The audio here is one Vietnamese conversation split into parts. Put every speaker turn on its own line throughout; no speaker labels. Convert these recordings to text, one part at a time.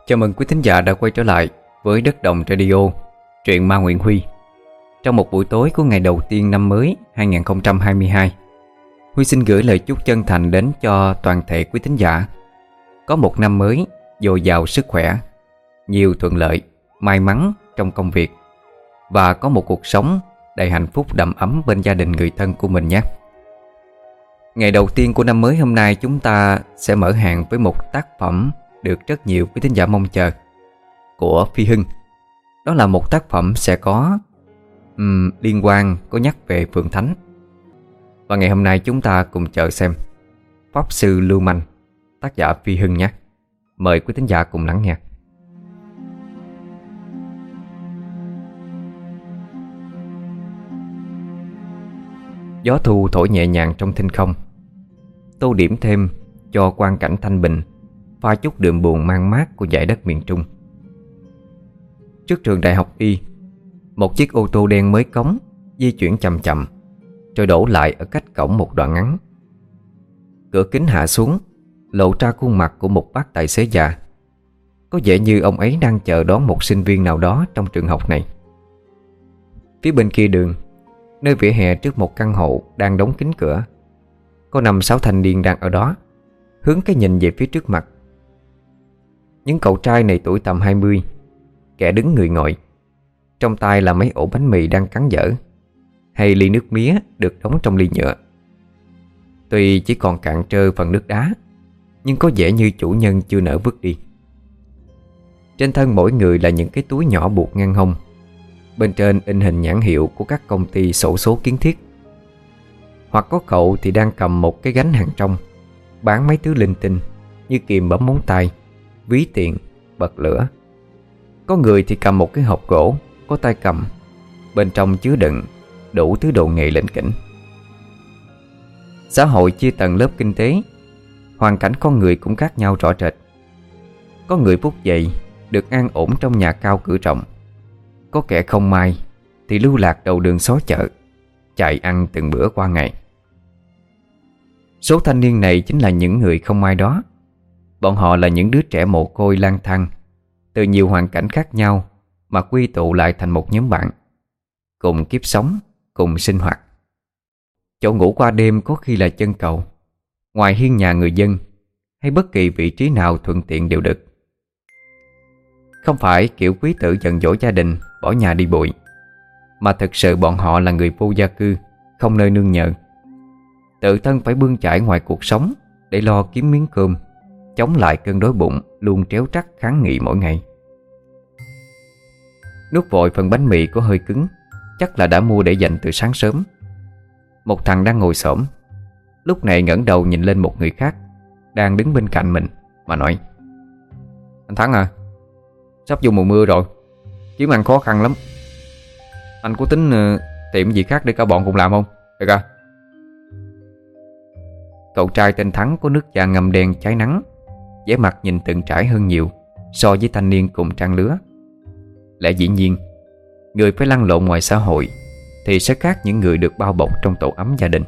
Chào mừng quý thính giả đã quay trở lại với Đất Đồng Radio, truyện ma Nguyễn Huy. Trong một buổi tối của ngày đầu tiên năm mới 2022, Huy xin gửi lời chúc chân thành đến cho toàn thể quý thính giả có một năm mới dồi dào sức khỏe, nhiều thuận lợi, may mắn trong công việc và có một cuộc sống đầy hạnh phúc đầm ấm bên gia đình người thân của mình nhé. Ngày đầu tiên của năm mới hôm nay chúng ta sẽ mở hàng với một tác phẩm được rất nhiều quý thính giả mong chờ của Phi Hưng. Đó là một tác phẩm sẽ có liên quan, có nhắc về Phượng Thánh. Và ngày hôm nay chúng ta cùng chờ xem Pháp Sư Lưu Manh, tác giả Phi Hưng nhé. Mời quý thính giả cùng lắng nghe. Gió thu thổi nhẹ nhàng trong thinh không, tô điểm thêm cho quang cảnh thanh bình, pha chút đượm buồn mang mát của dải đất miền Trung. Trước trường đại học Y, một chiếc ô tô đen mới cống di chuyển chậm chậm rồi đổ lại ở cách cổng một đoạn ngắn. Cửa kính hạ xuống, lộ ra khuôn mặt của một bác tài xế già. Có vẻ như ông ấy đang chờ đón một sinh viên nào đó trong trường học này. Phía bên kia đường, nơi vỉa hè trước một căn hộ đang đóng kín cửa, có 5-6 thanh niên đang ở đó, hướng cái nhìn về phía trước mặt. Những cậu trai này tuổi tầm 20, kẻ đứng người ngồi, trong tay là mấy ổ bánh mì đang cắn dở, hay ly nước mía được đóng trong ly nhựa. Tuy chỉ còn cạn trơ phần nước đá, nhưng có vẻ như chủ nhân chưa nỡ vứt đi. Trên thân mỗi người là những cái túi nhỏ buộc ngang hông, bên trên in hình nhãn hiệu của các công ty xổ số kiến thiết. Hoặc có cậu thì đang cầm một cái gánh hàng trong, bán mấy thứ linh tinh như kìm bấm móng tay, ví tiền, bật lửa. Có người thì cầm một cái hộp gỗ có tay cầm, bên trong chứa đựng đủ thứ đồ nghề lỉnh kỉnh. Xã hội chia tầng lớp kinh tế, hoàn cảnh con người cũng khác nhau rõ rệt. Có người phúc dậy được an ổn trong nhà cao cửa rộng, có kẻ không may thì lưu lạc đầu đường xó chợ, chạy ăn từng bữa qua ngày. Số thanh niên này chính là những người không may đó. Bọn họ là những đứa trẻ mồ côi lang thang từ nhiều hoàn cảnh khác nhau mà quy tụ lại thành một nhóm bạn, cùng kiếp sống, cùng sinh hoạt. Chỗ ngủ qua đêm có khi là chân cầu, ngoài hiên nhà người dân, hay bất kỳ vị trí nào thuận tiện đều được. Không phải kiểu quý tử giận dỗi gia đình bỏ nhà đi bụi, mà thực sự bọn họ là người vô gia cư, không nơi nương nhờ, tự thân phải bươn chải ngoài cuộc sống để lo kiếm miếng cơm, chống lại cơn đói bụng luôn tréo trắc kháng nghị mỗi ngày. Nuốt vội phần bánh mì có hơi cứng, chắc là đã mua để dành từ sáng sớm. Một thằng đang ngồi xổm, lúc này ngẩng đầu nhìn lên một người khác đang đứng bên cạnh mình mà nói: "Anh Thắng à, sắp vô mùa mưa rồi, kiếm ăn khó khăn lắm. Anh có tính tìm gì khác để cả bọn cùng làm không? Được à?" Cậu trai tên Thắng có nước da ngăm đen cháy nắng, vẻ mặt nhìn từng trải hơn nhiều so với thanh niên cùng trang lứa. Lẽ dĩ nhiên, người phải lăn lộn ngoài xã hội thì sẽ khác những người được bao bọc trong tổ ấm gia đình.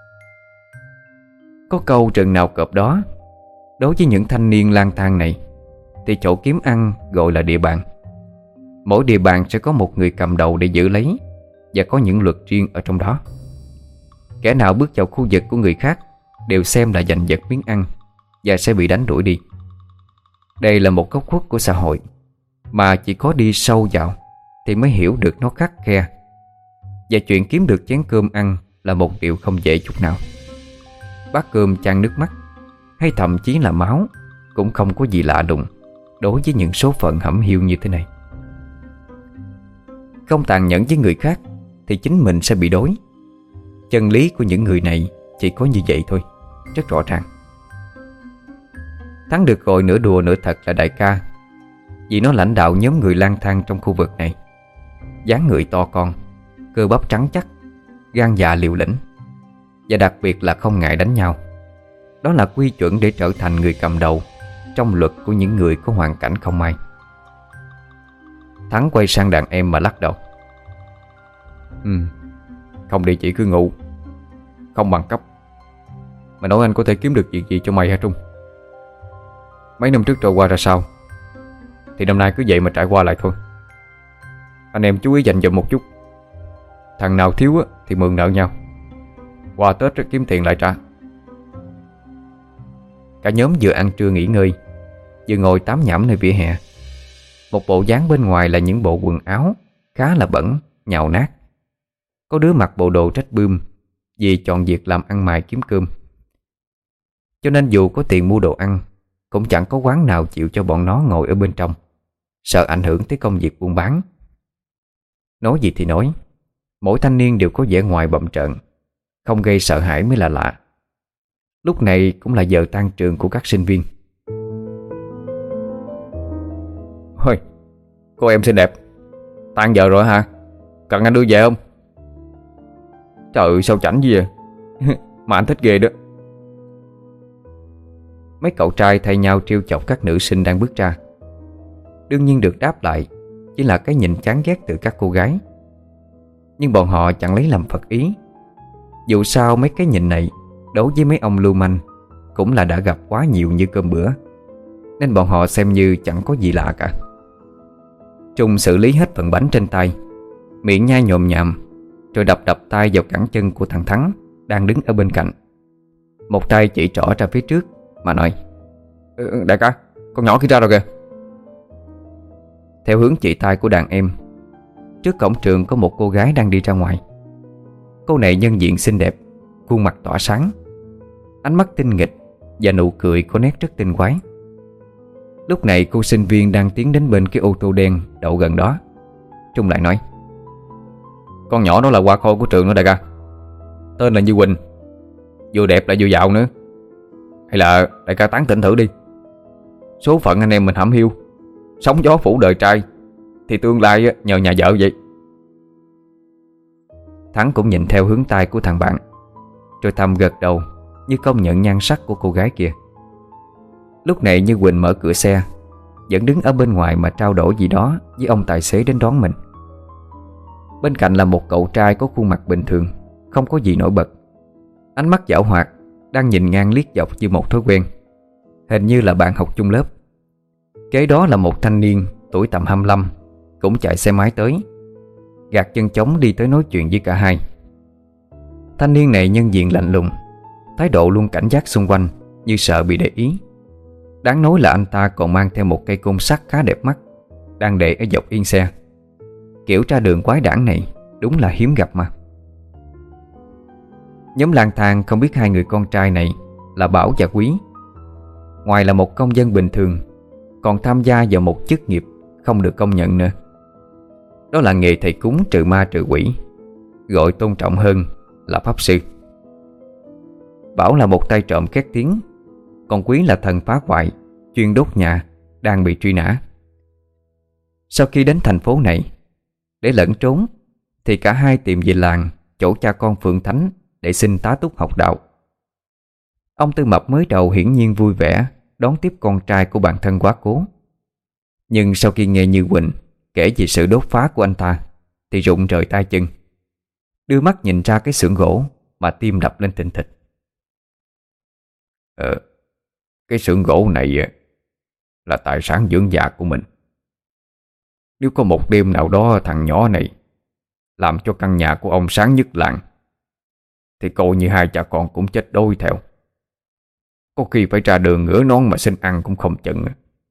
Có câu rừng nào cọp đó. Đối với những thanh niên lang thang này thì chỗ kiếm ăn gọi là địa bàn. Mỗi địa bàn sẽ có một người cầm đầu để giữ lấy, và có những luật riêng ở trong đó. Kẻ nào bước vào khu vực của người khác đều xem là giành giật miếng ăn và sẽ bị đánh đuổi đi. Đây là một góc khuất của xã hội mà chỉ có đi sâu vào thì mới hiểu được nó khắt khe. Và chuyện kiếm được chén cơm ăn là một điều không dễ chút nào. Bát cơm chan nước mắt, hay thậm chí là máu, cũng không có gì lạ lùng đối với những số phận hẩm hiu như thế này. Không tàn nhẫn với người khác thì chính mình sẽ bị đối. Chân lý của những người này chỉ có như vậy thôi, rất rõ ràng. Thắng được gọi nửa đùa nửa thật là đại ca, vì nó lãnh đạo nhóm người lang thang trong khu vực này. Dáng người to con, cơ bắp trắng chắc, gan dạ liều lĩnh, và đặc biệt là không ngại đánh nhau. Đó là quy chuẩn để trở thành người cầm đầu trong luật của những người có hoàn cảnh không may. Thắng quay sang đàn em mà lắc đầu: Không địa chỉ cư ngụ, không bằng cấp, mà nói anh có thể kiếm được việc gì cho mày hả Trung? Mấy năm trước trôi qua ra sao?
thì năm nay cứ vậy mà trải qua lại thôi. Anh em chú ý dành dụm một chút. Thằng nào thiếu thì mượn nợ nhau, qua Tết kiếm tiền lại trả.
Cả nhóm vừa ăn trưa nghỉ ngơi, vừa ngồi tám nhảm nơi vỉa hè. Một bộ dáng bên ngoài là những bộ quần áo khá là bẩn, nhàu nát. Có đứa mặc bộ đồ rách bươm vì chọn việc làm ăn mày kiếm cơm. Cho nên dù có tiền mua đồ ăn, cũng chẳng có quán nào chịu cho bọn nó ngồi ở bên trong, sợ ảnh hưởng tới công việc buôn bán. Nói gì thì nói, mỗi thanh niên đều có vẻ ngoài bậm trợn, không gây sợ hãi mới là lạ. Lúc này cũng là giờ tan trường của các sinh viên.
Thôi, cô em xinh đẹp, tan giờ rồi hả? Cần anh đưa về không? Trời ơi, sao chảnh gì vậy? Mà anh thích ghê đó.
Mấy cậu trai thay nhau trêu chọc các nữ sinh đang bước ra. Đương nhiên được đáp lại chỉ là cái nhìn chán ghét từ các cô gái. Nhưng bọn họ chẳng lấy làm phật ý. Dù sao mấy cái nhìn này đối với mấy ông lưu manh cũng là đã gặp quá nhiều như cơm bữa, nên bọn họ xem như chẳng có gì lạ cả. Trung xử lý hết phần bánh trên tay, miệng nhai nhồm nhàm, rồi đập đập tay vào cẳng chân của thằng Thắng đang đứng ở bên cạnh. Một tay chỉ trỏ ra phía trước mà nói:
Đại ca, con nhỏ kia ra rồi kìa.
Theo hướng chỉ tay của đàn em, trước cổng trường có một cô gái đang đi ra ngoài. Cô này nhân diện xinh đẹp, khuôn mặt tỏa sáng, ánh mắt tinh nghịch và nụ cười có nét rất tinh quái. Lúc này cô sinh viên đang tiến đến bên cái ô tô đen đậu gần đó. Trung lại nói:
Con nhỏ đó là hoa khôi của trường đó đại ca. Tên là Như Quỳnh, vừa đẹp lại vừa dạo nữa. Hay là đại ca tán tỉnh thử đi. Số phận anh em mình hẩm hiu, sóng gió phủ đời trai, thì tương lai nhờ nhà vợ vậy.
Thắng cũng nhìn theo hướng tay của thằng bạn, rồi thầm gật đầu như công nhận nhan sắc của cô gái kia. Lúc này Như Quỳnh mở cửa xe, vẫn đứng ở bên ngoài mà trao đổi gì đó với ông tài xế đến đón mình. Bên cạnh là một cậu trai có khuôn mặt bình thường, không có gì nổi bật, ánh mắt giảo hoạt, đang nhìn ngang liếc dọc như một thói quen. Hình như là bạn học chung lớp. Kế đó là một thanh niên tuổi tầm 25, cũng chạy xe máy tới, gạt chân trống đi tới nói chuyện với cả hai. Thanh niên này nhân diện lạnh lùng, thái độ luôn cảnh giác xung quanh, như sợ bị để ý. Đáng nói là anh ta còn mang theo một cây côn sắt khá đẹp mắt, đang để ở dọc yên xe. Kiểu ra đường quái đản này đúng là hiếm gặp mà. Nhóm lang thang không biết hai người con trai này là Bảo và Quý. Ngoài là một công dân bình thường, còn tham gia vào một chức nghiệp không được công nhận nữa. Đó là nghề thầy cúng trừ ma trừ quỷ, gọi tôn trọng hơn là pháp sư. Bảo là một tay trộm khét tiếng, còn Quý là thần phá hoại, chuyên đốt nhà, đang bị truy nã. Sau khi đến thành phố này để lẫn trốn, thì cả hai tìm về làng chỗ cha con Phượng Thánh để xin tá túc học đạo. Ông Tư Mập mới đầu hiển nhiên vui vẻ đón tiếp con trai của bạn thân quá cố. Nhưng sau khi nghe Như Quỳnh kể về sự đốt phá của anh ta thì rụng rời tay chân, đưa mắt nhìn ra cái xưởng gỗ mà tim đập lên thình thịch.
Cái xưởng gỗ này là tài sản dưỡng già của mình. Nếu có một đêm nào đó thằng nhỏ này làm cho căn nhà của ông sáng nhất làng, thì coi như hai cha con cũng chết đôi theo. Có khi phải ra đường ngửa nón mà xin ăn cũng không chừng.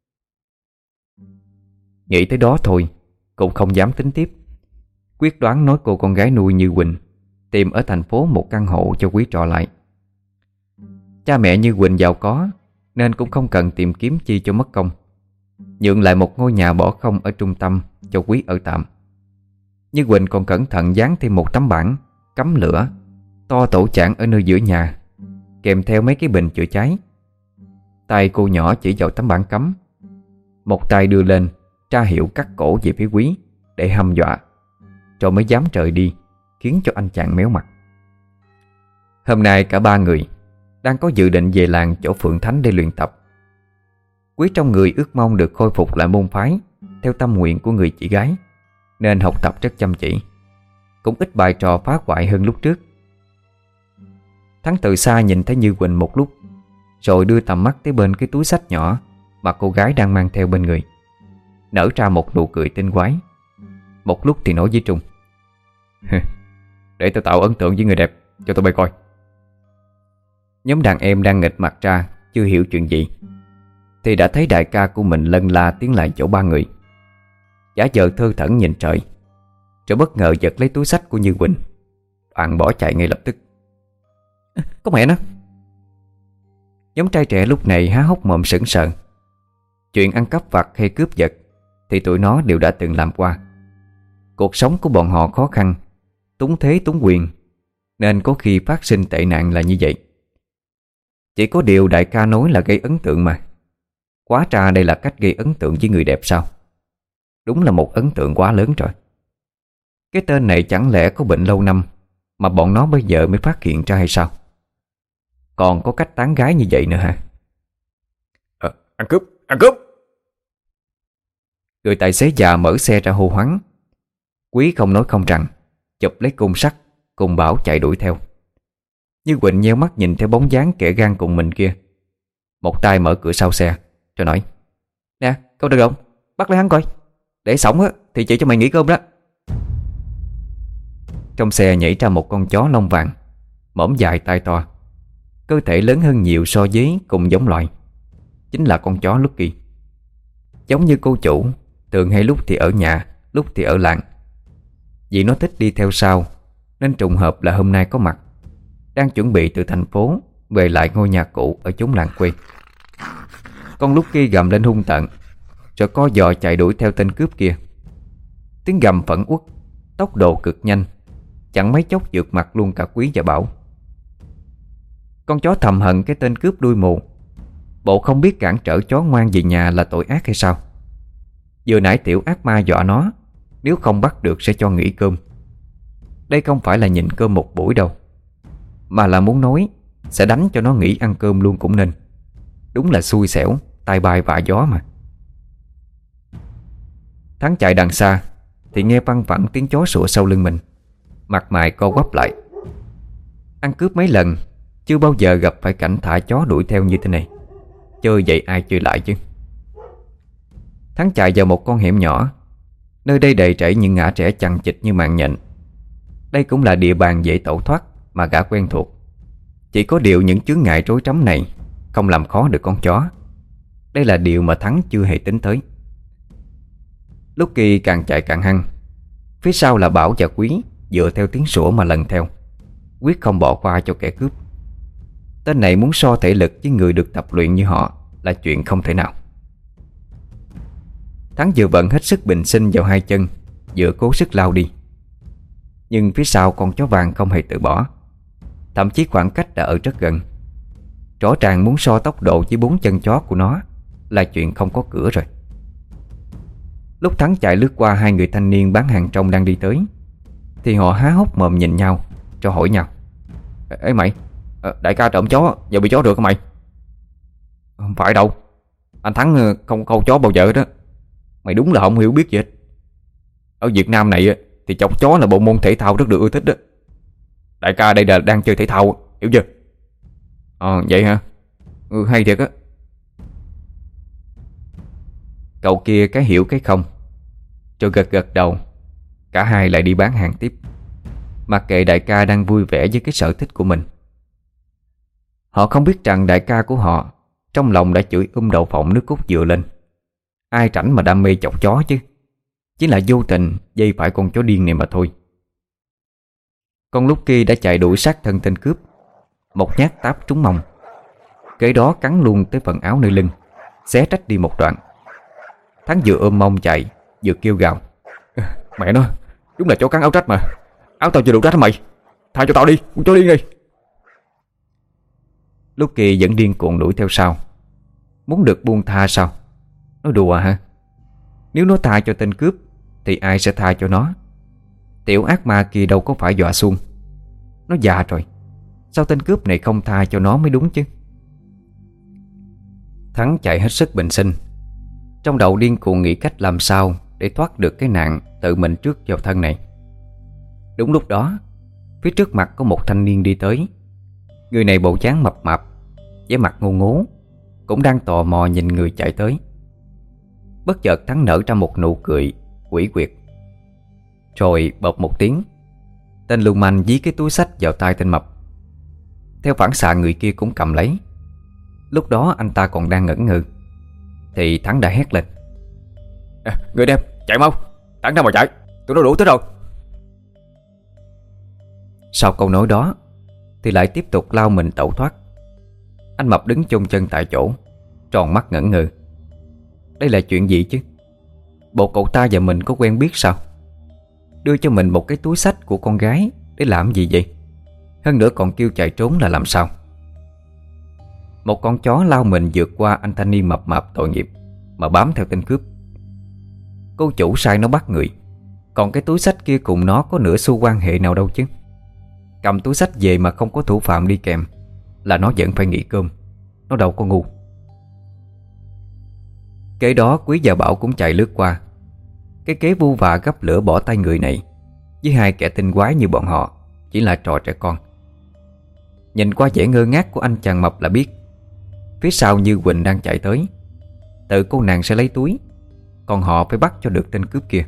Nghĩ tới đó thôi cũng không dám tính tiếp, quyết đoán nói cô con gái nuôi Như Quỳnh tìm ở thành phố một căn hộ cho Quý trọ lại. Cha mẹ Như Quỳnh giàu có nên cũng không cần tìm kiếm chi cho mất công, nhượng lại một ngôi nhà bỏ không ở trung tâm cho Quý ở tạm. Như Quỳnh còn cẩn thận dán thêm một tấm bảng cấm lửa to tổ chảng ở nơi giữa nhà, kèm theo mấy cái bình chữa cháy. Tay cô nhỏ chỉ vào tấm bảng cấm, một tay đưa lên tra hiệu cắt cổ về phía Quý để hăm dọa, rồi mới dám rời đi, khiến cho anh chàng méo mặt. Hôm nay cả ba người đang có dự định về làng chỗ Phượng Thánh để luyện tập. Quý trong người ước mong được khôi phục lại môn phái theo tâm nguyện của người chị gái, nên học tập rất chăm chỉ, cũng ít bài trò phá hoại hơn lúc trước. Thắng từ xa nhìn thấy Như Quỳnh một lúc, rồi đưa tầm mắt tới bên cái túi xách nhỏ mà cô gái đang mang theo bên người. nở ra một nụ cười tinh quái. Một lúc thì nói với Trung:
Để tôi tạo ấn tượng với người đẹp cho tụi bay coi.
Nhóm đàn em đang nghịch mặt ra, chưa hiểu chuyện gì, thì đã thấy đại ca của mình lân la tiến lại chỗ ba người, giả vờ thơ thẩn nhìn trời, rồi bất ngờ giật lấy túi xách của Như Quỳnh, đoạn bỏ chạy ngay lập tức. Có mẹ nó! Nhóm trai trẻ lúc này há hốc mồm sững sờ. Chuyện ăn cắp vặt hay cướp giật thì tụi nó đều đã từng làm qua. Cuộc sống của bọn họ khó khăn, túng thế túng quyền, nên có khi phát sinh tệ nạn là như vậy. Chỉ có điều đại ca nói là gây ấn tượng mà. Quá ra đây là cách gây ấn tượng với người đẹp sao? Đúng là một ấn tượng quá lớn rồi. Cái tên này chẳng lẽ có bệnh lâu năm mà bọn nó bây giờ mới phát hiện ra hay sao? Còn có cách tán gái như vậy nữa hả?
Ăn cướp! Ăn cướp!
Người tài xế già mở xe ra hô hoáng. Quý không nói không rằng, chụp lấy côn sắt cùng Bảo chạy đuổi theo. Như Quỳnh nheo mắt nhìn theo bóng dáng kẻ gan cùng mình kia, một tay mở cửa sau xe rồi nói: Nè, cậu được không? Bắt lấy hắn coi. Để sống á thì chỉ cho mày nghỉ cơm đó. Trong xe nhảy ra một con chó lông vàng, mõm dài tai to, cơ thể lớn hơn nhiều so với cùng giống loại. Chính là con chó Lucky. Giống như cô chủ, thường hay lúc thì ở nhà, lúc thì ở làng. Vì nó thích đi theo sau, nên trùng hợp là hôm nay có mặt, đang chuẩn bị từ thành phố về lại ngôi nhà cũ ở chốn làng quê. Con Lucky gầm lên hung tợn, rồi co giò chạy đuổi theo tên cướp kia. Tiếng gầm phẫn uất, tốc độ cực nhanh, chẳng mấy chốc vượt mặt luôn cả Quý và Bảo. Con chó thầm hận cái tên cướp đuôi mù. Bộ không biết cản trở chó ngoan về nhà là tội ác hay sao? Vừa nãy tiểu ác ma dọa nó, nếu không bắt được sẽ cho nghỉ cơm. Đây không phải là nhịn cơm một buổi đâu, mà là muốn nói sẽ đánh cho nó nghỉ ăn cơm luôn cũng nên. Đúng là xui xẻo, tai bay vạ gió mà. Thắng chạy đằng xa thì nghe văng vẳng tiếng chó sủa sau lưng mình, mặt mày co quắp lại. Ăn cướp mấy lần, chưa bao giờ gặp phải cảnh thả chó đuổi theo như thế này. Chơi vậy ai chơi lại chứ? Thắng chạy vào một con hẻm nhỏ. Nơi đây đầy rẫy những ngã rẽ chằng chịt như mạng nhện. Đây cũng là địa bàn dễ tẩu thoát mà gã quen thuộc. Chỉ có điều những chướng ngại rối rắm này không làm khó được con chó. Đây là điều mà Thắng chưa hề tính tới. Lucky càng chạy càng hăng. Phía sau là Bảo và Quý dựa theo tiếng sủa mà lần theo, quyết không bỏ qua cho kẻ cướp. Tên này muốn so thể lực với người được tập luyện như họ là chuyện không thể nào. Thắng vừa bận hết sức bình sinh vào hai chân, vừa cố sức lao đi. Nhưng phía sau con chó vàng không hề từ bỏ. Thậm chí khoảng cách đã ở rất gần. Rõ ràng muốn so tốc độ với bốn chân chó của nó là chuyện không có cửa rồi. Lúc Thắng chạy lướt qua hai người thanh niên bán hàng rong đang đi tới, thì họ há hốc mồm nhìn nhau rồi hỏi nhau: Ê mày, đại ca trộm chó, giờ bị chó được hả mày? Không phải đâu, anh Thắng không câu chó bao giờ đó. Mày đúng là không hiểu biết gì hết. Ở Việt Nam này thì chọc chó là bộ môn thể thao rất được ưa thích đó. Đại ca đây là đang chơi thể thao, hiểu chưa? Vậy hả? Hay thiệt á. Cậu kia cái hiểu cái không, rồi gật gật đầu. Cả hai lại đi bán hàng tiếp, mặc kệ đại ca đang vui vẻ với cái sở thích của mình. Họ không biết rằng đại ca của họ trong lòng đã chửi đậu phộng nước cốt dừa lên. Ai rảnh mà đam mê chọc chó chứ? Chỉ là vô tình dây phải con chó điên này mà thôi. Con Lucky đã chạy đuổi sát thân tên cướp, một nhát táp trúng mông, kế đó cắn luôn tới phần áo nơi lưng, xé rách đi một đoạn. Thắng vừa ôm mông chạy vừa kêu gào: Mẹ nó, đúng là chó cắn áo rách mà. Áo tao chưa đủ rách hả mày? Tha cho tao đi, con chó điên đi. Lucky vẫn điên cuồng đuổi theo sau. Muốn được buông tha sao? Nói đùa hả? Nếu nó tha cho tên cướp thì ai sẽ tha cho nó? Tiểu ác ma kia đâu có phải dọa xuông. Nó già rồi, sao tên cướp này không tha cho nó mới đúng chứ? Thắng chạy hết sức bình sinh, trong đầu điên cuồng nghĩ cách làm sao để thoát được cái nạn tự mình trước vào thân này. Đúng lúc đó, phía trước mặt có một thanh niên đi tới. Người này bộ dáng mập mạp, vẻ mặt ngô ngố, cũng đang tò mò nhìn người chạy tới. Bất chợt Thắng nở ra một nụ cười quỷ quyệt. Rồi bộp một tiếng, tên lưu manh dí cái túi xách vào tay tên Mập. Theo phản xạ người kia cũng cầm lấy. Lúc đó anh ta còn đang ngẩn ngơ thì Thắng đã hét lên:
Người đem, chạy mau, tản ra mà chạy, tụi nó đủ tới rồi.
Sau câu nói đó thì lại tiếp tục lao mình tẩu thoát. Anh Mập đứng chôn chân tại chỗ, tròn mắt ngẩn ngơ. Đây là chuyện gì chứ? Bộ cậu ta và mình có quen biết sao? Đưa cho mình một cái túi xách của con gái để làm gì vậy? Hơn nữa còn kêu chạy trốn là làm sao? Một con chó lao mình vượt qua anh thanh niên mập mạp tội nghiệp mà bám theo tên cướp. Cô chủ sai nó bắt người, còn cái túi xách kia cùng nó có nửa xu quan hệ nào đâu chứ. Cầm túi xách về mà không có thủ phạm đi kèm là nó vẫn phải nghỉ cơm. Nó đâu có ngu. Kế đó Quý và Bảo cũng chạy lướt qua. Cái kế vu vạ gấp lửa bỏ tay người này với hai kẻ tinh quái như bọn họ chỉ là trò trẻ con. Nhìn qua vẻ ngơ ngác của anh chàng mập là biết phía sau Như Quỳnh đang chạy tới. Tự cô nàng sẽ lấy túi, còn họ phải bắt cho được tên cướp kia.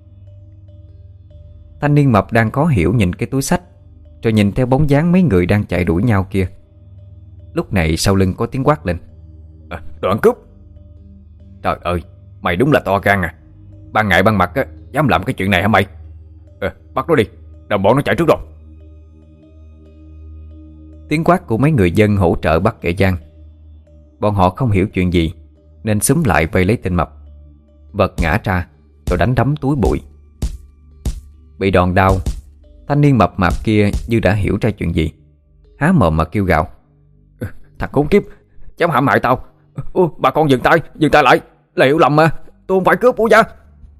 Thanh niên mập đang khó hiểu nhìn cái túi xách, rồi nhìn theo bóng dáng mấy người đang chạy đuổi nhau kia. Lúc này sau lưng có tiếng quát lên:
Đồ ăn cướp! Trời ơi, mày đúng là to gan à. Ban ngày ban mặt á, dám làm cái chuyện này hả mày? Bắt nó đi, đồng bọn nó chạy trước rồi.
Tiếng quát của mấy người dân hỗ trợ bắt kẻ gian. Bọn họ không hiểu chuyện gì nên xúm lại vây lấy tên Mập, vật ngã ra rồi đánh đấm túi bụi. Bị đòn đau, thanh niên mập mạp kia như đã hiểu ra chuyện gì, há mồm mà kêu gào:
Thằng khốn kiếp, dám hãm hại tao! Bà con dừng tay lại, là hiểu lầm mà, tôi không phải cướp của gia.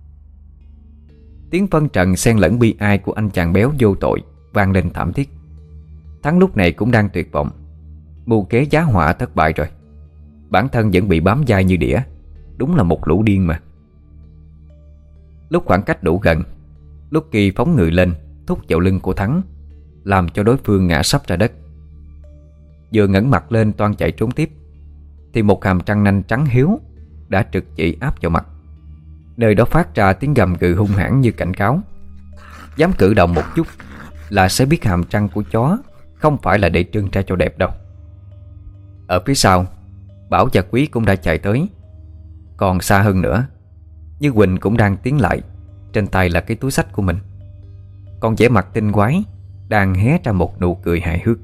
Tiếng phân trần xen lẫn bi ai của anh chàng béo vô tội vang lên thảm thiết. Thắng lúc này cũng đang tuyệt vọng. Mưu kế giá họa thất bại rồi. Bản thân vẫn bị bám dai như đĩa. Đúng là một lũ điên mà. Lúc khoảng cách đủ gần, Lucky phóng người lên thúc vào lưng của Thắng, làm cho đối phương ngã sấp ra đất. Vừa ngẩng mặt lên toan chạy trốn tiếp thì một hàm răng nanh trắng hiếu đã trực chỉ áp vào mặt. Nơi đó phát ra tiếng gầm gừ hung hãn như cảnh cáo. Dám cử động một chút là sẽ biết hàm răng của chó không phải là để trưng ra cho đẹp đâu. Ở phía sau, Bảo và Quý cũng đã chạy tới. Còn xa hơn nữa, Như Quỳnh cũng đang tiến lại. Trên tay là cái túi xách của mình. Còn vẻ mặt tinh quái đang hé ra một nụ cười hài hước.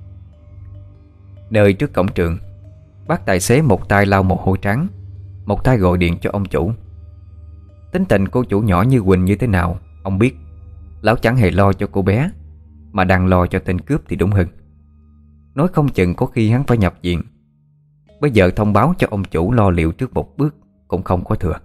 Nơi trước cổng trường, bác tài xế một tay lau mồ hôi trán, một tay gọi điện cho ông chủ. Tính tình cô chủ nhỏ Như Quỳnh như thế nào ông biết. Lão chẳng hề lo cho cô bé, mà đang lo cho tên cướp thì đúng hơn. Nói không chừng có khi hắn phải nhập viện. Bây giờ thông báo cho ông chủ lo liệu trước một bước cũng không có thừa.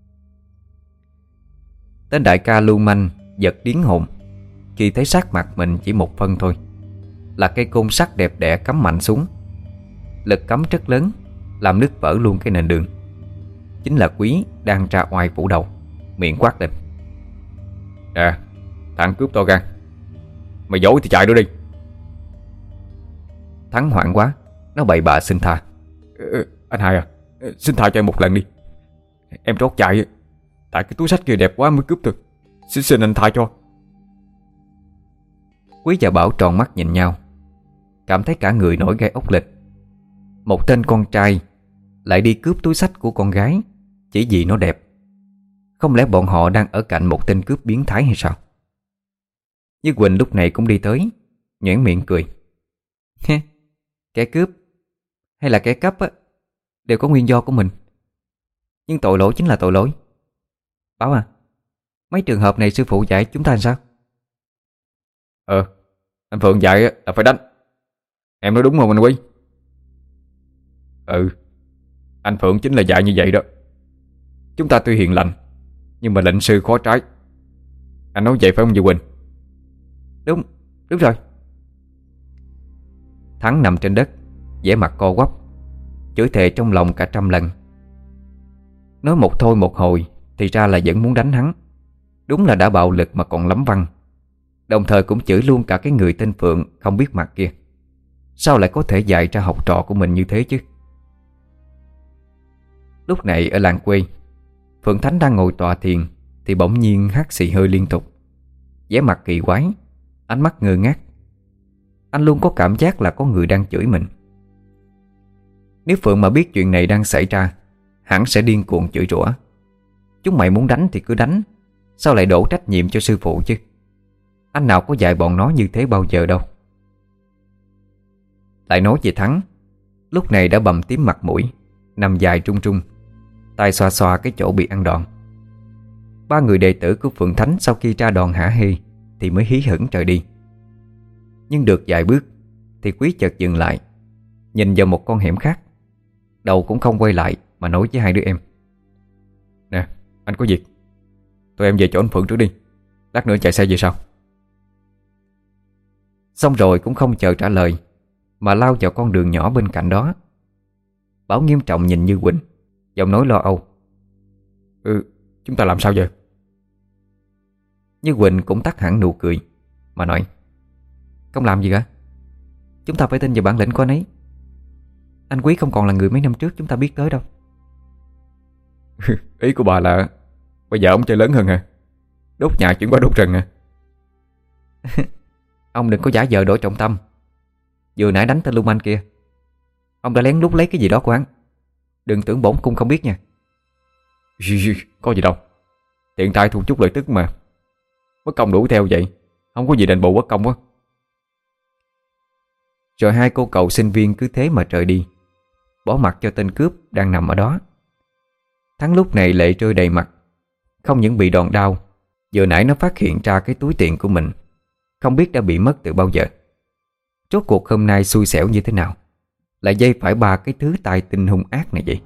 Tên đại ca lưu manh giật điếng hồn khi thấy sát mặt mình chỉ một phân thôi, là cây côn sắt đẹp đẽ cắm mạnh xuống. Lực cắm rất lớn, làm nứt vỡ luôn cái nền đường. Chính là Quý đang ra oai phủ đầu, miệng quát lên:
Thằng cướp to gan, mày dối thì chạy nữa đi.
Thắng hoảng quá, nó bậy bạ xin tha:
Anh hai à, xin tha cho em một lần đi. Em trót chạy, tại cái túi xách kia đẹp quá mới cướp được. Xin anh tha cho.
Quý và Bảo tròn mắt nhìn nhau, cảm thấy cả người nổi gai ốc lịch. Một tên con trai lại đi cướp túi xách của con gái chỉ vì nó đẹp. Không lẽ bọn họ đang ở cạnh một tên cướp biến thái hay sao? Như Quỳnh lúc này cũng đi tới, nhoẻn miệng cười: Kẻ cướp hay là kẻ cắp á, đều có nguyên do của mình. Nhưng tội lỗi chính là tội lỗi. Bảo à, mấy trường hợp này sư phụ dạy chúng ta làm sao?
Anh Phượng dạy là phải đánh. Em nói đúng không anh Quý? Anh Phượng chính là dạy như vậy đó. Chúng ta tuy hiền lành, nhưng mà lệnh sư khó trái. Anh nói vậy phải không Như Quỳnh?
Đúng rồi. Thắng nằm trên đất, vẻ mặt co quắp, chửi thề trong lòng cả trăm lần. Nói một thôi một hồi thì ra là vẫn muốn đánh hắn. Đúng là đã bạo lực mà còn lắm văn. Đồng thời cũng chửi luôn cả cái người tên Phượng không biết mặt kia. Sao lại có thể dạy ra học trò của mình như thế chứ? Lúc này ở làng quê, Phượng Thánh đang ngồi tọa thiền thì bỗng nhiên hắt xì hơi liên tục, vẻ mặt kỳ quái, ánh mắt ngơ ngác. Anh luôn có cảm giác là có người đang chửi mình. Nếu Phượng mà biết chuyện này đang xảy ra, hẳn sẽ điên cuồng chửi rủa. Chúng mày muốn đánh thì cứ đánh, sao lại đổ trách nhiệm cho sư phụ chứ? Anh nào có dạy bọn nó như thế bao giờ đâu. Lại nói về Thắng, lúc này đã bầm tím mặt mũi, nằm dài trung trung, tay xoa xoa cái chỗ bị ăn đòn. Ba người đệ tử của Phượng Thánh sau khi ra đòn hả hê thì mới hí hửng trời đi. Nhưng được vài bước thì Quý chợt dừng lại, nhìn vào một con hẻm khác, đầu cũng không quay lại mà nói với hai đứa em: "Nè, anh có việc, tụi em về chỗ anh Phượng trước đi, lát nữa chạy xe về sau." Xong rồi cũng không chờ trả lời mà lao vào con đường nhỏ bên cạnh đó. Bảo nghiêm trọng nhìn Như Quỳnh, giọng nói lo âu: Chúng ta làm sao giờ?" Như Quỳnh cũng tắt hẳn nụ cười mà nói: "Không làm gì cả. Chúng ta phải tin vào bản lĩnh của anh ấy. Anh Quý không còn là người mấy năm trước chúng ta biết tới đâu."
Ý của bà là bây giờ ông chơi lớn hơn hả? Đốt nhà chuyển qua đốt rừng hả?
Ông đừng có giả vờ đổi trọng tâm. Vừa nãy đánh tên lưu manh kia, ông đã lén lút lấy cái gì đó của hắn. Đừng tưởng bổn cung không biết nha.
Có gì đâu, tiện tay thu chút lợi tức mà. Mất công đuổi theo vậy, không có gì đền bù mất công á.
Rồi hai cô cậu sinh viên cứ thế mà rời đi, bỏ mặc cho tên cướp đang nằm ở đó. Thắng lúc này lệ rơi đầy mặt. Không những bị đòn đau, vừa nãy nó phát hiện ra cái túi tiền của mình không biết đã bị mất từ bao giờ. Rốt cuộc hôm nay xui xẻo như thế nào lại dây phải ba cái thứ tài tinh hung ác này vậy?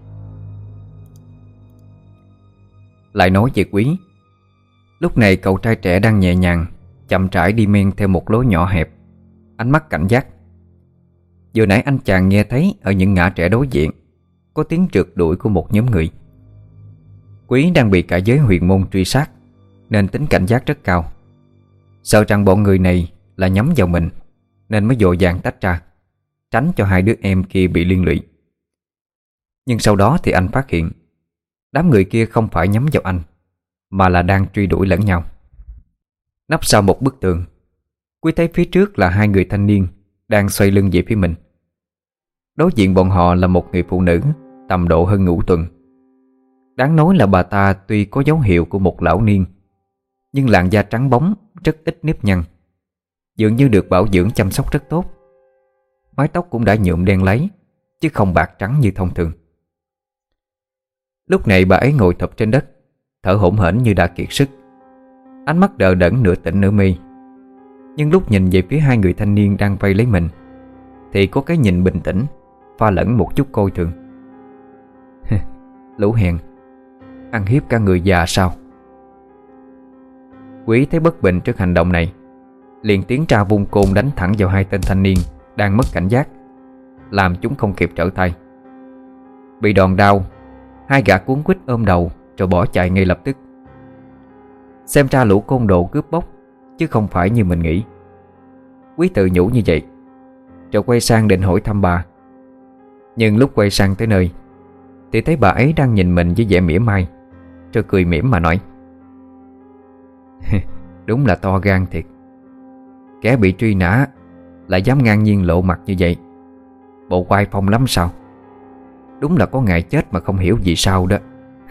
Lại nói về Quý, lúc này cậu trai trẻ đang nhẹ nhàng chậm rãi đi men theo một lối nhỏ hẹp, ánh mắt cảnh giác. Vừa nãy anh chàng nghe thấy ở những ngã rẽ đối diện có tiếng rượt đuổi của một nhóm người. Quý đang bị cả giới huyền môn truy sát nên tính cảnh giác rất cao, sợ rằng bọn người này là nhắm vào mình nên mới vội vàng tách ra, tránh cho hai đứa em kia bị liên lụy. Nhưng sau đó thì anh phát hiện đám người kia không phải nhắm vào anh, mà là đang truy đuổi lẫn nhau. Nấp sau một bức tường, Quý thấy phía trước là hai người thanh niên đang xoay lưng về phía mình. Đối diện bọn họ là một người phụ nữ tầm độ hơn ngũ tuần. Đáng nói là bà ta tuy có dấu hiệu của một lão niên, nhưng làn da trắng bóng, rất ít nếp nhăn, dường như được bảo dưỡng chăm sóc rất tốt. Mái tóc cũng đã nhuộm đen láy, chứ không bạc trắng như thông thường. Lúc này bà ấy ngồi thụp trên đất, thở hổn hển như đã kiệt sức, ánh mắt đờ đẫn nửa tỉnh nửa mê. Nhưng lúc nhìn về phía hai người thanh niên đang vây lấy mình thì có cái nhìn bình tĩnh pha lẫn một chút coi thường. Lũ hèn, ăn hiếp cả người già sao? Quý thấy bất bình trước hành động này, liền tiến ra vung côn đánh thẳng vào hai tên thanh niên đang mất cảnh giác, làm chúng không kịp trở tay. Bị đòn đau, hai gã cuống quýt ôm đầu rồi bỏ chạy ngay lập tức. Xem ra lũ côn đồ cướp bóc chứ không phải như mình nghĩ. Quý tự nhủ như vậy, rồi quay sang định hỏi thăm bà. Nhưng lúc quay sang tới nơi thì thấy bà ấy đang nhìn mình với vẻ mỉa mai, rồi cười mỉm mà nói: "Đúng là to gan thiệt. Kẻ bị truy nã lại dám ngang nhiên lộ mặt như vậy, bộ oai phong lắm sao? Đúng là có ngày chết mà không hiểu vì sao đó."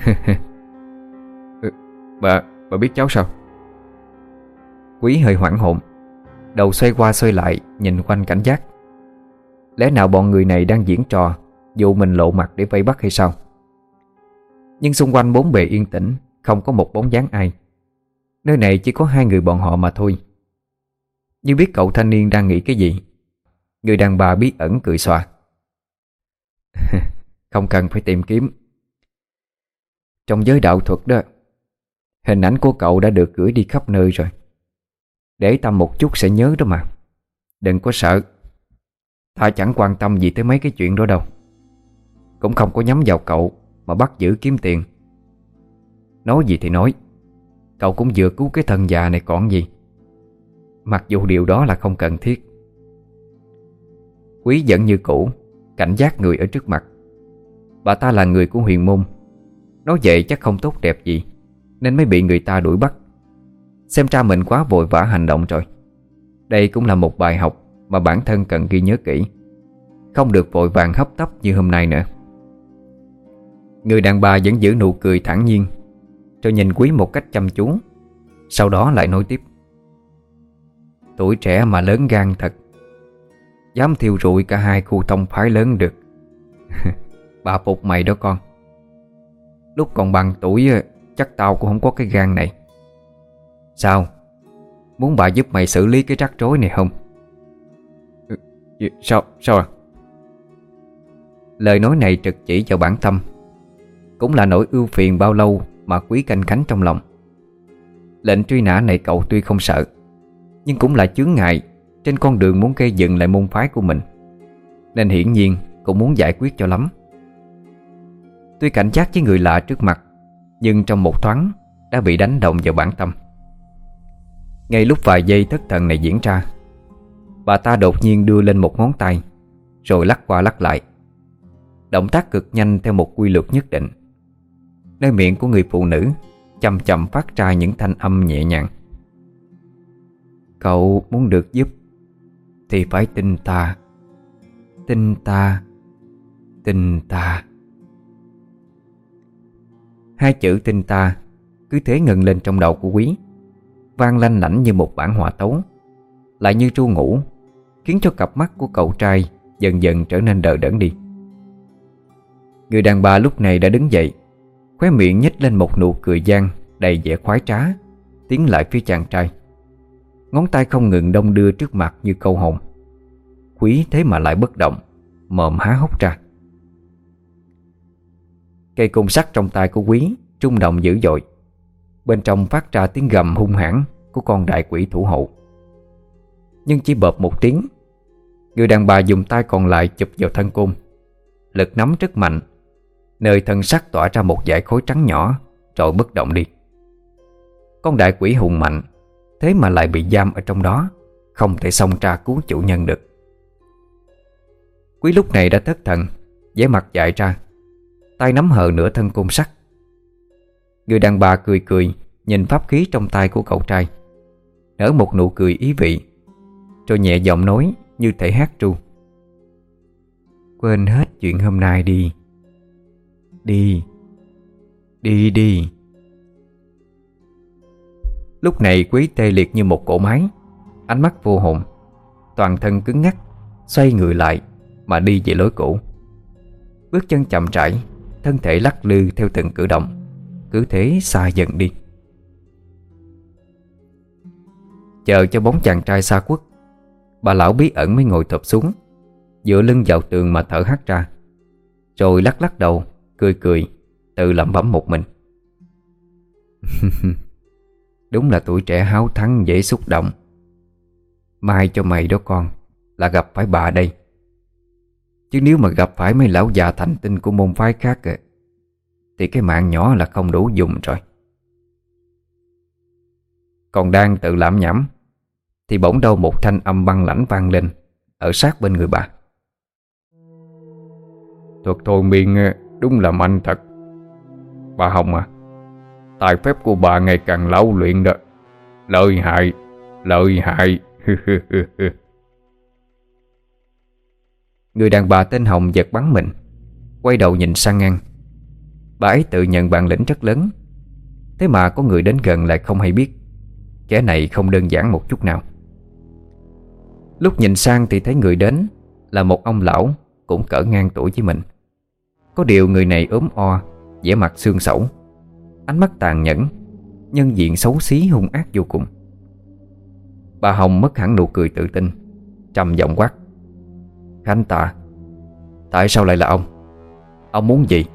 Bà biết cháu sao?
Quý hơi hoảng hồn, đầu xoay qua xoay lại nhìn quanh cảnh giác. Lẽ nào bọn người này đang diễn trò dụ mình lộ mặt để vây bắt hay sao? Nhưng xung quanh bốn bề yên tĩnh, không có một bóng dáng ai. Nơi này chỉ có hai người bọn họ mà thôi. Như biết cậu thanh niên đang nghĩ cái gì, người đàn bà bí ẩn cười xòa: "Không cần phải tìm kiếm. Trong giới đạo thuật đó, hình ảnh của cậu đã được gửi đi khắp nơi rồi. Để tâm một chút sẽ nhớ đó mà. Đừng có sợ. Ta chẳng quan tâm gì tới mấy cái chuyện đó đâu. Cũng không có nhắm vào cậu mà bắt giữ kiếm tiền. Nói gì thì nói, cậu cũng vừa cứu cái thần già này còn gì. Mặc dù điều đó là không cần thiết." Quý vẫn như cũ cảnh giác người ở trước mặt. Bà ta là người của huyền môn, Nói vậy chắc không tốt đẹp gì, nên mới bị người ta đuổi bắt. Xem ra mình quá vội vã hành động rồi. Đây cũng là một bài học mà bản thân cần ghi nhớ kỹ, không được vội vàng hấp tấp như hôm nay nữa. Người đàn bà vẫn giữ nụ cười thản nhiên, rồi nhìn Quý một cách chăm chú. Sau đó lại nói tiếp: tuổi trẻ mà lớn gan thật, dám thiêu rụi cả hai khu tông phái lớn được. Bà phục mày đó con. Lúc còn bằng tuổi chắc tao cũng không có cái gan này. Sao? Muốn bà giúp mày xử lý cái rắc rối này không?
Sao à?
Lời nói này trực chỉ vào bản tâm, cũng là nỗi ưu phiền bao lâu mà Quý canh cánh trong lòng. Lệnh truy nã này cậu tuy không sợ, nhưng cũng là chướng ngại trên con đường muốn gây dựng lại môn phái của mình, nên hiển nhiên cũng muốn giải quyết cho lắm. Tuy cảnh giác với người lạ trước mặt, nhưng trong một thoáng đã bị đánh động vào bản tâm. Ngay lúc vài giây thất thần này diễn ra, bà ta đột nhiên đưa lên một ngón tay, rồi lắc qua lắc lại. Động tác cực nhanh theo một quy luật nhất định. Nơi miệng của người phụ nữ chậm chậm phát ra những thanh âm nhẹ nhàng. Cậu muốn được giúp thì phải tin ta. Tin ta. Tin ta. Hai chữ tin ta cứ thế ngừng lên trong đầu của Quý, vang lanh lảnh như một bản hòa tấu, lại như ru ngủ, khiến cho cặp mắt của cậu trai dần dần trở nên đờ đẫn đi. Người đàn bà lúc này đã đứng dậy, khóe miệng nhếch lên một nụ cười gian đầy vẻ khoái trá, tiến lại phía chàng trai. Ngón tay không ngừng đong đưa trước mặt như câu hồn. Quý thế mà lại bất động, mồm há hốc ra. Cây côn sắt trong tay của Quý rung động dữ dội. Bên trong phát ra tiếng gầm hung hãn của con đại quỷ thủ hộ. Nhưng chỉ bợp một tiếng, người đàn bà dùng tay còn lại chụp vào thân côn. Lực nắm rất mạnh, nơi thân sắt tỏa ra một dải khối trắng nhỏ, rồi bất động đi. Con đại quỷ hùng mạnh, thế mà lại bị giam ở trong đó, không thể xông ra cứu chủ nhân được. Quý lúc này đã thất thần, vẻ mặt dại ra, tay nắm hờ nửa thân côn sắt. Người đàn bà cười cười nhìn pháp khí trong tay của cậu trai, nở một nụ cười ý vị, rồi nhẹ giọng nói như thể hát ru: quên hết chuyện hôm nay đi. Đi. Đi đi. Lúc này Quý tê liệt như một cỗ máy, ánh mắt vô hồn, toàn thân cứng ngắc, xoay người lại mà đi về lối cũ. Bước chân chậm rãi, thân thể lắc lư theo từng cử động, cứ thế xa dần đi. Chờ cho bóng chàng trai xa khuất, bà lão bí ẩn mới ngồi thụp xuống, dựa lưng vào tường mà thở hắt ra, rồi lắc lắc đầu, cười cười, tự lẩm bẩm một mình. Đúng là tuổi trẻ háo thắng dễ xúc động. Mai cho mày đó con, là gặp phải bà đây. Chứ nếu mà gặp phải mấy lão già thành tinh của môn phái khác thì cái mạng nhỏ là không đủ dùng rồi. Còn đang tự lẩm nhẩm thì bỗng đâu một thanh âm băng lãnh vang lên ở sát bên người bà.
Thuật thôi miên đúng là mạnh thật. Bà Hồng à, tài phép của bà ngày càng lão luyện đó. Lợi hại, lợi hại.
Người đàn bà tên Hồng giật bắn mình, quay đầu nhìn sang ngang. Bà ấy tự nhận bản lĩnh rất lớn, thế mà có người đến gần lại không hay biết. Kẻ này không đơn giản một chút nào. Lúc nhìn sang thì thấy người đến là một ông lão cũng cỡ ngang tuổi với mình. Có điều người này ốm o, vẻ mặt xương xẩu, ánh mắt tàn nhẫn, nhân diện xấu xí hung ác vô cùng. Bà Hồng mất hẳn nụ cười tự tin, trầm giọng quát: Khánh Tạ, tại sao lại là ông? Ông muốn gì?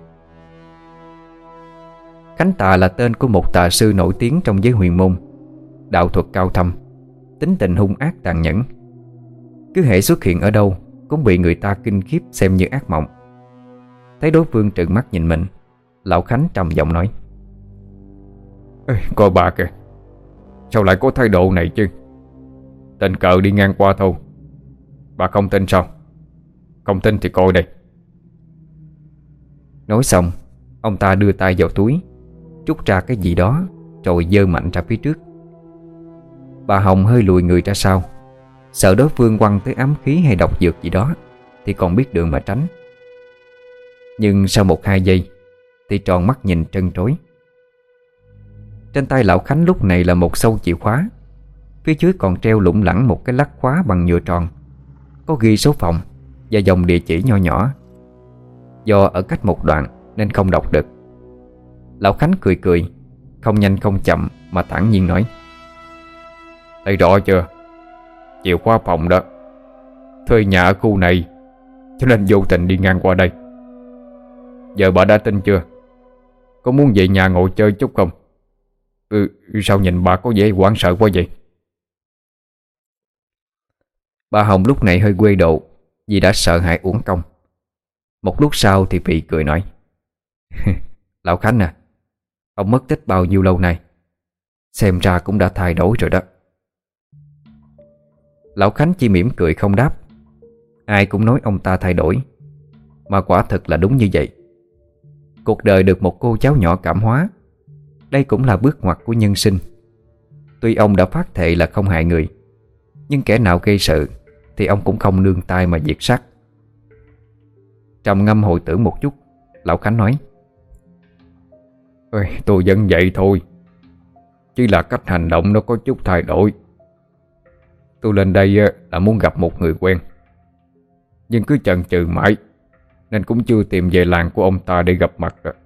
Khánh Tạ là tên của một tà sư nổi tiếng trong giới huyền môn, đạo thuật cao thâm, tính tình hung ác tàn nhẫn. Cứ hễ xuất hiện ở đâu cũng bị người ta kinh khiếp xem như ác mộng. Thấy đối phương trợn mắt nhìn mình, lão Khánh trầm giọng nói:
Ê, coi bà kìa, sao lại có thái độ này chứ? Tình cờ đi ngang qua thôi. Bà không tin sao? Không tin thì coi đây.
Nói xong, Ông ta đưa tay vào túi, rút ra cái gì đó rồi giơ mạnh ra phía trước. Bà Hồng hơi lùi người ra sau, sợ đối phương quăng tới ám khí hay độc dược gì đó thì còn biết đường mà tránh. Nhưng sau 1-2 giây thì tròn mắt nhìn trân trối. Trên tay lão Khánh lúc này là một sâu chìa khóa, phía dưới còn treo lủng lẳng một cái lắc khóa bằng nhựa tròn, có ghi số phòng và dòng địa chỉ nho nhỏ. Do ở cách một đoạn nên không đọc được. Lão Khánh cười cười, không nhanh không chậm mà thản nhiên nói: "Thấy rõ chưa? Chìa khóa phòng đó. Thuê nhà ở khu này cho nên vô tình đi ngang qua đây. Giờ bà đã tin chưa? Có muốn về nhà ngồi chơi chút không? Sao nhìn bà có vẻ hoảng sợ quá vậy?" Bà Hồng lúc này hơi quê độ vì đã sợ hãi uổng công. Một lúc sau thì Phị cười nói: "Lão Khánh à, ông mất tích bao nhiêu lâu nay, xem ra cũng đã thay đổi rồi đó." Lão Khánh chỉ mỉm cười không đáp. Ai cũng nói ông ta thay đổi, mà quả thực là đúng như vậy. Cuộc đời được một cô cháu nhỏ cảm hóa, đây cũng là bước ngoặt của nhân sinh. Tuy ông đã phát thệ là không hại người, nhưng kẻ nào gây sự thì ông cũng không nương tay mà diệt sát. Trầm ngâm hồi tưởng một chút, lão Khánh nói: "Tôi vẫn vậy thôi, chỉ là cách hành động nó có chút thay đổi. Tôi lên đây là muốn gặp một người quen, nhưng cứ chần chừ mãi nên cũng chưa tìm về làng của ông ta để gặp mặt rồi."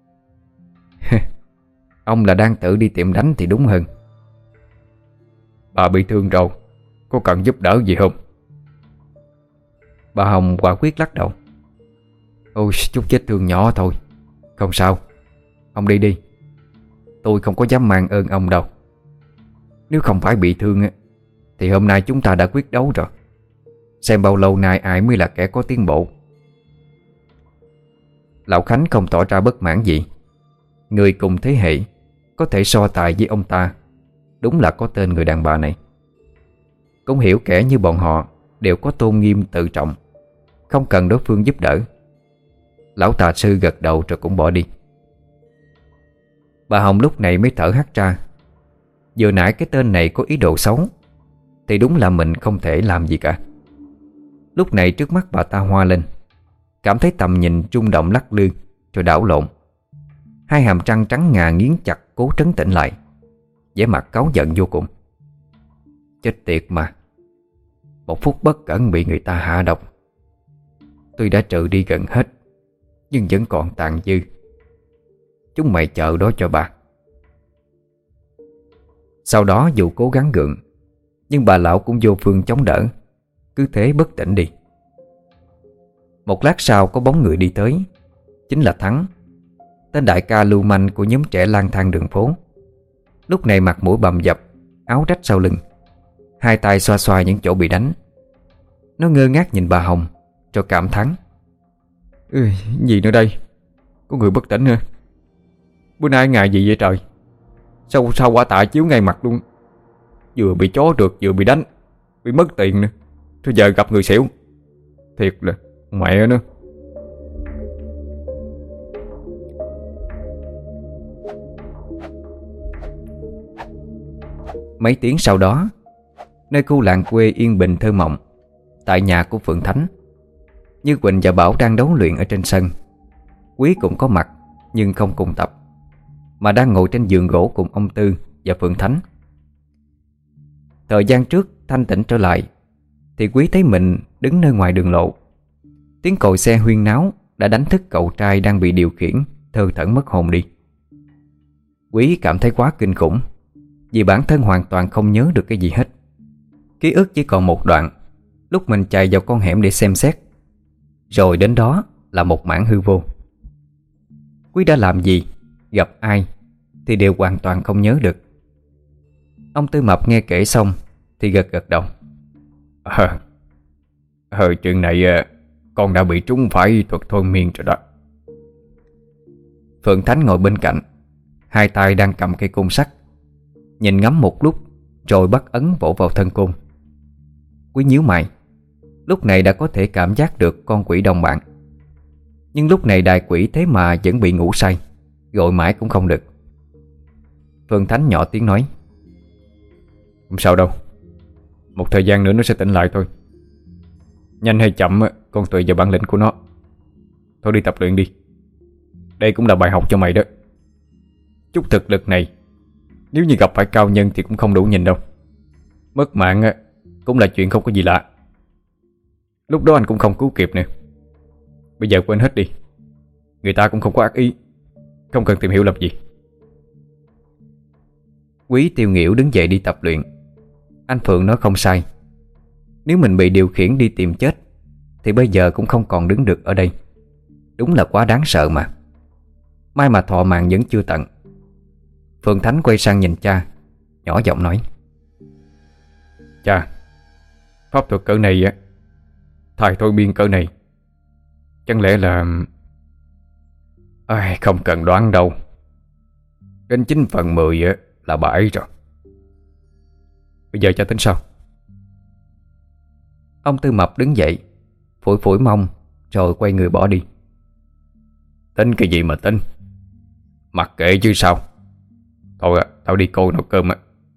"Ông là đang tự đi tìm đánh thì đúng hơn." "Bà bị thương rồi, có cần giúp đỡ gì không?" Bà Hồng quả quyết lắc đầu: "Ôi, chút vết thương nhỏ thôi, không sao. Ông đi đi, tôi không có dám mang ơn ông đâu. Nếu không phải bị thương thì hôm nay chúng ta đã quyết đấu rồi. Xem bao lâu nay ai mới là kẻ có tiến bộ." Lão Khánh không tỏ ra bất mãn gì. Người cùng thế hệ có thể so tài với ông ta, đúng là có tên người đàn bà này. Cũng hiểu kẻ như bọn họ đều có tôn nghiêm tự trọng, không cần đối phương giúp đỡ. Lão tà sư gật đầu rồi cũng bỏ đi. Bà Hồng lúc này mới thở hắt ra. Vừa nãy cái tên này có ý đồ xấu thì đúng là mình không thể làm gì cả. Lúc này trước mắt bà ta hoa lên, cảm thấy tầm nhìn rung động lắc lư rồi đảo lộn. Hai hàm răng trắng ngà nghiến chặt cố trấn tĩnh lại, vẻ mặt cáu giận vô cùng. Chết tiệt mà, một phút bất cẩn bị người ta hạ độc. Tôi đã trừ đi gần hết, nhưng vẫn còn tàn dư. Chúng mày chờ đó cho bà. Sau đó dù cố gắng gượng, nhưng bà lão cũng vô phương chống đỡ, cứ thế bất tỉnh đi. Một lát sau có bóng người đi tới, chính là Thắng, tên đại ca lưu manh của nhóm trẻ lang thang đường phố. Lúc này mặt mũi bầm dập, áo rách sau lưng, hai tay xoa xoa những chỗ bị đánh. Nó ngơ ngác nhìn bà Hồng rồi cảm thán: Gì nữa đây? Có người bất tỉnh hả? Bữa nay ngày gì vậy trời? Sao quả tạ chiếu ngay mặt luôn. Vừa bị chó rượt vừa bị đánh, bị mất tiền nữa, rồi giờ gặp người xỉu. Thiệt là mẹ nữa. Mấy tiếng sau đó, nơi khu làng quê yên bình thơ mộng, tại nhà của Phượng Thánh, Như Quỳnh và Bảo đang đấu luyện ở trên sân. Quý cũng có mặt nhưng không cùng tập, mà đang ngồi trên giường gỗ cùng ông Tư và Phượng Thánh. Thời gian trước thanh tĩnh trở lại thì Quý thấy mình đứng nơi ngoài đường lộ. Tiếng còi xe huyên náo đã đánh thức cậu trai đang bị điều khiển thơ thẩn mất hồn đi. Quý cảm thấy quá kinh khủng, vì bản thân hoàn toàn không nhớ được cái gì hết. Ký ức chỉ còn một đoạn lúc mình chạy vào con hẻm để xem xét, rồi đến đó là một mảng hư vô. Quý đã làm gì, gặp ai thì đều hoàn toàn không nhớ được. Ông Tư Mập nghe kể xong thì gật gật đầu. Chuyện này con đã bị trúng phải thuật thôi miên rồi đó. Phượng Thánh ngồi bên cạnh, hai tay đang cầm cây côn sắt, nhìn ngắm một lúc rồi bắt ấn vỗ vào thân côn. Quý nhíu mày, lúc này đã có thể cảm giác được con quỷ đồng bạn. Nhưng lúc này đại quỷ thế mà vẫn bị ngủ say, gọi mãi cũng không được. Phương Thánh nhỏ tiếng nói:
Không sao đâu, một thời gian nữa nó sẽ tỉnh lại thôi. Nhanh hay chậm còn tùy vào bản lĩnh của nó. Thôi đi tập luyện đi. Đây cũng là bài học cho mày đó. Chút thực lực này, nếu như gặp phải cao nhân thì cũng không đủ nhìn đâu. Mất mạng cũng là chuyện không có gì lạ. Lúc đó anh cũng không cứu kịp nữa. Bây giờ quên hết đi. Người ta cũng không có ác ý, không cần tìm hiểu làm gì.
Quý Tiêu Nghĩu đứng dậy đi tập luyện. Anh Phượng nói không sai. Nếu mình bị điều khiển đi tìm chết thì bây giờ cũng không còn đứng được ở đây. Đúng là quá đáng sợ mà. May mà thọ mạng vẫn chưa tận. Phương Thánh quay sang nhìn cha, nhỏ giọng nói:
Cha, pháp thuật cỡ này thầy thôi biên cỡ này, chẳng lẽ là... không cần đoán đâu. Đến 9/10 là bà ấy rồi. Bây giờ cha tính sao?
Ông Tư Mập đứng dậy, phủi phủi mông, rồi quay người bỏ đi.
Tính cái gì mà tính, mặc kệ chứ sao. Thôi tao đi cô nấu cơm á.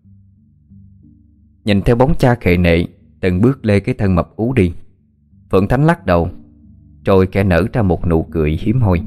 Nhìn theo bóng cha khệ nệ từng bước lê cái thân mập ú đi, Phượng Thánh lắc đầu, rồi kẻ nở ra một nụ cười hiếm hoi.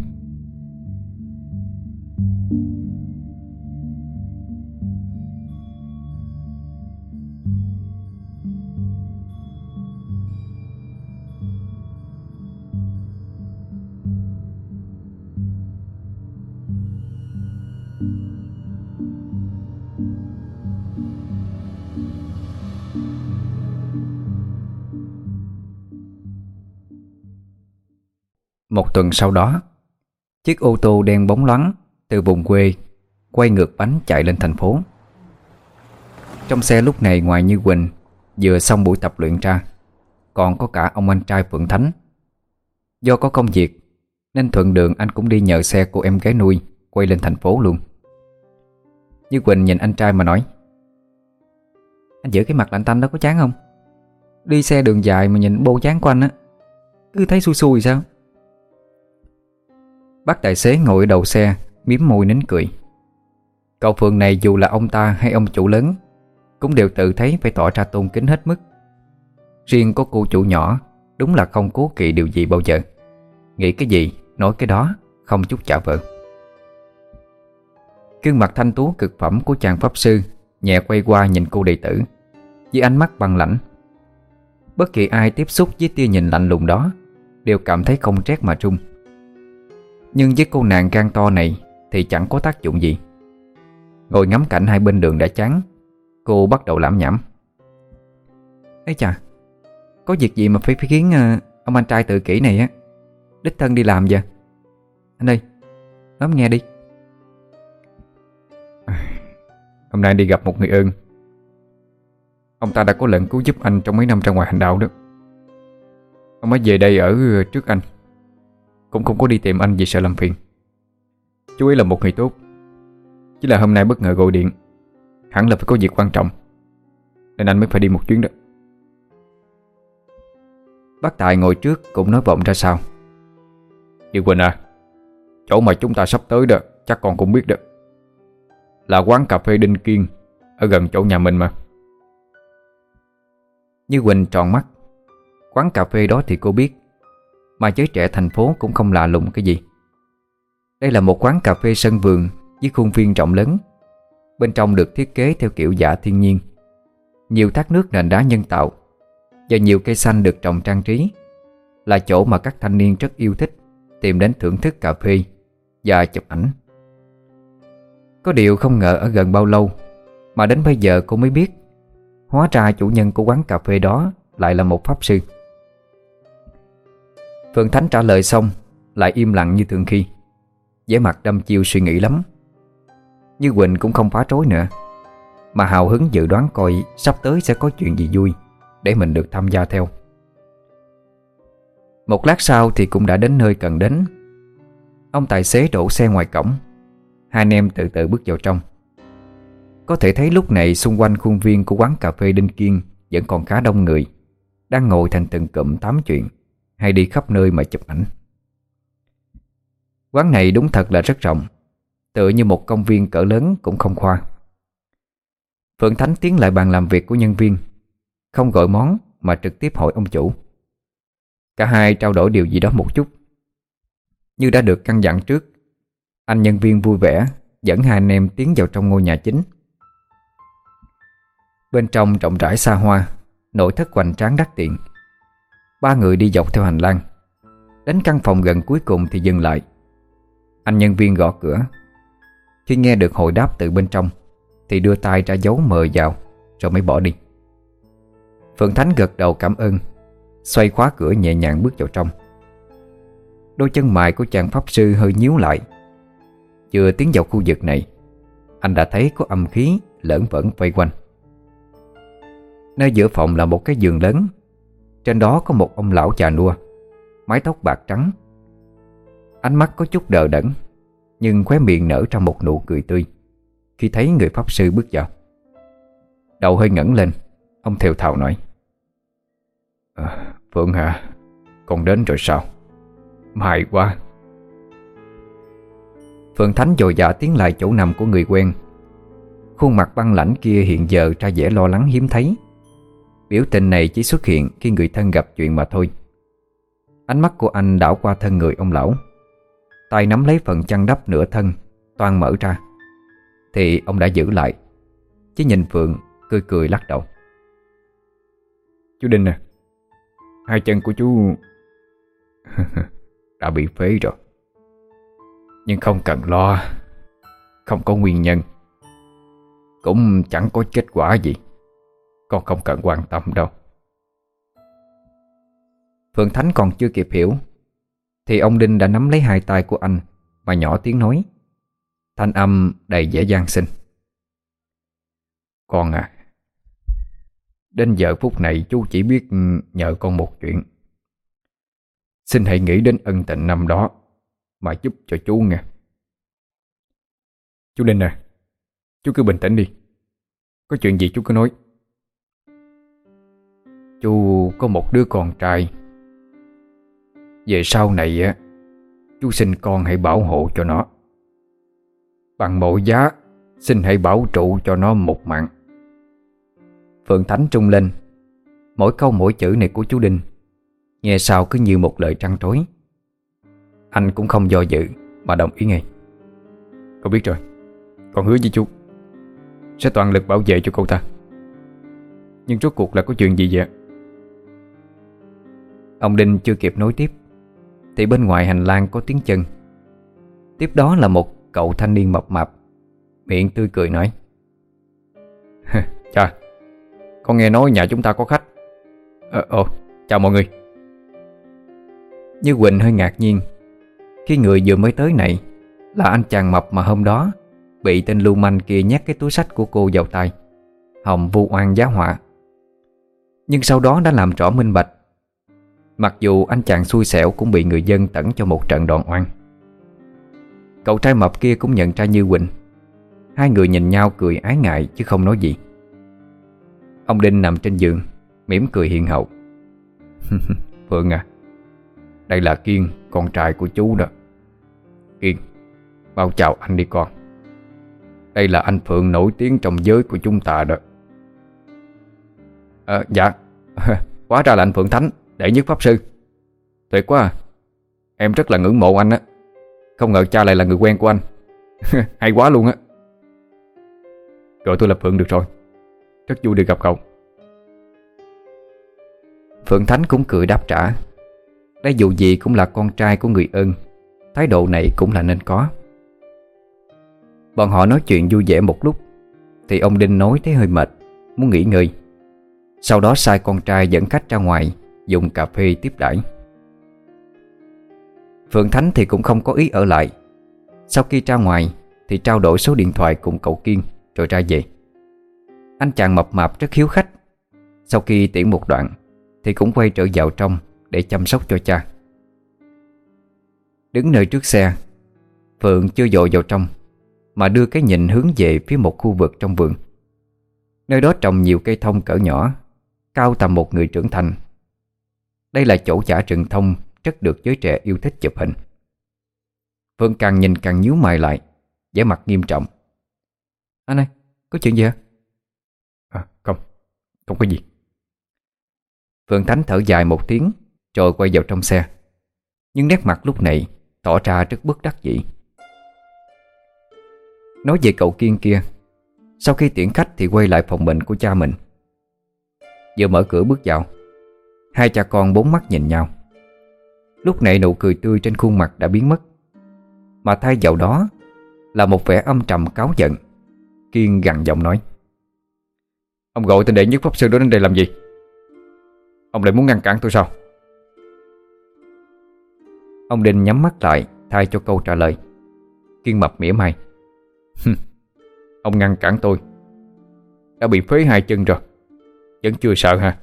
Một tuần sau đó, chiếc ô tô đen bóng loáng từ vùng quê quay ngược bánh chạy lên thành phố. Trong xe lúc này ngoài Như Quỳnh vừa xong buổi tập luyện ra, còn có cả ông anh trai Phượng Thánh. Do có công việc nên thuận đường anh cũng đi nhờ xe của em gái nuôi quay lên thành phố luôn. Như Quỳnh nhìn anh trai mà nói: Anh giữ cái mặt lạnh tanh đó có chán không? Đi xe đường dài mà nhìn bô chán của anh á, cứ thấy xui xui sao? Bác tài xế ngồi ở đầu xe mím môi nín cười. Cậu Phượng này dù là ông ta hay ông chủ lớn cũng đều tự thấy phải tỏ ra tôn kính hết mức. Riêng có cô chủ nhỏ đúng là không cố kỵ điều gì bao giờ. Nghĩ cái gì nói cái đó, không chút chả vợ. Gương mặt thanh tú cực phẩm của chàng pháp sư nhẹ quay qua nhìn cô đệ tử với ánh mắt băng lãnh. Bất kỳ ai tiếp xúc với tia nhìn lạnh lùng đó đều cảm thấy không rét mà run. Nhưng với cô nàng gan to này thì chẳng có tác dụng gì. Ngồi ngắm cảnh hai bên đường đã chán, cô bắt đầu lảm nhảm: Ê chà, có việc gì mà phải khiến ông anh trai tự kỷ này á đích thân đi làm vậy? Anh ơi, nói nghe đi.
Hôm nay đi gặp một người ơn. Ông ta đã có lần cứu giúp anh trong mấy năm ra ngoài hành đạo đó. Ông ấy về đây ở trước anh, cũng không có đi tìm anh vì sợ làm phiền. Chú ấy là một người tốt, chỉ là hôm nay bất ngờ gọi điện, hẳn là phải có việc quan trọng, nên anh mới phải đi một chuyến đó.
Bác Tài ngồi trước cũng nói vọng ra sau:
Như Quỳnh à, chỗ mà chúng ta sắp tới đó chắc con cũng biết đó, là quán cà phê Đinh Kiên ở gần chỗ nhà mình mà.
Như Quỳnh tròn mắt. Quán cà phê đó thì cô biết, mà giới trẻ thành phố cũng không lạ lùng cái gì. Đây là một quán cà phê sân vườn với khuôn viên rộng lớn. Bên trong được thiết kế theo kiểu giả thiên nhiên. Nhiều thác nước nền đá nhân tạo và nhiều cây xanh được trồng trang trí. Là chỗ mà các thanh niên rất yêu thích tìm đến thưởng thức cà phê và chụp ảnh. Có điều không ngờ ở gần bao lâu mà đến bây giờ cô mới biết, hóa ra chủ nhân của quán cà phê đó lại là một pháp sư. Phượng Thánh trả lời xong lại im lặng như thường khi, vẻ mặt đăm chiêu suy nghĩ lắm. Như Quỳnh cũng không phá rối nữa, mà hào hứng dự đoán coi sắp tới sẽ có chuyện gì vui để mình được tham gia theo. Một lát sau thì cũng đã đến nơi cần đến. Ông tài xế đổ xe ngoài cổng. Hai anh em từ từ bước vào trong. Có thể thấy lúc này xung quanh khuôn viên của quán cà phê Đinh Kiên vẫn còn khá đông người, đang ngồi thành từng cụm tám chuyện hay đi khắp nơi mà chụp ảnh. Quán này đúng thật là rất rộng, tựa như một công viên cỡ lớn cũng không khoa. Phượng Thánh tiến lại bàn làm việc của nhân viên, không gọi món mà trực tiếp hỏi ông chủ. Cả hai trao đổi điều gì đó một chút. Như đã được căn dặn trước, anh nhân viên vui vẻ dẫn hai anh em tiến vào trong ngôi nhà chính. Bên trong rộng rãi xa hoa, nội thất hoành tráng đắt tiền. Ba người đi dọc theo hành lang. Đến căn phòng gần cuối cùng thì dừng lại. Anh nhân viên gõ cửa. Khi nghe được hồi đáp từ bên trong thì đưa tay ra dấu mời vào, rồi mới bỏ đi. Phượng Thánh gật đầu cảm ơn, xoay khóa cửa nhẹ nhàng bước vào trong. Đôi chân mày của chàng pháp sư hơi nhíu lại. Chưa tiến vào khu vực này, anh đã thấy có âm khí lởn vởn vây quanh. Nơi giữa phòng là một cái giường lớn. Trên đó có một ông lão già nua, mái tóc bạc trắng. Ánh mắt có chút đờ đẫn, nhưng khóe miệng nở ra một nụ cười tươi khi thấy người pháp sư bước vào. Đầu hơi ngẩng lên, ông thều thào nói: Phượng hả, con đến rồi sao? May quá. Phượng Thánh vội vã tiến lại chỗ nằm của người quen. Khuôn mặt băng lãnh kia hiện giờ ra vẻ lo lắng hiếm thấy. Biểu tình này chỉ xuất hiện khi người thân gặp chuyện mà thôi. Ánh mắt của anh đảo qua thân người ông lão, tay nắm lấy phần chăn đắp nửa thân toang mở ra, thì ông đã giữ lại, chỉ nhìn Phượng cười cười lắc đầu. Chú Đinh à, hai chân của chú đã bị phế rồi. Nhưng không cần lo, không có nguyên nhân, cũng chẳng có kết quả gì. Con không cần quan tâm đâu. Phượng Thánh còn chưa kịp hiểu thì ông Đinh đã nắm lấy hai tay của anh mà nhỏ tiếng nói, thanh âm đầy vẻ van xin: Con à, đến giờ phút này chú chỉ biết nhờ con một chuyện. Xin hãy nghĩ đến ân tình năm đó mà giúp cho chú nghe. Chú Đinh à, chú cứ bình tĩnh đi. Có chuyện gì chú cứ nói. Chú có một đứa con trai. Về sau này á, chú xin con hãy bảo hộ cho nó. Bằng mọi giá, xin hãy bảo trụ cho nó một mạng. Phượng Thánh trung lên. Mỗi câu mỗi chữ này của chú Đinh nghe sao cứ như một lời trăn trối. Anh cũng không do dự mà đồng ý ngay. Con biết rồi, con hứa với chú sẽ toàn lực bảo vệ cho cậu ta. Nhưng rốt cuộc là có chuyện gì vậy? Ông Đinh chưa kịp nói tiếp thì bên ngoài hành lang có tiếng chân. Tiếp đó là một cậu thanh niên mập mạp, miệng tươi cười nói: Chà, con nghe nói nhà chúng ta có khách. Chào mọi người. Như Quỳnh hơi ngạc nhiên khi người vừa mới tới này là anh chàng mập mà hôm đó bị tên lưu manh kia nhét cái túi xách của cô vào tay, hòng vu oan giá họa. Nhưng sau đó đã làm rõ minh bạch. Mặc dù anh chàng xui xẻo cũng bị người dân tẩn cho một trận đòn oan. Cậu trai mập kia cũng nhận ra Như Quỳnh. Hai người nhìn nhau cười ái ngại chứ không nói gì. Ông Đinh nằm trên giường mỉm cười hiền hậu: Phượng à, đây là Kiên, con trai của chú đó. Kiên, bao chào anh đi con. Đây là anh Phượng nổi tiếng trong giới của chúng ta đó. Dạ. Hóa ra là anh Phượng Thánh, đệ nhất pháp sư. Tuyệt quá à. Em rất là ngưỡng mộ anh á. Không ngờ cha lại là người quen của anh. Hay quá luôn á. Gọi tôi là Phượng được rồi. Rất vui được gặp cậu. Phượng Thánh cũng cười đáp trả. Đây dù gì cũng là con trai của người ơn, thái độ này cũng là nên có. Bọn họ nói chuyện vui vẻ một lúc thì ông Đinh nói thấy hơi mệt, muốn nghỉ ngơi. Sau đó sai con trai dẫn khách ra ngoài dùng cà phê tiếp đãi. Phượng Thánh thì cũng không có ý ở lại. Sau khi ra ngoài thì trao đổi số điện thoại cùng cậu Kiên rồi ra về. Anh chàng mập mạp rất hiếu khách. Sau khi tiễn một đoạn thì cũng quay trở vào trong để chăm sóc cho cha. Đứng nơi trước xe, Phượng chưa dội vào trong mà đưa cái nhìn hướng về phía một khu vực trong vườn. Nơi đó trồng nhiều cây thông cỡ nhỏ, cao tầm một người trưởng thành. Đây là chỗ chả rừng thông rất được giới trẻ yêu thích chụp hình. Phương càng nhìn càng nhíu mày lại, vẻ mặt nghiêm trọng. Anh ơi, có chuyện gì hả?
Không, không có gì.
Phương Thánh thở dài một tiếng rồi quay vào trong xe. Nhưng nét mặt lúc này tỏ ra rất bất đắc dĩ. Nói về cậu Kiên kia, sau khi tiễn khách thì quay lại phòng bệnh của cha mình. Vừa mở cửa bước vào, hai cha con bốn mắt nhìn nhau. Lúc này nụ cười tươi trên khuôn mặt đã biến mất, mà thay vào đó là một vẻ âm trầm cáu giận. Kiên gằn giọng nói:
Ông gọi tên đệ nhất pháp sư đó đến đây làm gì? Ông lại muốn ngăn cản tôi sao?
Ông Đinh nhắm mắt lại thay cho câu trả lời. Kiên mập mỉa mai:
Ông ngăn cản tôi, đã bị phế hai chân rồi, vẫn chưa sợ hả?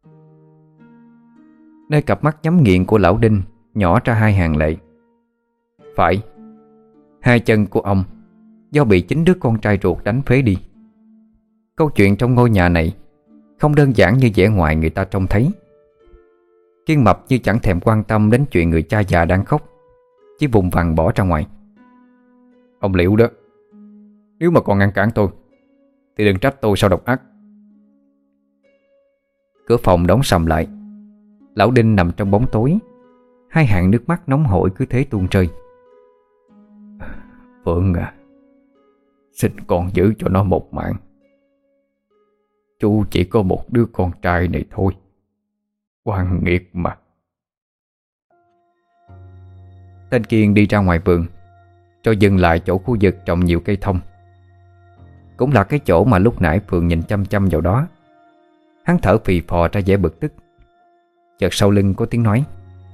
Nơi cặp mắt nhắm nghiền của lão Đinh nhỏ ra hai hàng lệ. Phải, hai chân của ông do bị chính đứa con trai ruột đánh phế đi. Câu chuyện trong ngôi nhà này không đơn giản như vẻ ngoài người ta trông thấy. Kiên mập như chẳng thèm quan tâm đến chuyện người cha già đang khóc, chỉ vùng vằng bỏ ra ngoài.
Ông Liễu đó, nếu mà còn ngăn cản tôi thì đừng trách tôi sao độc ác.
Cửa phòng đóng sầm lại. Lão Đinh nằm trong bóng tối, hai hàng nước mắt nóng hổi cứ thế tuôn rơi.
Phượng à, xin con giữ cho nó một mạng. Chú chỉ có một đứa con trai này thôi, oan nghiệt mà.
Tên Kiên đi ra ngoài vườn, rồi dừng lại chỗ khu vực trồng nhiều cây thông. Cũng là cái chỗ mà lúc nãy Phượng nhìn chăm chăm vào đó. Hắn thở phì phò ra vẻ bực tức. Chợt sau lưng có tiếng nói: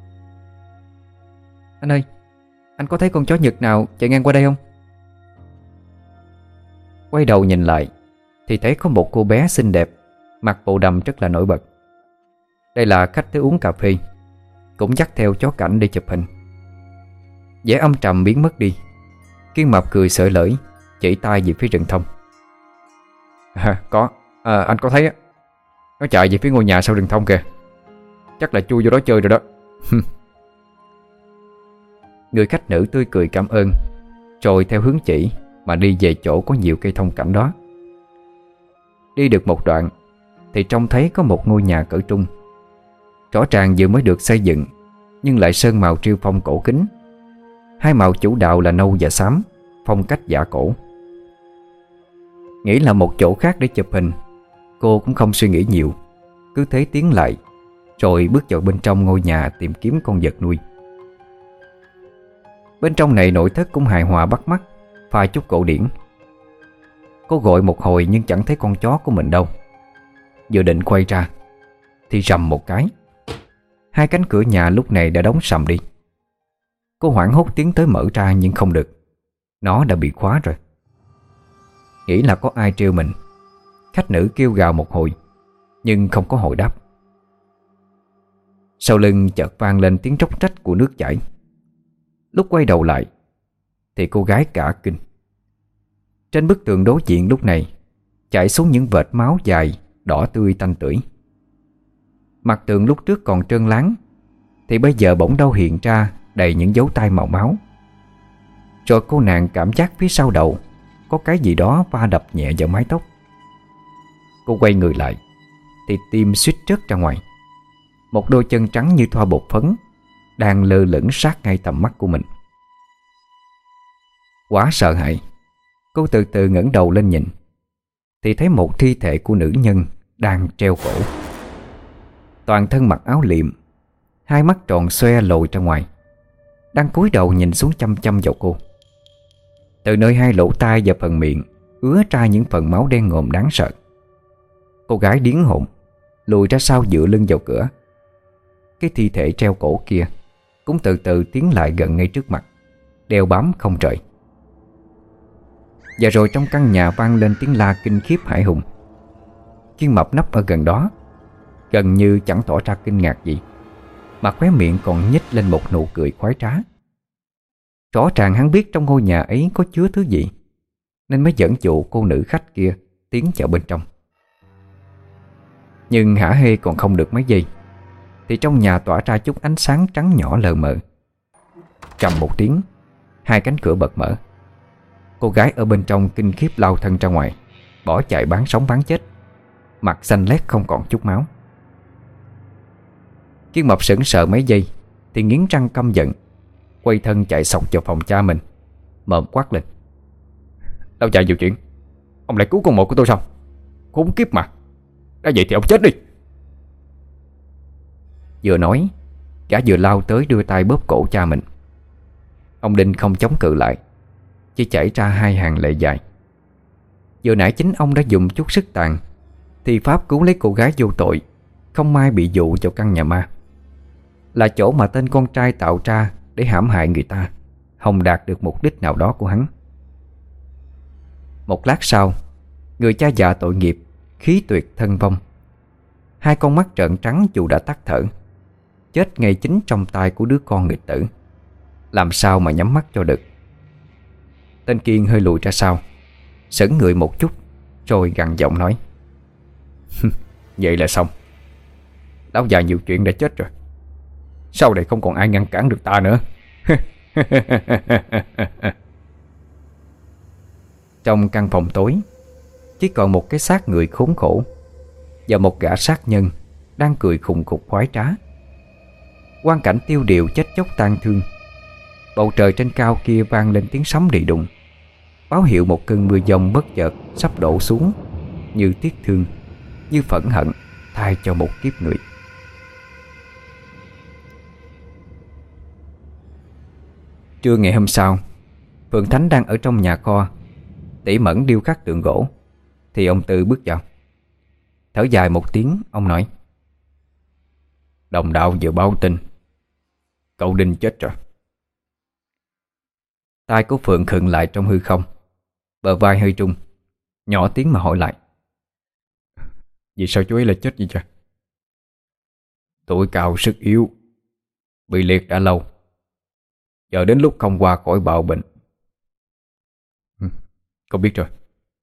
Anh ơi, anh có thấy con chó Nhật nào chạy ngang qua đây không? Quay đầu nhìn lại thì thấy có một cô bé xinh đẹp, mặc bộ đầm rất là nổi bật. Đây là khách tới uống cà phê, cũng dắt theo chó cảnh để chụp hình. Vẻ âm trầm biến mất đi. Kiên mập cười xởi lởi, chỉ tay về phía rừng thông.
Có, anh có thấy á, nó chạy về phía ngôi nhà sau rừng thông kìa. Chắc là chui vô đó chơi rồi đó.
Người khách nữ tươi cười cảm ơn, rồi theo hướng chỉ mà đi về chỗ có nhiều cây thông cảnh đó. Đi được một đoạn thì trông thấy có một ngôi nhà cỡ trung. Rõ ràng vừa mới được xây dựng, nhưng lại sơn màu triêu phong cổ kính. Hai màu chủ đạo là nâu và xám, phong cách giả cổ. Nghĩ là một chỗ khác để chụp hình, cô cũng không suy nghĩ nhiều, cứ thế tiến lại, rồi bước vào bên trong ngôi nhà tìm kiếm con vật nuôi. Bên trong này nội thất cũng hài hòa bắt mắt, pha chút cổ điển. Cô gọi một hồi nhưng chẳng thấy con chó của mình đâu. Vừa định quay ra thì rầm một cái, hai cánh cửa nhà lúc này đã đóng sầm đi. Cô hoảng hốt tiến tới mở ra nhưng không được, nó đã bị khóa rồi. Nghĩ là có ai trêu mình, khách nữ kêu gào một hồi nhưng không có hồi đáp. Sau lưng chợt vang lên tiếng róc rách của nước chảy. Lúc quay đầu lại thì cô gái cả kinh. Trên bức tường đối diện lúc này chảy xuống những vệt máu dài, đỏ tươi tanh tưởi. Mặt tường lúc trước còn trơn láng thì bây giờ bỗng đâu hiện ra đầy những dấu tay màu máu. Rồi cô nàng cảm giác phía sau đầu có cái gì đó va đập nhẹ vào mái tóc. Cô quay người lại thì tim suýt rớt ra ngoài. Một đôi chân trắng như thoa bột phấn đang lơ lửng sát ngay tầm mắt của mình. Quá sợ hãi, cô từ từ ngẩng đầu lên nhìn thì thấy một thi thể của nữ nhân đang treo cổ. Toàn thân mặc áo liệm, hai mắt tròn xoe lồi ra ngoài, đang cúi đầu nhìn xuống chăm chăm vào cô. Từ nơi hai lỗ tai và phần miệng ứa ra những phần máu đen ngòm đáng sợ. Cô gái điếng hồn lùi ra sau dựa lưng vào cửa. Cái thi thể treo cổ kia cũng từ từ tiến lại gần ngay trước mặt, đeo bám không rời. Và rồi trong căn nhà vang lên tiếng la kinh khiếp hãi hùng. Kiên mập nấp ở gần đó, gần như chẳng tỏ ra kinh ngạc gì, mà khóe miệng còn nhếch lên một nụ cười khoái trá. Rõ ràng hắn biết trong ngôi nhà ấy có chứa thứ gì, nên mới dẫn dụ cô nữ khách kia tiến vào bên trong. Nhưng hả hê còn không được mấy giây thì trong nhà tỏa ra chút ánh sáng trắng nhỏ lờ mờ. Trầm một tiếng, Hai cánh cửa bật mở. Cô gái ở bên trong kinh khiếp lao thân ra ngoài, bỏ chạy bán sống bán chết, mặt xanh lét không còn chút máu. Kiên Mập sững sờ mấy giây thì nghiến răng căm giận, quay thân chạy sộc vào phòng cha mình, mồm quát lên: "Lão già nhiều chuyện, ông lại cứu con một của tôi sao? Khốn kiếp mà. Đã vậy thì ông chết đi." Vừa nói, gã vừa lao tới đưa tay bóp cổ cha mình. Ông Đinh không chống cự lại, chỉ chảy ra hai hàng lệ dài. Vừa nãy chính ông đã dùng chút sức tàn thì pháp cứu lấy cô gái vô tội, không may bị dụ vào căn nhà ma, là chỗ mà tên con trai tạo ra để hãm hại người ta, không đạt được mục đích nào đó của hắn. Một lát sau, người cha già tội nghiệp, khí tuyệt thân vong. Hai con mắt trợn trắng dù đã tắt thở, chết ngay chính trong tay của đứa con nghịch tử, làm sao mà nhắm mắt cho được. Tên Kiên hơi lùi ra sau, sững người một chút, rồi gằn giọng nói: "Vậy là xong. Lão già nhiều chuyện đã chết rồi, sau này không còn ai ngăn cản được ta nữa." Trong căn phòng tối, chỉ còn một cái xác người khốn khổ và một gã sát nhân đang cười khùng khục khoái trá. Quang cảnh tiêu điều chết chóc tang thương. Bầu trời trên cao kia vang lên tiếng sấm rì đùng, báo hiệu một cơn mưa giông bất chợt sắp đổ xuống, như tiếc thương, như phẫn hận thay cho một kiếp người. Trưa ngày hôm sau, Phượng Thánh đang ở trong nhà kho tỉ mẩn điêu khắc tượng gỗ, thì ông Tư bước vào. Thở dài một tiếng, ông nói: "Đồng đạo vừa báo tin cậu Đinh chết rồi." Tai của Phượng khựng lại trong hư không, bờ vai hơi rung, nhỏ tiếng mà hỏi lại: "Vì sao chú ấy lại chết vậy cha?" "Tuổi cao sức yếu, bị liệt đã lâu, giờ đến lúc không qua khỏi bạo bệnh." "Con biết rồi."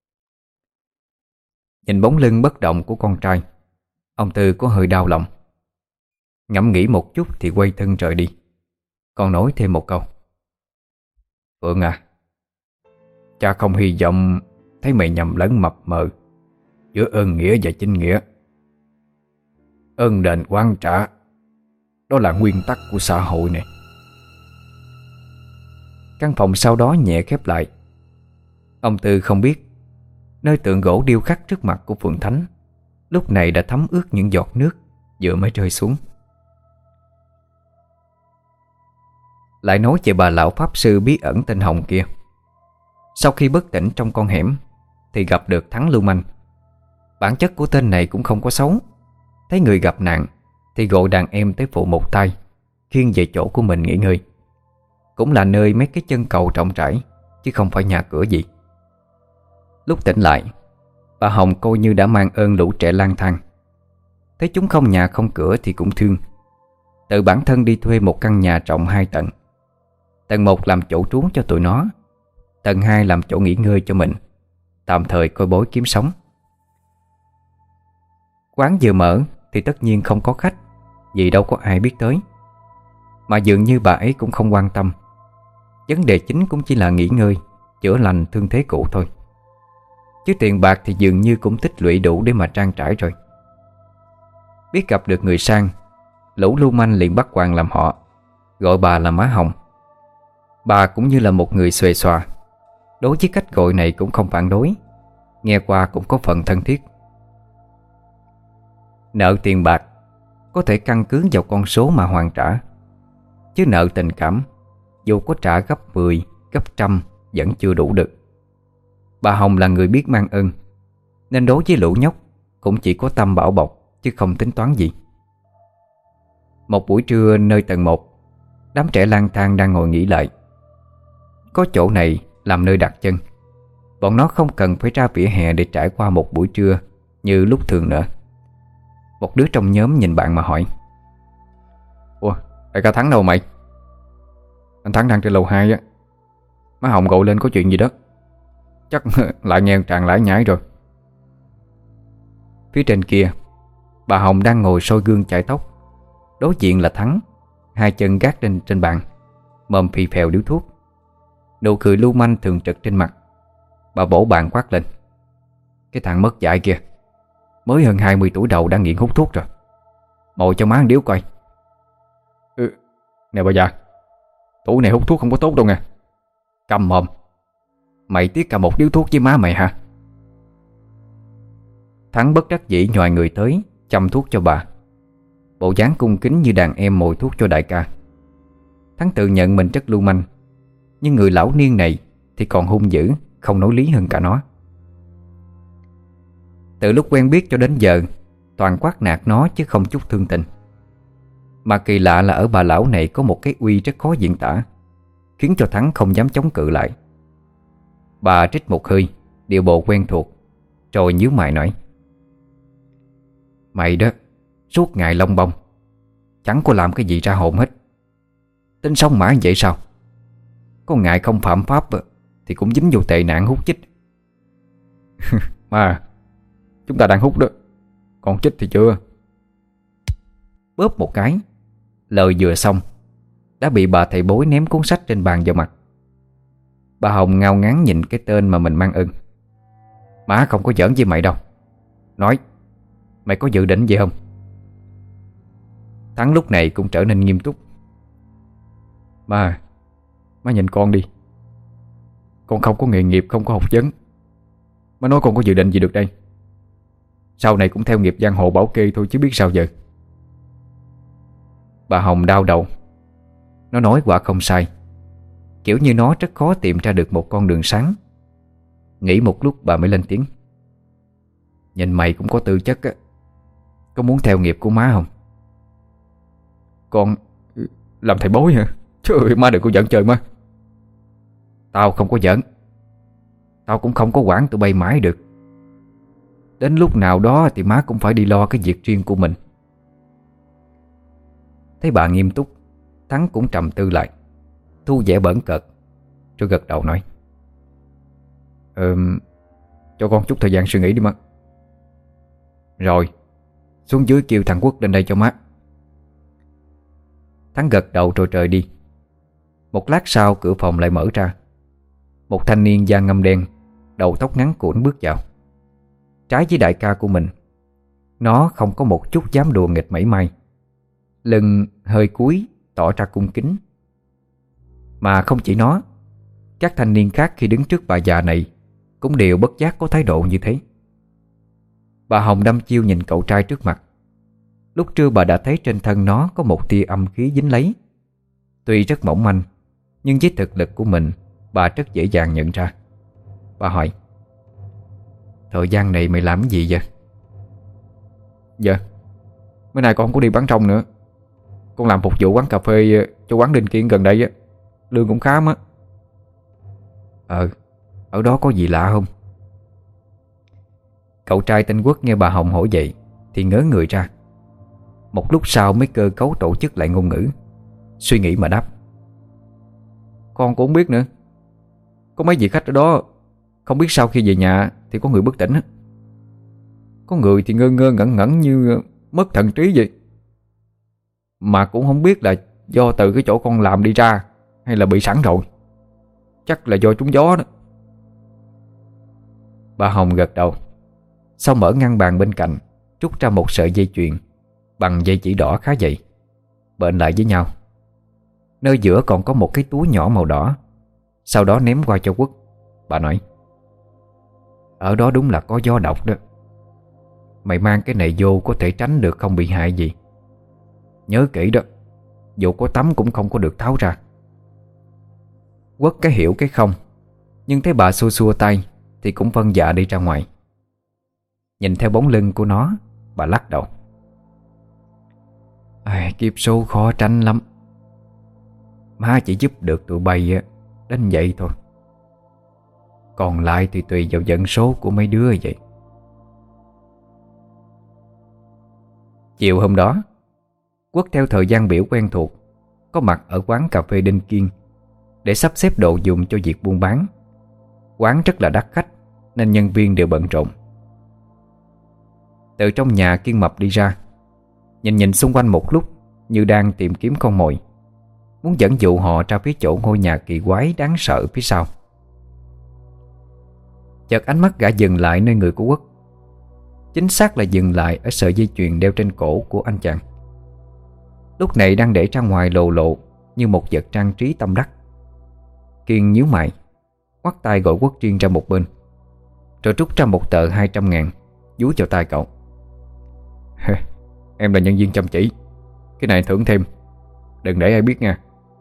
Nhìn bóng lưng bất động của con trai, ông Tư có hơi đau lòng. Ngẫm nghĩ một chút thì quay thân rời đi, còn nói thêm một câu: "Phượng à, cha không hy vọng thấy mày nhầm lẫn mập mờ giữa ơn nghĩa và chính nghĩa. Ơn đền oán trả, đó là nguyên tắc của xã hội này." Căn phòng sau đó nhẹ khép lại. Ông Tư không biết nơi tượng gỗ điêu khắc trước mặt của Phượng Thánh lúc này đã thấm ướt những giọt nước vừa mới rơi xuống. Lại nói về bà lão pháp sư bí ẩn tên Hồng kia. Sau khi bất tỉnh trong con hẻm thì gặp được Thắng lưu manh. Bản chất của tên này cũng không có xấu. Thấy người gặp nạn thì gọi đàn em tới phụ một tay, khiêng về chỗ của mình nghỉ ngơi. Cũng là nơi mấy cái chân cầu rộng rãi, chứ không phải nhà cửa gì. Lúc tỉnh lại, bà Hồng coi như đã mang ơn lũ trẻ lang thang. Thấy chúng không nhà không cửa thì cũng thương. Tự bản thân đi thuê một căn nhà rộng 2 tầng. Tầng 1 làm chỗ trú cho tụi nó, tầng 2 làm chỗ nghỉ ngơi cho mình, tạm thời coi bói kiếm sống. Quán vừa mở thì tất nhiên không có khách, vì đâu có ai biết tới. Mà dường như bà ấy cũng không quan tâm. Vấn đề chính cũng chỉ là nghỉ ngơi, chữa lành thương thế cũ thôi. Chứ tiền bạc thì dường như cũng tích lũy đủ để mà trang trải rồi. Biết gặp được người sang, lũ lưu manh liền bắt quan làm họ, gọi bà là má Hồng. Bà cũng như là một người xuề xòa, đối với cách gọi này cũng không phản đối, nghe qua cũng có phần thân thiết. Nợ tiền bạc có thể căn cứ vào con số mà hoàn trả, chứ nợ tình cảm dù có trả gấp 10, gấp 100 vẫn chưa đủ được. Bà Hồng là người biết mang ơn, nên đối với lũ nhóc cũng chỉ có tâm bảo bọc, chứ không tính toán gì. Một buổi trưa nơi tầng 1, đám trẻ lang thang đang ngồi nghỉ lại. Có chỗ này làm nơi đặt chân, bọn nó không cần phải ra vỉa hè để trải qua một buổi trưa như lúc thường nữa. Một đứa trong nhóm nhìn bạn mà hỏi: "Ủa, đại ca Thắng đâu mày?" "Anh Thắng đang trên lầu 2 á. Má Hồng gọi lên có chuyện gì đó, chắc lại nghe tràn lải nhải rồi." Phía trên kia, bà Hồng đang ngồi soi gương chải tóc. Đối diện là Thắng, hai chân gác trên bàn, mồm phì phèo điếu thuốc. Nụ cười lưu manh thường trực trên mặt. Bà bổ bàn quát lên: "Cái thằng mất dạy kia, mới hơn 20 tuổi đầu đã nghiện hút thuốc rồi. Mồi cho má ăn điếu coi."
Nè bà già, tuổi này hút thuốc không có tốt đâu nha.
"Câm mồm. Mày tiếc cả một điếu thuốc với má mày hả?" Thắng bất đắc dĩ nhòi người tới chăm thuốc cho bà. Bộ dáng cung kính như đàn em mồi thuốc cho đại ca. Thắng tự nhận mình rất lưu manh, nhưng người lão niên này thì còn hung dữ, không nói lý hơn cả nó. Từ lúc quen biết cho đến giờ, toàn quát nạt nó chứ không chút thương tình. Mà kỳ lạ là ở bà lão này có một cái uy rất khó diễn tả, khiến cho Thắng không dám chống cự lại. Bà trích một hơi, điệu bộ quen thuộc, rồi nhíu mày nói: "Mày đó, suốt ngày lông bông, chẳng có làm cái gì ra hồn hết. Tính sống mãi vậy sao? Có ngại không phạm pháp thì cũng dính vô tệ nạn hút chích."
Mà chúng ta đang hút đó, còn chích thì chưa.
Bóp một cái, lời vừa xong đã bị bà thầy bói ném cuốn sách trên bàn vào mặt. Bà Hồng ngao ngán nhìn cái tên mà mình mang ưng. "Má không có giỡn với mày đâu. Nói, mày có dự định gì không?" Thắng lúc này cũng trở nên nghiêm túc.
Má nhìn con đi. Con không có nghề nghiệp, không có học vấn. Má nói con có dự định gì được đây? Sau này cũng theo nghiệp giang hồ bảo kê thôi chứ biết sao giờ.
Bà Hồng đau đầu. Nó nói quả không sai. Kiểu như nó rất khó tìm ra được một con đường sáng. Nghĩ một lúc bà mới lên tiếng: "Nhìn mày cũng có tư chất á. Có muốn theo nghiệp của má không?"
Con làm thầy bói hả? Trời ơi, má đừng có giỡn chơi má.
Tao không có giỡn. Tao cũng không có quản tụi bay mãi được. Đến lúc nào đó thì má cũng phải đi lo cái việc riêng của mình. Thấy bà nghiêm túc, Thắng cũng trầm tư lại, thu vẻ bỡn cợt, rồi gật đầu nói:
Cho con chút thời gian suy nghĩ đi má.
"Rồi, xuống dưới kêu thằng Quốc lên đây cho má." Thắng gật đầu rồi rời đi. Một lát sau cửa phòng lại mở ra. Một thanh niên da ngăm đen, đầu tóc ngắn cũn bước vào. Trái với đại ca của mình, nó không có một chút dám đùa nghịch mảy may. Lưng hơi cúi, tỏ ra cung kính. Mà không chỉ nó, các thanh niên khác khi đứng trước bà già này cũng đều bất giác có thái độ như thế. Bà Hồng đăm chiêu nhìn cậu trai trước mặt. Lúc trưa bà đã thấy trên thân nó có một tia âm khí dính lấy. Tuy rất mỏng manh, nhưng với thực lực của mình, bà rất dễ dàng nhận ra. Bà hỏi: "Thời gian này mày làm cái gì vậy?"
Dạ, mấy nay con không có đi bán trong nữa. Con làm phục vụ quán cà phê cho quán Đinh Kiên gần đây á. Lương cũng khá á.
Ở đó có gì lạ không?" Cậu trai tên Quốc nghe bà Hồng hỏi vậy thì ngớ người ra. Một lúc sau mới cơ cấu tổ chức lại ngôn ngữ, suy nghĩ mà đáp:
"Con cũng không biết nữa. Có mấy vị khách ở đó, không biết sau khi về nhà thì có người bất tỉnh á. Có người thì ngơ ngơ ngẩn ngẩn như mất thần trí vậy. Mà cũng không biết là do từ cái chỗ con làm đi ra hay là bị sẵn rồi. Chắc là do trúng gió đó."
Bà Hồng gật đầu. Sau mở ngăn bàn bên cạnh, rút ra một sợi dây chuyền bằng dây chỉ đỏ khá dày, bện lại với nhau. Nơi giữa còn có một cái túi nhỏ màu đỏ. Sau đó ném qua cho Quốc. Bà nói: "Ở đó đúng là có gió độc đó. Mày mang cái này vô có thể tránh được không bị hại gì. Nhớ kỹ đó, dù có tắm cũng không có được tháo ra." Quốc cái hiểu cái không, nhưng thấy bà xua xua tay thì cũng vâng dạ đi ra ngoài. Nhìn theo bóng lưng của nó, bà lắc đầu: "Kiếp số khó tránh lắm. Má chỉ giúp được tụi bay đến vậy thôi. Còn lại thì tùy vào vận số của mấy đứa vậy." Chiều hôm đó, Quốc theo thời gian biểu quen thuộc có mặt ở quán cà phê Đinh Kiên để sắp xếp đồ dùng cho việc buôn bán. Quán rất là đắt khách nên nhân viên đều bận rộn. Từ trong nhà Kiên Mập đi ra, nhìn nhìn xung quanh một lúc như đang tìm kiếm con mồi. muốn dẫn dụ họ ra phía chỗ ngôi nhà kỳ quái đáng sợ phía sau. Chợt ánh mắt gã dừng lại nơi người của Quốc. Chính xác là dừng lại ở sợi dây chuyền đeo trên cổ của anh chàng. Lúc này đang để ra ngoài lồ lộ như một vật trang trí tâm đắc. Kiên nhíu mày, ngoắt tay gọi Quốc riêng ra một bên, rồi rút ra một tờ 200.000 dúi vào tay cậu. Em là nhân viên chăm chỉ, cái này thưởng thêm, đừng để ai biết nha.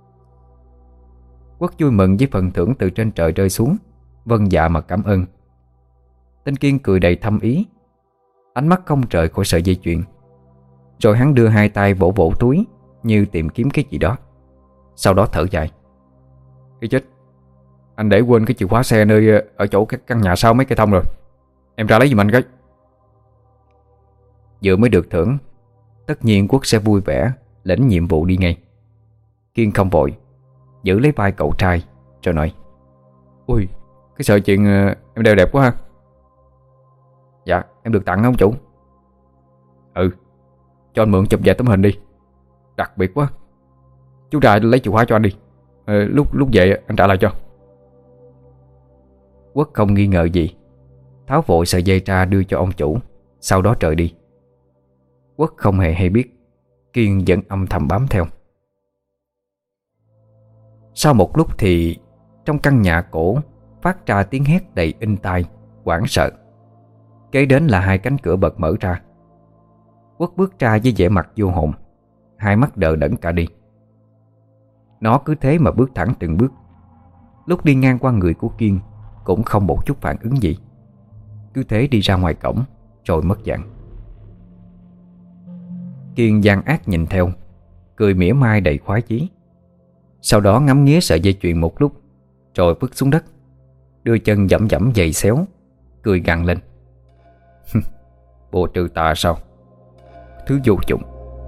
Quốc vui mừng với phần thưởng từ trên trời rơi xuống, vâng dạ mà cảm ơn. Tên Kiên cười đầy thâm ý, ánh mắt không rời khỏi sợi dây chuyền. Rồi hắn đưa hai tay vỗ vỗ túi như tìm kiếm cái gì đó. Sau đó thở dài. Cái chết, anh để quên cái chìa khóa xe nơi ở chỗ cái căn nhà sau mấy cây thông rồi. Em ra lấy giùm anh cái. Vừa mới được thưởng, tất nhiên Quốc sẽ vui vẻ lãnh nhiệm vụ đi ngay. Kiên không vội, giữ lấy vai cậu trai rồi nói: Ui, cái sợi chuyền em đeo đẹp quá ha. Dạ, em được tặng không chủ? Ừ, cho anh mượn chụp vài tấm hình đi, đặc biệt quá. Chú ra lấy chìa khóa cho anh đi, lúc về anh trả lại cho. Quốc không nghi ngờ gì, tháo vội sợi dây ra đưa cho ông chủ, sau đó rời đi. Quốc không hề hay biết Kiên vẫn âm thầm bám theo. Sau một lúc thì trong căn nhà cổ phát ra tiếng hét đầy inh tai, hoảng sợ. Kế đến là hai cánh cửa bật mở ra. Quốc bước ra với vẻ mặt vô hồn, hai mắt đờ đẫn cả đi. Nó cứ thế mà bước thẳng từng bước. Lúc đi ngang qua người của Kiên cũng không một chút phản ứng gì, cứ thế đi ra ngoài cổng rồi mất dạng. Kiên gian ác nhìn theo, cười mỉa mai đầy khoái chí. Sau đó ngắm nghía sợi dây chuyền một lúc, rồi vứt xuống đất, đưa chân dẫm dẫm giày xéo, cười gằn lên. Bùa trừ tà sao? Thứ vô dụng.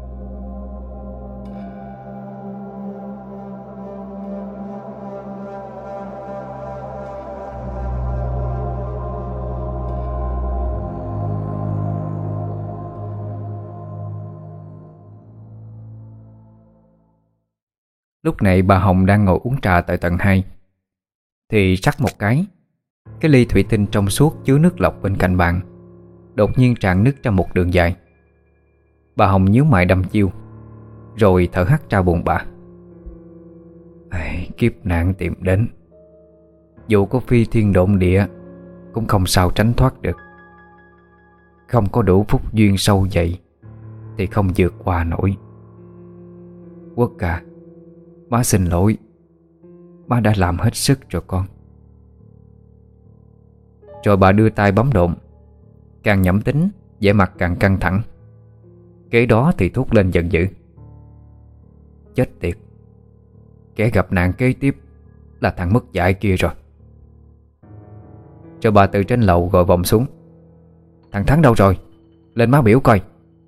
Lúc này bà Hồng đang ngồi uống trà tại tầng 2 thì rắc một cái ly thủy tinh trong suốt chứa nước lọc bên cạnh bàn đột nhiên tràn nước ra một đường dài. Bà Hồng nhíu mày đăm chiêu, rồi thở hắt ra buồn bã. Kiếp nạn tìm đến, dù có phi thiên độn địa cũng không sao tránh thoát được. Không có đủ phúc duyên sâu dày thì không vượt qua nổi. Quốc à, má xin lỗi, má đã làm hết sức rồi con. Rồi bà đưa tay bấm độn, càng nhẩm tính vẻ mặt càng căng thẳng. Kế đó thì thốt lên giận dữ. Chết tiệt, kẻ gặp nạn kế tiếp là thằng mất dạy kia rồi. Rồi bà từ trên lầu gọi vòng xuống. Thằng Thắng đâu rồi? Lên má biểu coi.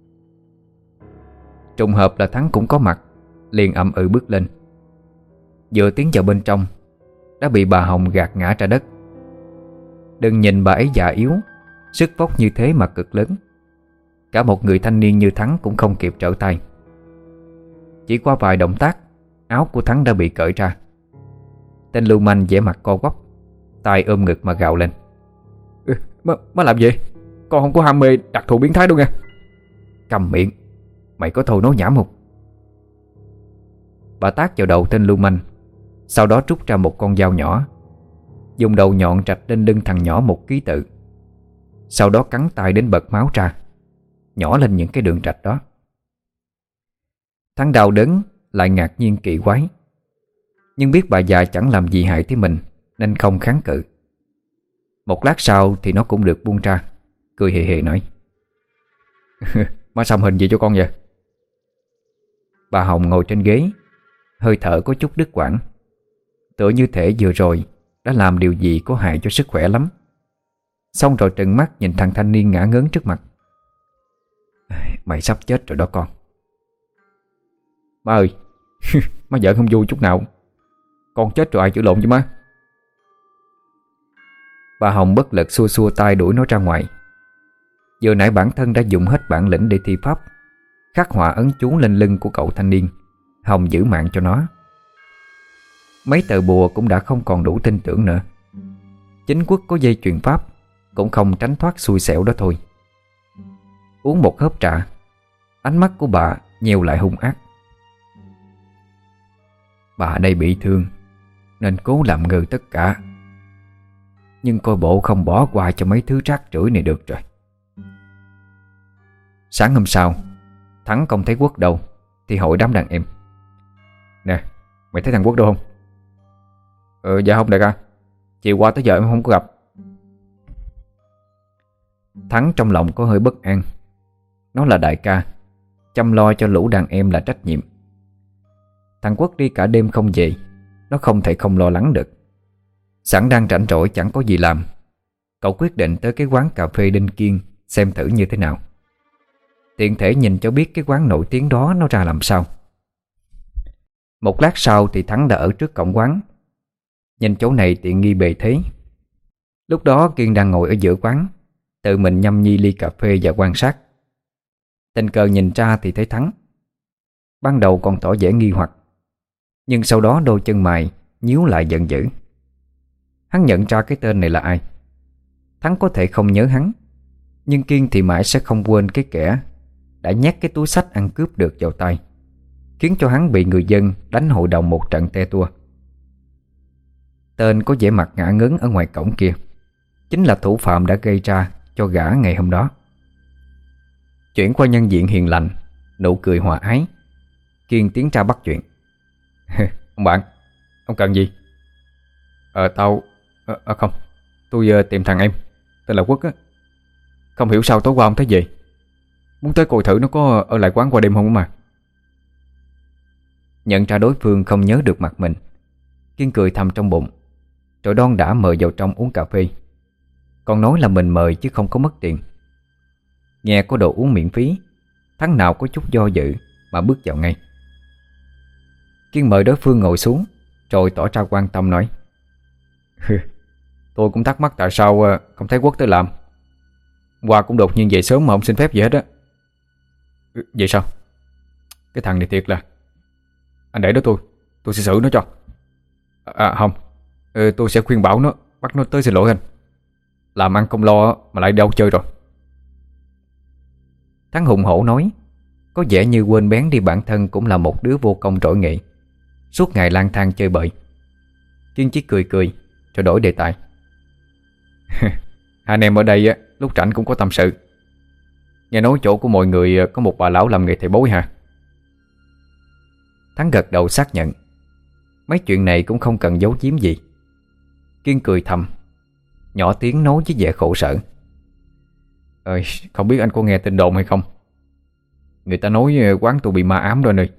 Trùng hợp là Thắng cũng có mặt, liền ậm ừ bước lên. Vừa tiến vào bên trong đã bị bà Hồng gạt ngã ra đất. Đừng nhìn bà ấy già yếu, sức vóc như thế mà cực lớn. Cả một người thanh niên như Thắng cũng không kịp trở tay. Chỉ qua vài động tác, áo của Thắng đã bị cởi ra. Tên lưu manh vẻ mặt co quắp, tay ôm ngực mà gào lên. Má làm gì? Con không có ham mê đặc thù biến thái đâu nha. Cầm miệng, mày có thôi nói nhảm không? Bà tát vào đầu tên lưu manh, sau đó rút ra một con dao nhỏ, dùng đầu nhọn rạch lên lưng thằng nhỏ một ký tự. Sau đó cắn tay đến bật máu ra, nhỏ lên những cái đường rạch đó. Thằng đau đớn lại ngạc nhiên kỳ quái, nhưng biết bà già chẳng làm gì hại tới mình nên không kháng cự. Một lát sau thì nó cũng được buông ra, cười hề hề nói. Má xăm hình gì cho con vậy? Bà Hồng ngồi trên ghế, hơi thở có chút đứt quãng, tựa như thể vừa rồi đã làm điều gì có hại cho sức khỏe lắm. Xong rồi trừng mắt nhìn thằng thanh niên ngã ngớn trước mặt. Mày sắp chết rồi đó con. Má ơi, má giỡn không vui chút nào. Con chết rồi ai chữa lộn với má? Bà Hồng bất lực xua xua tay đuổi nó ra ngoài. Vừa nãy bản thân đã dùng hết bản lĩnh để thi pháp, khắc họa ấn chú lên lưng của cậu thanh niên, Hồng giữ mạng cho nó. Mấy tờ bùa cũng đã không còn đủ tin tưởng nữa. Chính Quốc có dây chuyền pháp cũng không tránh thoát xui xẻo đó thôi. Uống một hớp trà, ánh mắt của bà nheo lại hung ác. Bà đây bị thương nên cố làm ngơ tất cả, nhưng coi bộ không bỏ qua cho mấy thứ rác rưởi này được rồi. Sáng hôm sau, Thắng không thấy Quốc đâu thì hỏi đám đàn em: Nè, mày thấy thằng Quốc đâu không? Dạ không đại ca, chiều qua tới giờ em không có gặp. Thắng trong lòng có hơi bất an. Nó là đại ca, chăm lo cho lũ đàn em là trách nhiệm. Thằng Quốc đi cả đêm không về, nó không thể không lo lắng được. Sẵn đang rảnh rỗi chẳng có gì làm, cậu quyết định tới cái quán cà phê Đinh Kiên xem thử như thế nào, tiện thể nhìn cho biết cái quán nổi tiếng đó nó ra làm sao. Một lát sau thì Thắng đã ở trước cổng quán. Nhìn chỗ này tiện nghi bề thế. Lúc đó Kiên đang ngồi ở giữa quán, tự mình nhâm nhi ly cà phê và quan sát. Tình cờ nhìn ra thì thấy Thắng. Ban đầu còn tỏ vẻ nghi hoặc, nhưng sau đó đôi chân mày nhíu lại giận dữ. Hắn nhận ra cái tên này là ai. Thắng có thể không nhớ hắn, nhưng Kiên thì mãi sẽ không quên cái kẻ đã nhét cái túi xách ăn cướp được vào tay, khiến cho hắn bị người dân đánh hội đồng một trận te tua. Tên có vẻ mặt ngả ngớn ở ngoài cổng kia chính là thủ phạm đã gây ra cho gã ngày hôm đó. Chuyển qua nhân diện hiền lành, nụ cười hòa ái, Kiên tiến ra bắt chuyện. Ông bạn, ông cần gì? Không, tôi tìm thằng em tên là Quốc á. Không hiểu sao tối qua ông thấy về, muốn tới coi thử nó có ở lại quán qua đêm không mà. Nhận ra đối phương không nhớ được mặt mình, Kiên cười thầm trong bụng, rồi đon đã mời vào trong uống cà phê. Còn nói là mình mời chứ không có mất tiền. Nghe có đồ uống miễn phí, Thắng nào có chút do dự mà bước vào ngay. Kiên mời đối phương ngồi xuống, rồi tỏ ra quan tâm nói: Tôi cũng thắc mắc tại sao không thấy Quốc tới làm. Qua cũng đột nhiên về sớm mà không xin phép gì hết á. Vậy sao? Cái thằng này thiệt là... Anh để đó tôi sẽ xử nó cho. Không, tôi sẽ khuyên bảo nó, bắt nó tới xin lỗi anh. Làm ăn không lo mà lại đâu chơi rồi. Thắng hùng hổ nói, có vẻ như quên bén đi bản thân cũng là một đứa vô công trỗi nghệ, suốt ngày lang thang chơi bời. Kiên chỉ cười cười rồi đổi đề tài. Hai anh em ở đây á, lúc rảnh cũng có tâm sự. Nghe nói chỗ của mọi người có một bà lão làm nghề thầy bói hả? Thắng gật đầu xác nhận. Mấy chuyện này cũng không cần giấu giếm gì. Kiên cười thầm, nhỏ tiếng nói với vẻ khổ sở: Không biết anh có nghe tin đồn hay không? Người ta nói quán tôi bị ma ám rồi này.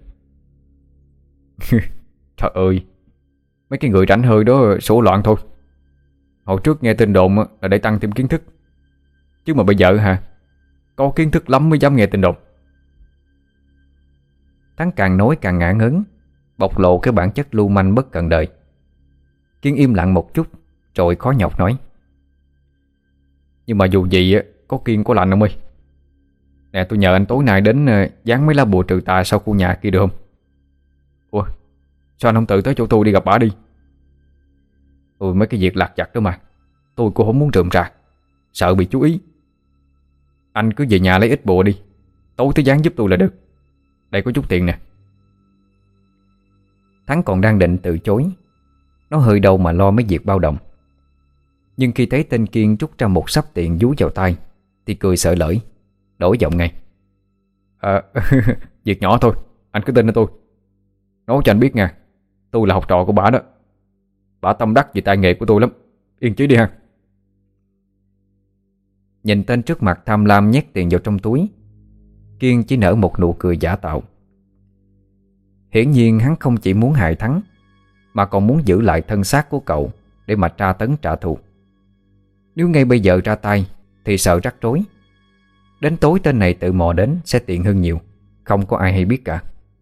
Trời ơi, mấy cái người rảnh hơi đó sổ loạn thôi. Hồi trước nghe tin đồn là để tăng thêm kiến thức, chứ mà bây giờ hả, có kiến thức lắm mới dám nghe tin đồn. Thắng càng nói càng ngả ngớn, bộc lộ cái bản chất lưu manh bất cần đời. Kiên im lặng một chút rồi khó nhọc nói: Nhưng mà dù gì có kiêng có lành ông ơi. Nè, tôi nhờ anh tối nay đến dán mấy lá bùa trừ tà sau khu nhà kia được không? Ủa, sao anh không tự tới chỗ tôi đi gặp bả đi? Tôi mấy cái việc lặt vặt đó mà, tôi cũng không muốn rườm rà, sợ bị chú ý. Anh cứ về nhà lấy ít bùa đi, tối tới dán giúp tôi là được. Đây có chút tiền nè. Thắng còn đang định từ chối, nó hơi đâu mà lo mấy việc bao đồng. Nhưng khi thấy tên Kiên rút ra một xấp tiền vú vào tay thì cười sợ lỡi, đổi giọng ngay: Việc nhỏ thôi, anh cứ tin ở tôi. Nói cho anh biết nha, tôi là học trò của bả đó. Bả tâm đắc về tay nghề của tôi lắm, yên chí đi ha. Nhìn tên trước mặt tham lam nhét tiền vào trong túi, Kiên chỉ nở một nụ cười giả tạo. Hiển nhiên hắn không chỉ muốn hại Thắng, mà còn muốn giữ lại thân xác của cậu để mà tra tấn trả thù. Nếu ngay bây giờ ra tay thì sợ rắc rối. Đến tối tên này tự mò đến sẽ tiện hơn nhiều, không có ai hay biết cả.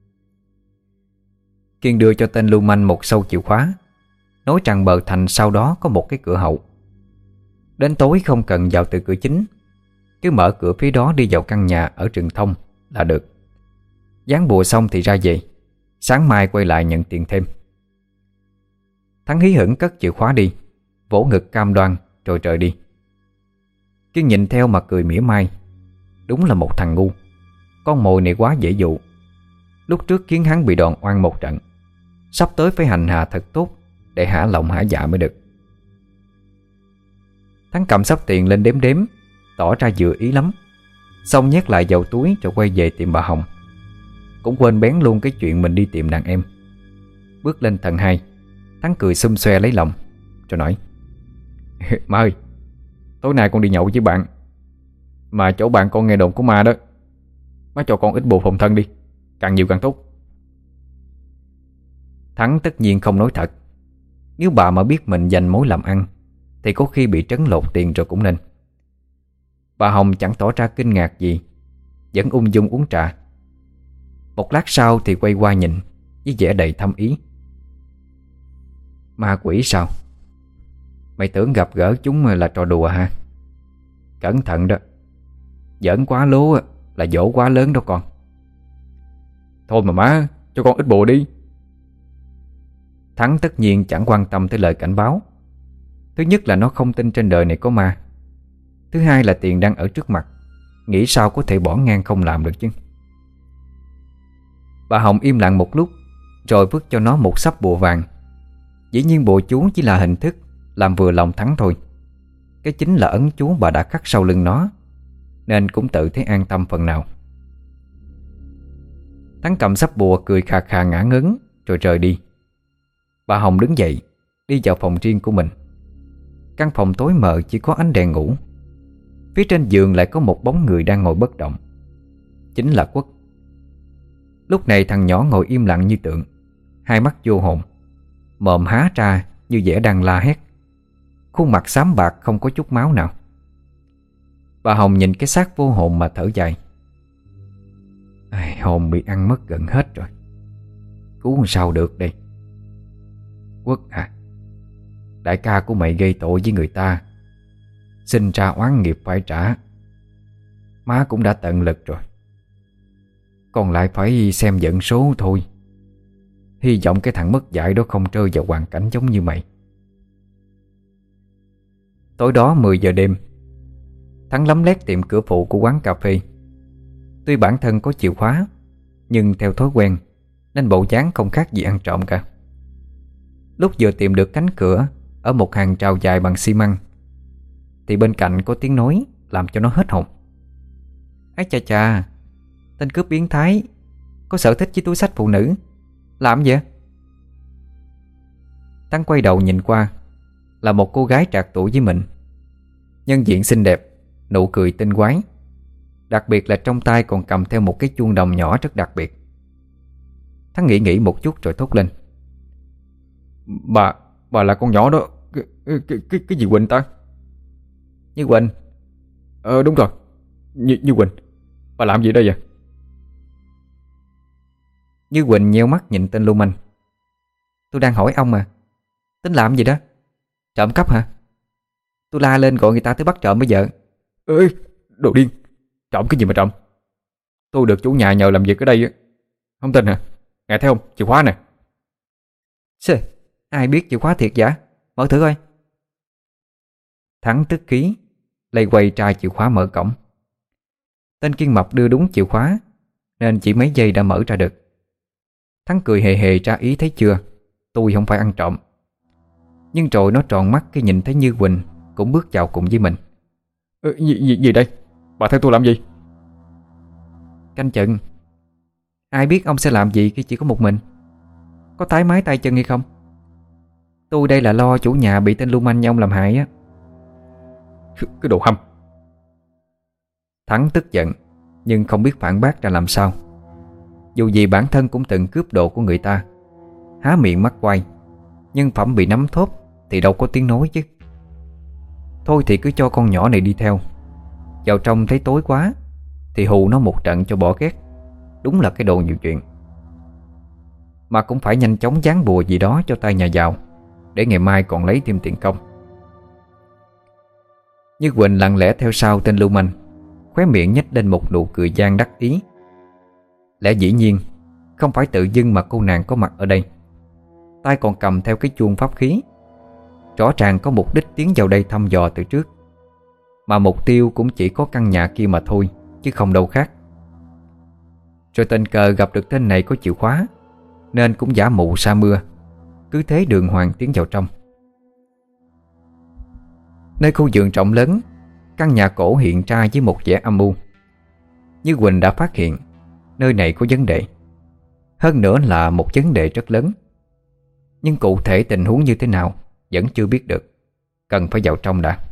Kiên đưa cho tên lưu manh một sâu chìa khóa, nói rằng bờ thành sau đó có một cái cửa hậu. Đến tối không cần vào từ cửa chính, cứ mở cửa phía đó đi vào căn nhà ở rừng thông là được. Dán bùa xong thì ra về, sáng mai quay lại nhận tiền thêm. Thắng hí hửng cất chìa khóa đi, vỗ ngực cam đoan rồi rời đi. Kiên nhìn theo mà cười mỉa mai. Đúng là một thằng ngu. Con mồi này quá dễ dụ. Lúc trước khiến hắn bị đòn oan một trận, sắp tới phải hành hạ thật tốt để hả lòng hả dạ mới được. Thắng cầm sắp tiền lên đếm đếm, tỏ ra vừa ý lắm. Xong nhét lại vào túi rồi quay về tìm bà Hồng. Cũng quên bén luôn cái chuyện mình đi tìm đàn em. Bước lên tầng 2, Thắng cười xum xoe lấy lòng rồi nói: Má ơi, tối nay con đi nhậu với bạn, mà chỗ bạn con nghe đồn của ma đó. Má cho con ít bồ phòng thân đi, càng nhiều càng tốt. Thắng tất nhiên không nói thật. Nếu bà mà biết mình dành mối làm ăn thì có khi bị trấn lột tiền rồi cũng nên. Bà Hồng chẳng tỏ ra kinh ngạc gì, vẫn ung dung uống trà. Một lát sau thì quay qua nhìn với vẻ đầy thâm ý: Ma quỷ sao? Mày tưởng gặp gỡ chúng là trò đùa hả? Cẩn thận đó, giỡn quá lố là dỗ quá lớn đó con. Thôi mà má, cho con ít bồ đi. Thắng tất nhiên chẳng quan tâm tới lời cảnh báo. Thứ nhất là nó không tin trên đời này có ma. Thứ hai là tiền đang ở trước mặt, nghĩ sao có thể bỏ ngang không làm được chứ. Bà Hồng im lặng một lúc, rồi vứt cho nó một xấp bùa vàng. Dĩ nhiên bùa chú chỉ là hình thức làm vừa lòng Thắng thôi. Cái chính là ấn chú bà đã khắc sau lưng nó, nên cũng tự thấy an tâm phần nào. Thắng cầm xấp bùa cười khà khà ngã ngấn rồi rời đi. Bà Hồng đứng dậy đi vào phòng riêng của mình. Căn phòng tối mờ chỉ có ánh đèn ngủ. Phía trên giường lại có một bóng người đang ngồi bất động. Chính là Quất. Lúc này thằng nhỏ ngồi im lặng như tượng, hai mắt vô hồn, mồm há ra như vẻ đang la hét. Khuôn mặt xám bạc không có chút máu nào. Bà Hồng nhìn cái xác vô hồn mà thở dài. Hồn bị ăn mất gần hết rồi, cứu làm sao được đây? Quất à, đại ca của mày gây tội với người ta, sinh ra oán nghiệp phải trả. Má cũng đã tận lực rồi, còn lại phải xem vận số thôi. Hy vọng cái thằng mất dạy đó không rơi vào hoàn cảnh giống như mày. Tối đó 10 giờ đêm, Thắng lấm lét tìm cửa phụ của quán cà phê. Tuy bản thân có chìa khóa, nhưng theo thói quen nên bộ dáng không khác gì ăn trộm cả. Lúc vừa tìm được cánh cửa ở một hàng rào dài bằng xi măng thì bên cạnh có tiếng nói làm cho nó hết hồn. Ái chà chà, tên cướp biến thái có sở thích với túi xách phụ nữ, làm gì vậy? Thắng quay đầu nhìn qua, là một cô gái trạc tuổi với mình. Nhân diện xinh đẹp, nụ cười tinh quái. Đặc biệt là trong tay còn cầm theo một cái chuông đồng nhỏ rất đặc biệt. Thắng nghĩ một chút rồi thốt lên: Bà là con nhỏ đó, cái gì Quỳnh ta? Như Quỳnh? Đúng rồi, Như Quỳnh. Bà làm gì đây vậy? Như Quỳnh nheo mắt nhìn tên lưu manh. Tôi đang hỏi ông mà, tính làm gì đó? Trộm cắp hả? Tôi la lên gọi người ta tới bắt trộm bây giờ. Ê, đồ điên, trộm cái gì mà trộm? Tôi được chủ nhà nhờ làm việc ở đây. Không tin hả? Nghe thấy không, chìa khóa nè. Xê, ai biết chìa khóa thiệt giả? Mở thử coi. Thắng tức khí lây quay trai chìa khóa mở cổng. Tên Kiên Mập đưa đúng chìa khóa nên chỉ mấy giây đã mở ra được. Thắng cười hề hề ra ý thấy chưa, tôi không phải ăn trộm. Nhưng rồi nó tròn mắt khi nhìn thấy Như Quỳnh cũng bước vào cùng với mình. Gì đây? Bà theo tôi làm gì? Canh chừng. Ai biết ông sẽ làm gì khi chỉ có một mình? Có tái mái tay chân hay không? Tôi đây là lo chủ nhà bị tên lưu manh như ông làm hại á. Cái đồ hâm. Thắng tức giận nhưng không biết phản bác ra làm sao. Dù gì bản thân cũng từng cướp đồ của người ta, há miệng mắc quay, nhưng phẩm bị nắm thóp thì đâu có tiếng nói chứ. Thôi thì cứ cho con nhỏ này đi theo. Vào trong thấy tối quá thì hù nó một trận cho bỏ ghét. Đúng là cái đồ nhiều chuyện. Mà cũng phải nhanh chóng dán bùa gì đó cho tay nhà giàu, để ngày mai còn lấy thêm tiền công. Như Quỳnh lặng lẽ theo sau tên lưu manh, khóe miệng nhếch lên một nụ cười gian đắc ý. Lẽ dĩ nhiên không phải tự dưng mà cô nàng có mặt ở đây. tay còn cầm theo cái chuông pháp khí. Rõ ràng có mục đích tiến vào đây thăm dò từ trước, mà mục tiêu cũng chỉ có căn nhà kia mà thôi, chứ không đâu khác. Rồi tình cờ gặp được tên này có chìa khóa, nên cũng giả mụ sa mưa, cứ thế đường hoàng tiến vào trong. Nơi khu vườn rộng lớn, căn nhà cổ hiện ra với một vẻ âm u. Như Quỳnh đã phát hiện, nơi này có vấn đề. Hơn nữa là một vấn đề rất lớn. Nhưng cụ thể tình huống như thế nào vẫn chưa biết được, cần phải vào trong đã.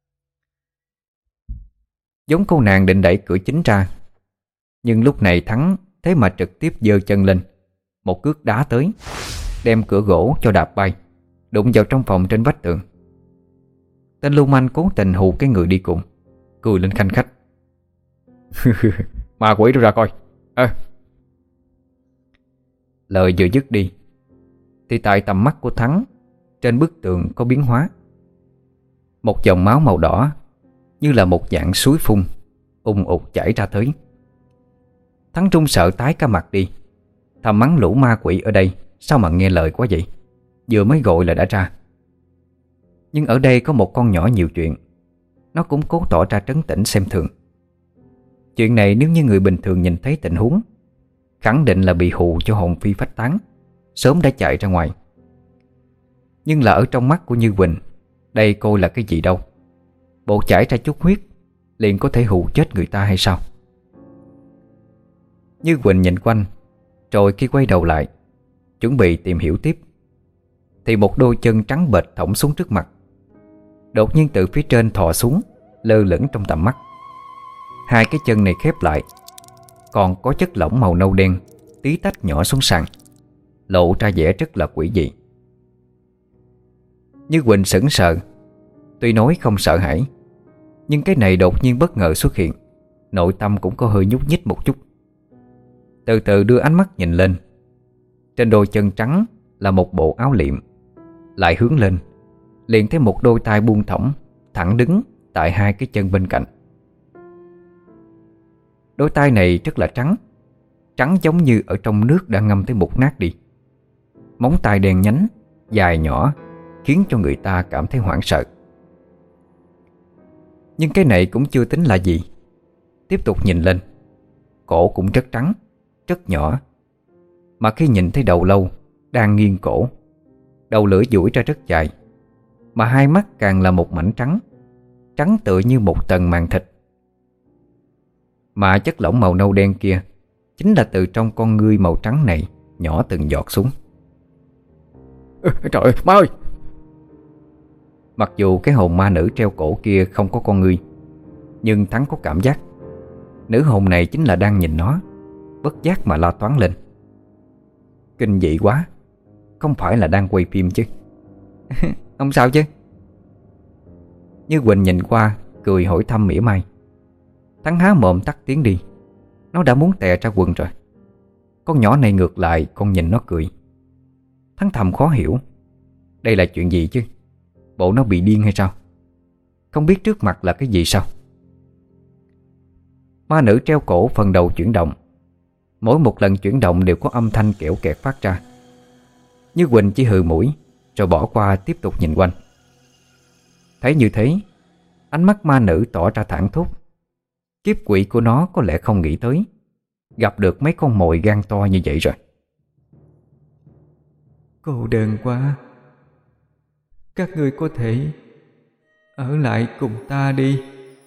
Giống cô nàng định đẩy cửa chính ra, nhưng lúc này Thắng thế mà trực tiếp giơ chân lên, một cước đá tới, đem cửa gỗ cho đạp bay, đụng vào trong phòng trên vách tường. Tên lưu manh cố tình hù cái người đi cùng, cười lên khanh khách. Ma quỷ đâu ra coi. Lời vừa dứt đi thì tại tầm mắt của Thắng, trên bức tường có biến hóa. Một dòng máu màu đỏ như là một dạng suối phun ùn ụt chảy ra tới. Thắng run sợ tái cả mặt đi, thầm mắng lũ ma quỷ ở đây sao mà nghe lời quá vậy, vừa mới gọi là đã ra. Nhưng ở đây có một con nhỏ nhiều chuyện, nó cũng cố tỏ ra trấn tĩnh xem thường. Chuyện này nếu như người bình thường nhìn thấy tình huống, khẳng định là bị hù cho hồn phi phách tán, sớm đã chạy ra ngoài. Nhưng là ở trong mắt của Như Quỳnh, đây coi là cái gì đâu. Bộ chảy ra chút huyết liền có thể hù chết người ta hay sao? Như Quỳnh nhìn quanh, rồi khi quay đầu lại chuẩn bị tìm hiểu tiếp, thì một đôi chân trắng bệch thõng xuống trước mặt. Đột nhiên từ phía trên thò xuống, lơ lửng trong tầm mắt. Hai cái chân này khép lại, còn có chất lỏng màu nâu đen tí tách nhỏ xuống sàn, lộ ra vẻ rất là quỷ dị. Như Quỳnh sững sờ. Tuy nói không sợ hãi, nhưng cái này đột nhiên bất ngờ xuất hiện, nội tâm cũng có hơi nhúc nhích một chút. Từ từ đưa ánh mắt nhìn lên. Trên đôi chân trắng là một bộ áo liệm. Lại hướng lên, liền thấy một đôi tay buông thõng thẳng đứng tại hai cái chân bên cạnh. Đôi tay này rất là trắng, trắng giống như ở trong nước đã ngâm tới mục nát đi. Móng tay đen nhánh, dài nhỏ, khiến cho người ta cảm thấy hoảng sợ. Nhưng cái này cũng chưa tính là gì. Tiếp tục nhìn lên, cổ cũng rất trắng, rất nhỏ. Mà khi nhìn thấy đầu lâu đang nghiêng cổ, đầu lưỡi duỗi ra rất dài, mà hai mắt càng là một mảnh trắng, trắng tựa như một tầng màng thịt. Mà chất lỏng màu nâu đen kia chính là từ trong con ngươi màu trắng này nhỏ từng giọt xuống.
Trời ơi, ma ơi!
Mặc dù cái hồn ma nữ treo cổ kia không có con ngươi, nhưng Thắng có cảm giác nữ hồn này chính là đang nhìn nó, bất giác mà la toáng lên. Kinh dị quá, không phải là đang quay phim chứ? Không sao chứ? Như Quỳnh nhìn qua, cười hỏi thăm mỉa mai. Thắng há mồm tắt tiếng đi. Nó đã muốn tè ra quần rồi. Con nhỏ này ngược lại còn nhìn nó cười. Thắng thầm khó hiểu, đây là chuyện gì chứ? Bộ nó bị điên hay sao? Không biết trước mặt là cái gì sao? Ma nữ treo cổ phần đầu chuyển động. Mỗi một lần chuyển động đều có âm thanh kẽo kẹt phát ra. Như Quỳnh chỉ hừ mũi, rồi bỏ qua tiếp tục nhìn quanh. Thấy như thế, ánh mắt ma nữ tỏ ra thảng thốt. Kiếp quỷ của nó có lẽ không nghĩ tới gặp được mấy con mồi gan to như vậy rồi. Cô đơn quá, các ngươi có thể ở lại cùng ta đi.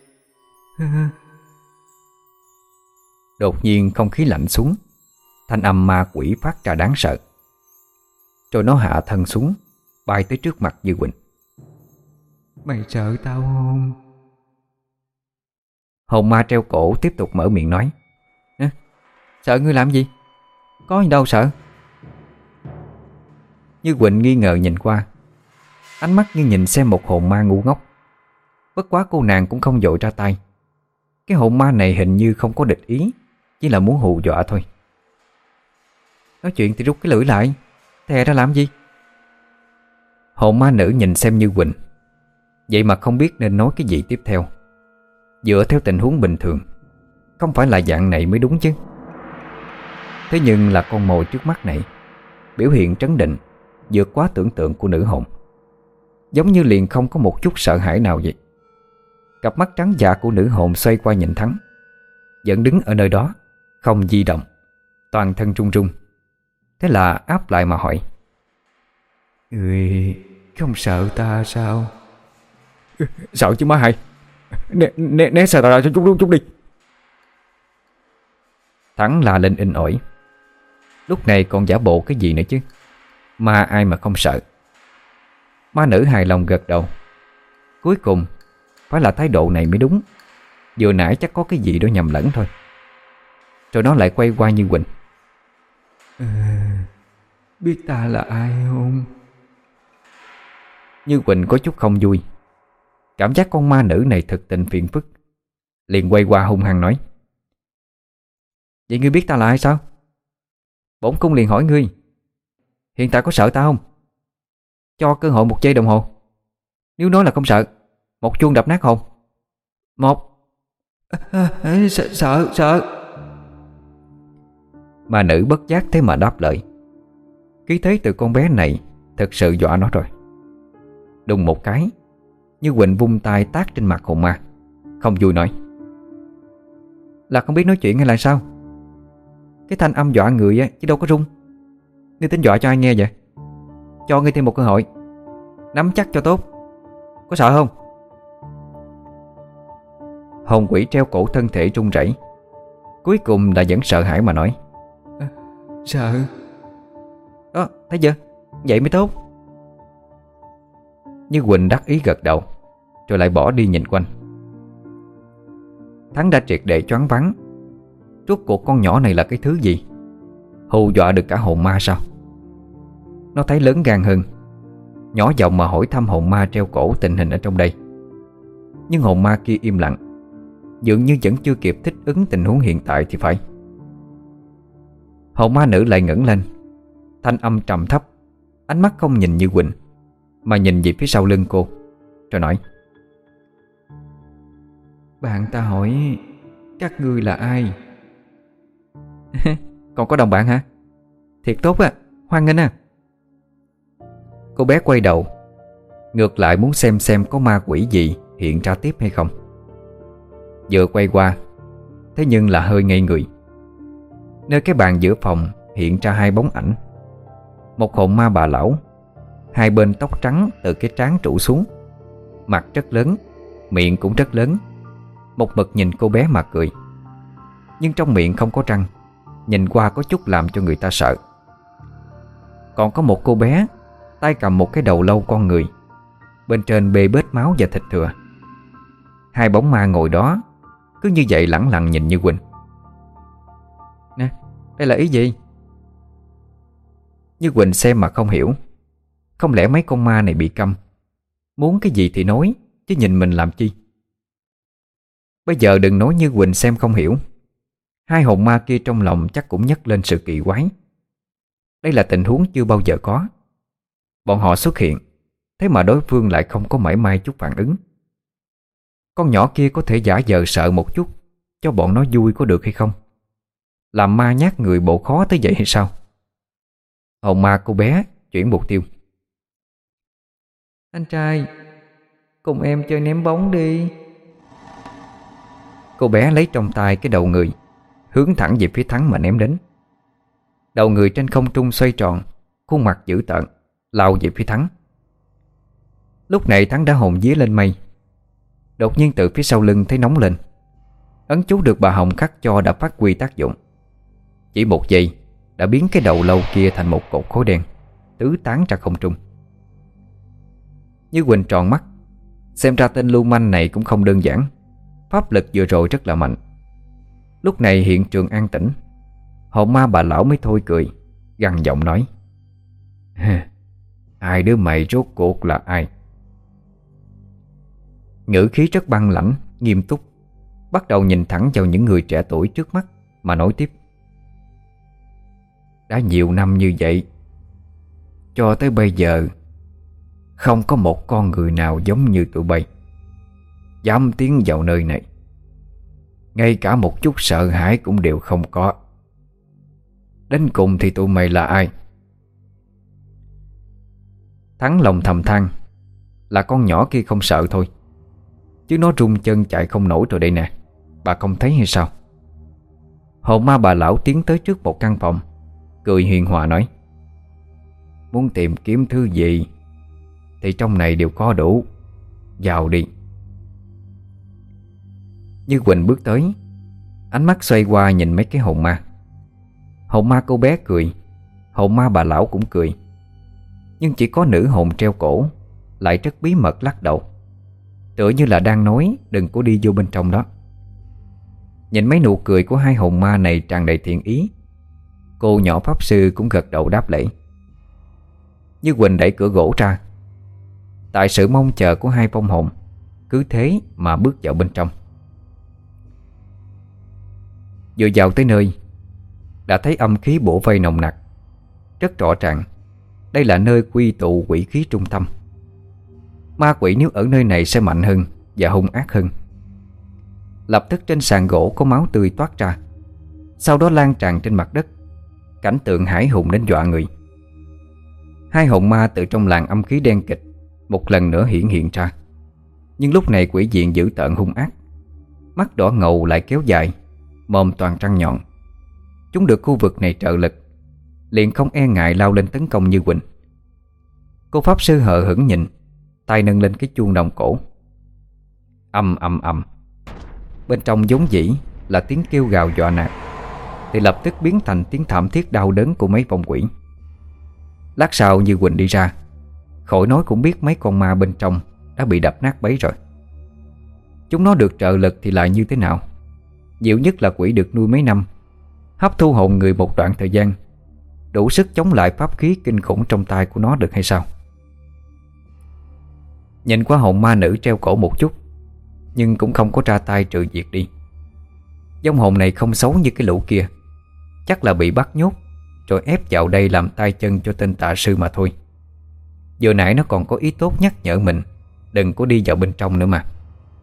Đột nhiên không khí lạnh xuống, thanh âm ma quỷ phát ra đáng sợ. Rồi nó hạ thân xuống, bay tới trước mặt Như Quỳnh. Mày sợ tao không? Hồn ma treo cổ tiếp tục mở miệng nói. Sợ ngươi làm gì? Có gì đâu sợ. Như Quỳnh nghi ngờ nhìn qua, ánh mắt như nhìn xem một hồn ma ngu ngốc. Bất quá cô nàng cũng không vội ra tay. Cái hồn ma này hình như không có địch ý, chỉ là muốn hù dọa thôi. Nói chuyện thì rút cái lưỡi lại, thè ra làm gì? Hồn ma nữ nhìn xem Như Quỳnh, vậy mà không biết nên nói cái gì tiếp theo. Dựa theo tình huống bình thường, không phải là dạng này mới đúng chứ. Thế nhưng là con mồi trước mắt này biểu hiện trấn định, vượt quá tưởng tượng của nữ hồn. Giống như liền không có một chút sợ hãi nào vậy. Cặp mắt trắng dạ của nữ hồn xoay qua nhìn Thắng, vẫn đứng ở nơi đó, không di động, toàn thân run run. Thế là áp lại mà hỏi: "Người không sợ ta sao?"
Sợ chứ má hai. Né xa tao ra cho chút đi.
Thắng la lên in ỏi. Lúc này còn giả bộ cái gì nữa chứ, ma ai mà không sợ. Ma nữ hài lòng gật đầu. Cuối cùng phải là thái độ này mới đúng. Vừa nãy chắc có cái gì đó nhầm lẫn thôi. Rồi nó lại quay qua Như Quỳnh: Biết ta là ai không? Như Quỳnh có chút không vui. Cảm giác con ma nữ này thực tình phiền phức, liền quay qua hung hăng nói: "Vậy ngươi biết ta là ai sao? Bổn cung liền hỏi ngươi, hiện tại có sợ ta không? Cho cơ hội 1 giây đồng hồ. Nếu nói là không sợ, một chuông đập nát hồn. 1. Sợ. Ma nữ bất giác thế mà đáp lời. Khí thế từ con bé này thật sự dọa nó rồi. Đùng một cái, Như Quỳnh vung tay tát trên mặt hồn ma, không vui nói: "Là không biết nói chuyện hay là sao? Cái thanh âm dọa người á, chứ đâu có rung. Ngươi tính dọa cho ai nghe vậy? Cho ngươi thêm một cơ hội, nắm chắc cho tốt. Có sợ không?" Hồn quỷ treo cổ thân thể run rẩy, cuối cùng đã vẫn sợ hãi mà nói: "Sợ. Thấy chưa? Vậy mới tốt." Như Quỳnh đắc ý gật đầu, rồi lại bỏ đi nhìn quanh. Thắng đã triệt để choáng váng. Rốt cuộc con nhỏ này là cái thứ gì? Hù dọa được cả hồn ma sao? Nó thấy lớn gan hơn, nhỏ giọng mà hỏi thăm hồn ma treo cổ tình hình ở trong đây. Nhưng hồn ma kia im lặng, dường như vẫn chưa kịp thích ứng tình huống hiện tại thì phải. Hồn ma nữ lại ngẩng lên, thanh âm trầm thấp, ánh mắt không nhìn Như Quỳnh mà nhìn về phía sau lưng cô, rồi nói: "Bạn ta hỏi các ngươi là ai?" "Còn có đồng bạn hả? Thiệt tốt á, hoan nghênh à." Cô bé quay đầu, ngược lại muốn xem có ma quỷ gì hiện ra tiếp hay không. Vừa quay qua, thế nhưng là hơi ngây người. Nơi cái bàn giữa phòng hiện ra 2 bóng ảnh. Một hồn ma bà lão, 2 bên tóc trắng từ cái trán trụ xuống, mặt rất lớn, miệng cũng rất lớn, một mực nhìn cô bé mà cười. Nhưng trong miệng không có răng, nhìn qua có chút làm cho người ta sợ. Còn có một cô bé, tay cầm một cái đầu lâu con người, bên trên bê bết máu và thịt thừa. 2 bóng ma ngồi đó cứ như vậy lẳng lặng nhìn Như Quỳnh. "Nè, đây là ý gì?" Như Quỳnh xem mà không hiểu. Không lẽ mấy con ma này bị câm, muốn cái gì thì nói, chứ nhìn mình làm chi? Bây giờ đừng nói Như Quỳnh xem không hiểu, 2 hồn ma kia trong lòng chắc cũng nhấc lên sự kỳ quái. Đây là tình huống chưa bao giờ có. Bọn họ xuất hiện, thế mà đối phương lại không có mảy may chút phản ứng. Con nhỏ kia có thể giả vờ sợ một chút cho bọn nó vui có được hay không? Làm ma nhát người bộ khó tới vậy hay sao? Hồn ma cô bé chuyển mục tiêu: "Anh trai, cùng em chơi ném bóng đi." Cô bé lấy trong tay cái đầu người, hướng thẳng về phía Thắng mà ném đến. Đầu người trên không trung xoay tròn, khuôn mặt dữ tợn, lao về phía Thắng. Lúc này Thắng đã hồn vía lên mây. Đột nhiên từ phía sau lưng thấy nóng lên. Ấn chú được bà Hồng khắc cho đã phát huy tác dụng. Chỉ 1 giây đã biến cái đầu lâu kia thành một cột khối đen, tứ tán ra không trung. Như Quỳnh tròn mắt, xem ra tên lưu manh này cũng không đơn giản. Pháp lực vừa rồi rất là mạnh. Lúc này hiện trường an tĩnh. Hồn ma bà lão mới thôi cười, gằn giọng nói: "Hai đứa mày rốt cuộc là ai?" Ngữ khí rất băng lãnh, nghiêm túc, bắt đầu nhìn thẳng vào những người trẻ tuổi trước mắt mà nói tiếp: "Đã nhiều năm như vậy, cho tới bây giờ không có một con người nào giống như tụi bay dám tiến vào nơi này. Ngay cả một chút sợ hãi cũng đều không có. Đến cùng thì tụi mày là ai?" Thắng lòng thầm than là con nhỏ kia không sợ thôi, chứ nó rung chân chạy không nổi rồi đây nè. Bà không thấy hay sao? Hồn ma bà lão tiến tới trước một căn phòng, cười hiền hòa nói: Muốn tìm kiếm thứ gì thì trong này đều có đủ, vào đi. Như Quỳnh bước tới, ánh mắt xoay qua nhìn mấy cái hồn ma. Hồn ma cô bé cười, hồn ma bà lão cũng cười. Nhưng chỉ có nữ hồn treo cổ lại rất bí mật lắc đầu, tựa như là đang nói đừng có đi vô bên trong đó. Nhìn mấy nụ cười của hai hồn ma này tràn đầy thiện ý, cô nhỏ pháp sư cũng gật đầu đáp lễ. Như Quỳnh đẩy cửa gỗ ra. Tại sự mong chờ của hai vong hồn, cứ thế mà bước vào bên trong. Vừa vào tới nơi, đã thấy âm khí bủa vây nồng nặc. Rất rõ ràng đây là nơi quy tụ quỷ khí trung tâm. Ma quỷ nếu ở nơi này sẽ mạnh hơn và hung ác hơn. Lập tức trên sàn gỗ có máu tươi toát ra, sau đó lan tràn trên mặt đất. Cảnh tượng hãi hùng đến dọa người. Hai hồn ma từ trong làn âm khí đen kịch một lần nữa hiện ra. Nhưng lúc này quỷ diện dữ tợn hung ác, mắt đỏ ngầu lại kéo dài, mồm toàn răng nhọn. Chúng được khu vực này trợ lực, liền không e ngại lao lên tấn công Như Quỳnh. Cô pháp sư hờ hững nhìn, tay nâng lên cái chuông đồng cổ. Ầm ầm ầm. Bên trong vốn dĩ là tiếng kêu gào dọa nạt, thì lập tức biến thành tiếng thảm thiết đau đớn của mấy vong quỷ. Lát sau Như Quỳnh đi ra, khỏi nói cũng biết mấy con ma bên trong đã bị đập nát bấy rồi. Chúng nó được trợ lực thì lại như thế nào? Nhiều nhất là quỷ được nuôi mấy năm, hấp thu hồn người một đoạn thời gian, đủ sức chống lại pháp khí kinh khủng trong tay của nó được hay sao? Nhìn qua hồn ma nữ treo cổ một chút, nhưng cũng không có ra tay trừ diệt đi. Vong hồn này không xấu như cái lũ kia, chắc là bị bắt nhốt rồi ép vào đây làm tay chân cho tên tà sư mà thôi. Vừa nãy nó còn có ý tốt nhắc nhở mình đừng có đi vào bên trong nữa mà.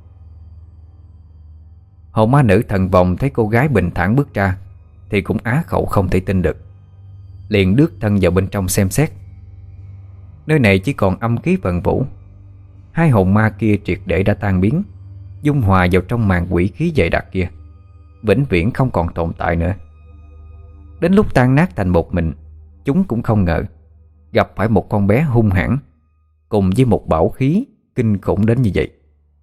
Hồn ma nữ thần vòng thấy cô gái bình thản bước ra thì cũng á khẩu không thể tin được, liền đước thân vào bên trong xem xét. Nơi này chỉ còn âm khí vần vũ. Hai hồn ma kia triệt để đã tan biến, dung hòa vào trong màn quỷ khí dày đặc kia, vĩnh viễn không còn tồn tại nữa. Đến lúc tan nát thành một mình, chúng cũng không ngờ gặp phải một con bé hung hãn cùng với một bảo khí kinh khủng đến như vậy.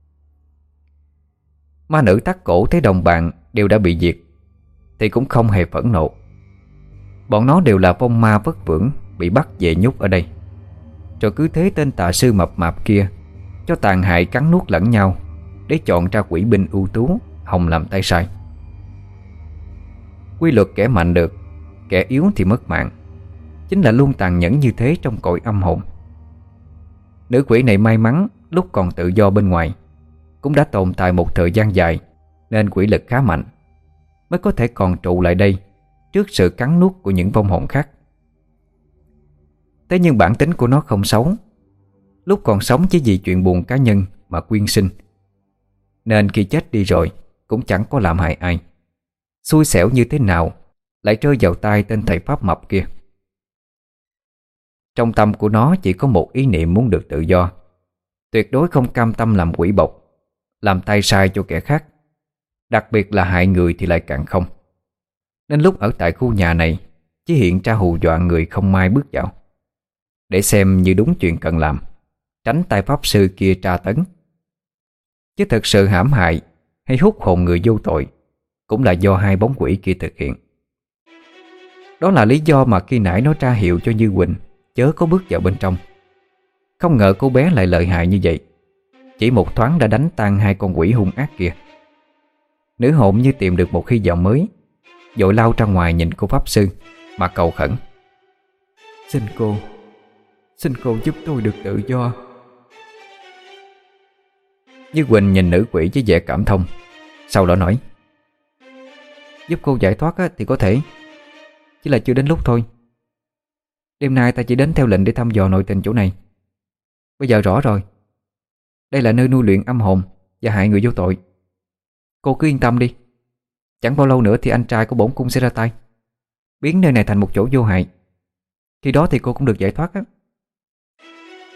Ma nữ tắc cổ thấy đồng bạn đều đã bị diệt thì cũng không hề phẫn nộ. Bọn nó đều là vong ma vất vưởng bị bắt về nhốt ở đây, rồi cứ thế tên tà sư mập mạp kia cho tàn hại cắn nuốt lẫn nhau để chọn ra quỷ binh ưu tú hòng làm tay sai. Quy luật kẻ mạnh được, kẻ yếu thì mất mạng, chính là luôn tàn nhẫn như thế trong cõi âm hồn. Nữ quỷ này may mắn lúc còn tự do bên ngoài cũng đã tồn tại một thời gian dài, nên quỷ lực khá mạnh, mới có thể còn trụ lại đây trước sự cắn nuốt của những vong hồn khác. Thế nhưng bản tính của nó không xấu, lúc còn sống chỉ vì chuyện buồn cá nhân mà quyên sinh, nên khi chết đi rồi cũng chẳng có làm hại ai. Xui xẻo như thế nào lại rơi vào tay tên thầy pháp mập kia. Trong tâm của nó chỉ có một ý niệm muốn được tự do, tuyệt đối không cam tâm làm quỷ bộc, làm tay sai cho kẻ khác, đặc biệt là hại người thì lại càng không. Nên lúc ở tại khu nhà này chỉ hiện ra hù dọa người không may bước vào, để xem như đúng chuyện cần làm, tránh tay pháp sư kia tra tấn. Chứ thực sự hãm hại hay hút hồn người vô tội cũng là do hai bóng quỷ kia thực hiện. Đó là lý do mà khi nãy nó tra hiệu cho Như Quỳnh chớ có bước vào bên trong. Không ngờ cô bé lại lợi hại như vậy, chỉ một thoáng đã đánh tan hai con quỷ hung ác kia. Nữ hồn như tìm được một hy vọng mới, vội lao ra ngoài nhìn cô pháp sư mà cầu khẩn: Xin cô giúp tôi được tự do. Như Quỳnh nhìn nữ quỷ với vẻ cảm thông, sau đó nói: Giúp cô giải thoát thì có thể, chỉ là chưa đến lúc thôi. Đêm nay ta chỉ đến theo lệnh để thăm dò nội tình chỗ này. Bây giờ rõ rồi, đây là nơi nuôi luyện âm hồn và hại người vô tội. Cô cứ yên tâm đi, chẳng bao lâu nữa thì anh trai của bổn cung sẽ ra tay, biến nơi này thành một chỗ vô hại. Khi đó thì cô cũng được giải thoát á.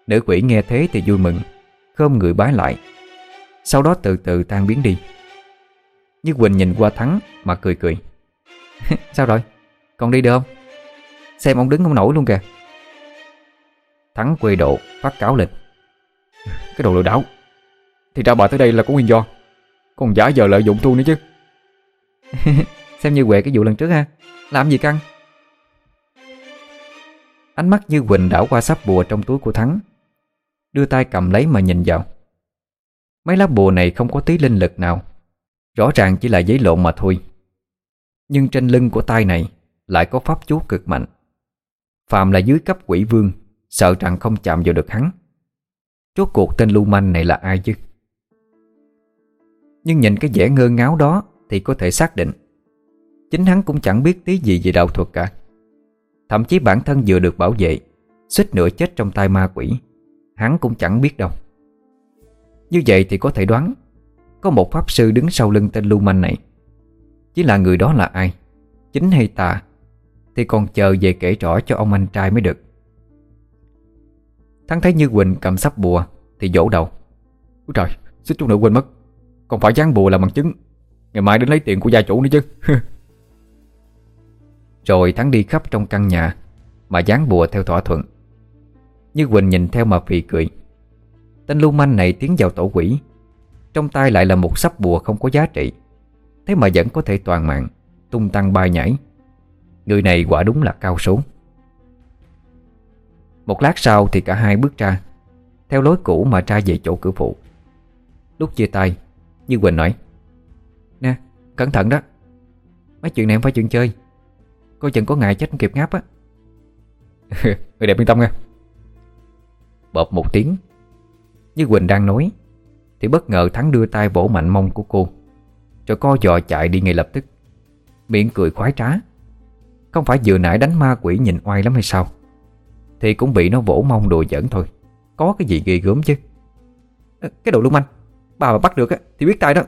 Nữ quỷ nghe thế thì vui mừng, khom người bái lại, sau đó từ từ tan biến đi. Như Quỳnh nhìn qua Thắng mà cười cười. Sao rồi? Còn đi được không? Xem ông đứng không nổi luôn kìa. Thắng quê độ phát cáo lên. Cái đồ lừa đảo, thì ra bà tới đây là có nguyên do, còn giả giờ lợi dụng tôi nữa chứ. Xem như quệ cái vụ lần trước ha. Làm gì căng? Ánh mắt Như Quỳnh đảo qua sắp bùa trong túi của Thắng, đưa tay cầm lấy mà nhìn vào. Mấy lá bùa này không có tí linh lực nào, rõ ràng chỉ là giấy lộn mà thôi. Nhưng trên lưng của tay này lại có pháp chú cực mạnh. Phàm là dưới cấp quỷ vương, sợ rằng không chạm vào được hắn. Rốt cuộc tên lưu manh này là ai chứ? Nhưng nhìn cái vẻ ngơ ngáo đó thì có thể xác định chính hắn cũng chẳng biết tí gì về đạo thuật cả. Thậm chí bản thân vừa được bảo vệ, suýt nữa chết trong tay ma quỷ, hắn cũng chẳng biết đâu. Như vậy thì có thể đoán có một pháp sư đứng sau lưng tên lưu manh này. Chỉ là người đó là ai, chính hay tà, thì còn chờ về kể rõ cho ông anh trai mới được. Thắng thấy Như Quỳnh cầm sắp bùa thì vỗ đầu. Úi trời, suýt chút nữa quên mất, còn phải dán bùa làm bằng chứng, ngày mai đến lấy tiền của gia chủ nữa chứ. Rồi Thắng đi khắp trong căn nhà mà dán bùa theo thỏa thuận. Như Quỳnh nhìn theo mà phì cười. Tên lưu manh này tiến vào tổ quỷ, trong tay lại là một sắp bùa không có giá trị, thế mà vẫn có thể toàn mạng, tung tăng bay nhảy. Người này quả đúng là cao số. Một lát sau thì cả hai bước ra, theo lối cũ mà ra về chỗ cửa phụ. Lúc chia tay, Như Quỳnh nói: Nè, cẩn thận đó, mấy chuyện này không phải chuyện chơi, coi chừng có ngày chết không kịp ngáp á. Người đẹp yên tâm nha. Bộp một tiếng, Như Quỳnh đang nói thì bất ngờ Thắng đưa tay vỗ mạnh mông của cô, rồi co giò chạy đi ngay lập tức, miệng cười khoái trá. Không phải vừa nãy đánh ma quỷ nhìn oai lắm hay sao, thì cũng bị nó vỗ mông đùa giỡn thôi, có cái gì ghê gớm chứ. Cái đồ lưu manh, bà mà bắt được á thì biết tay đó.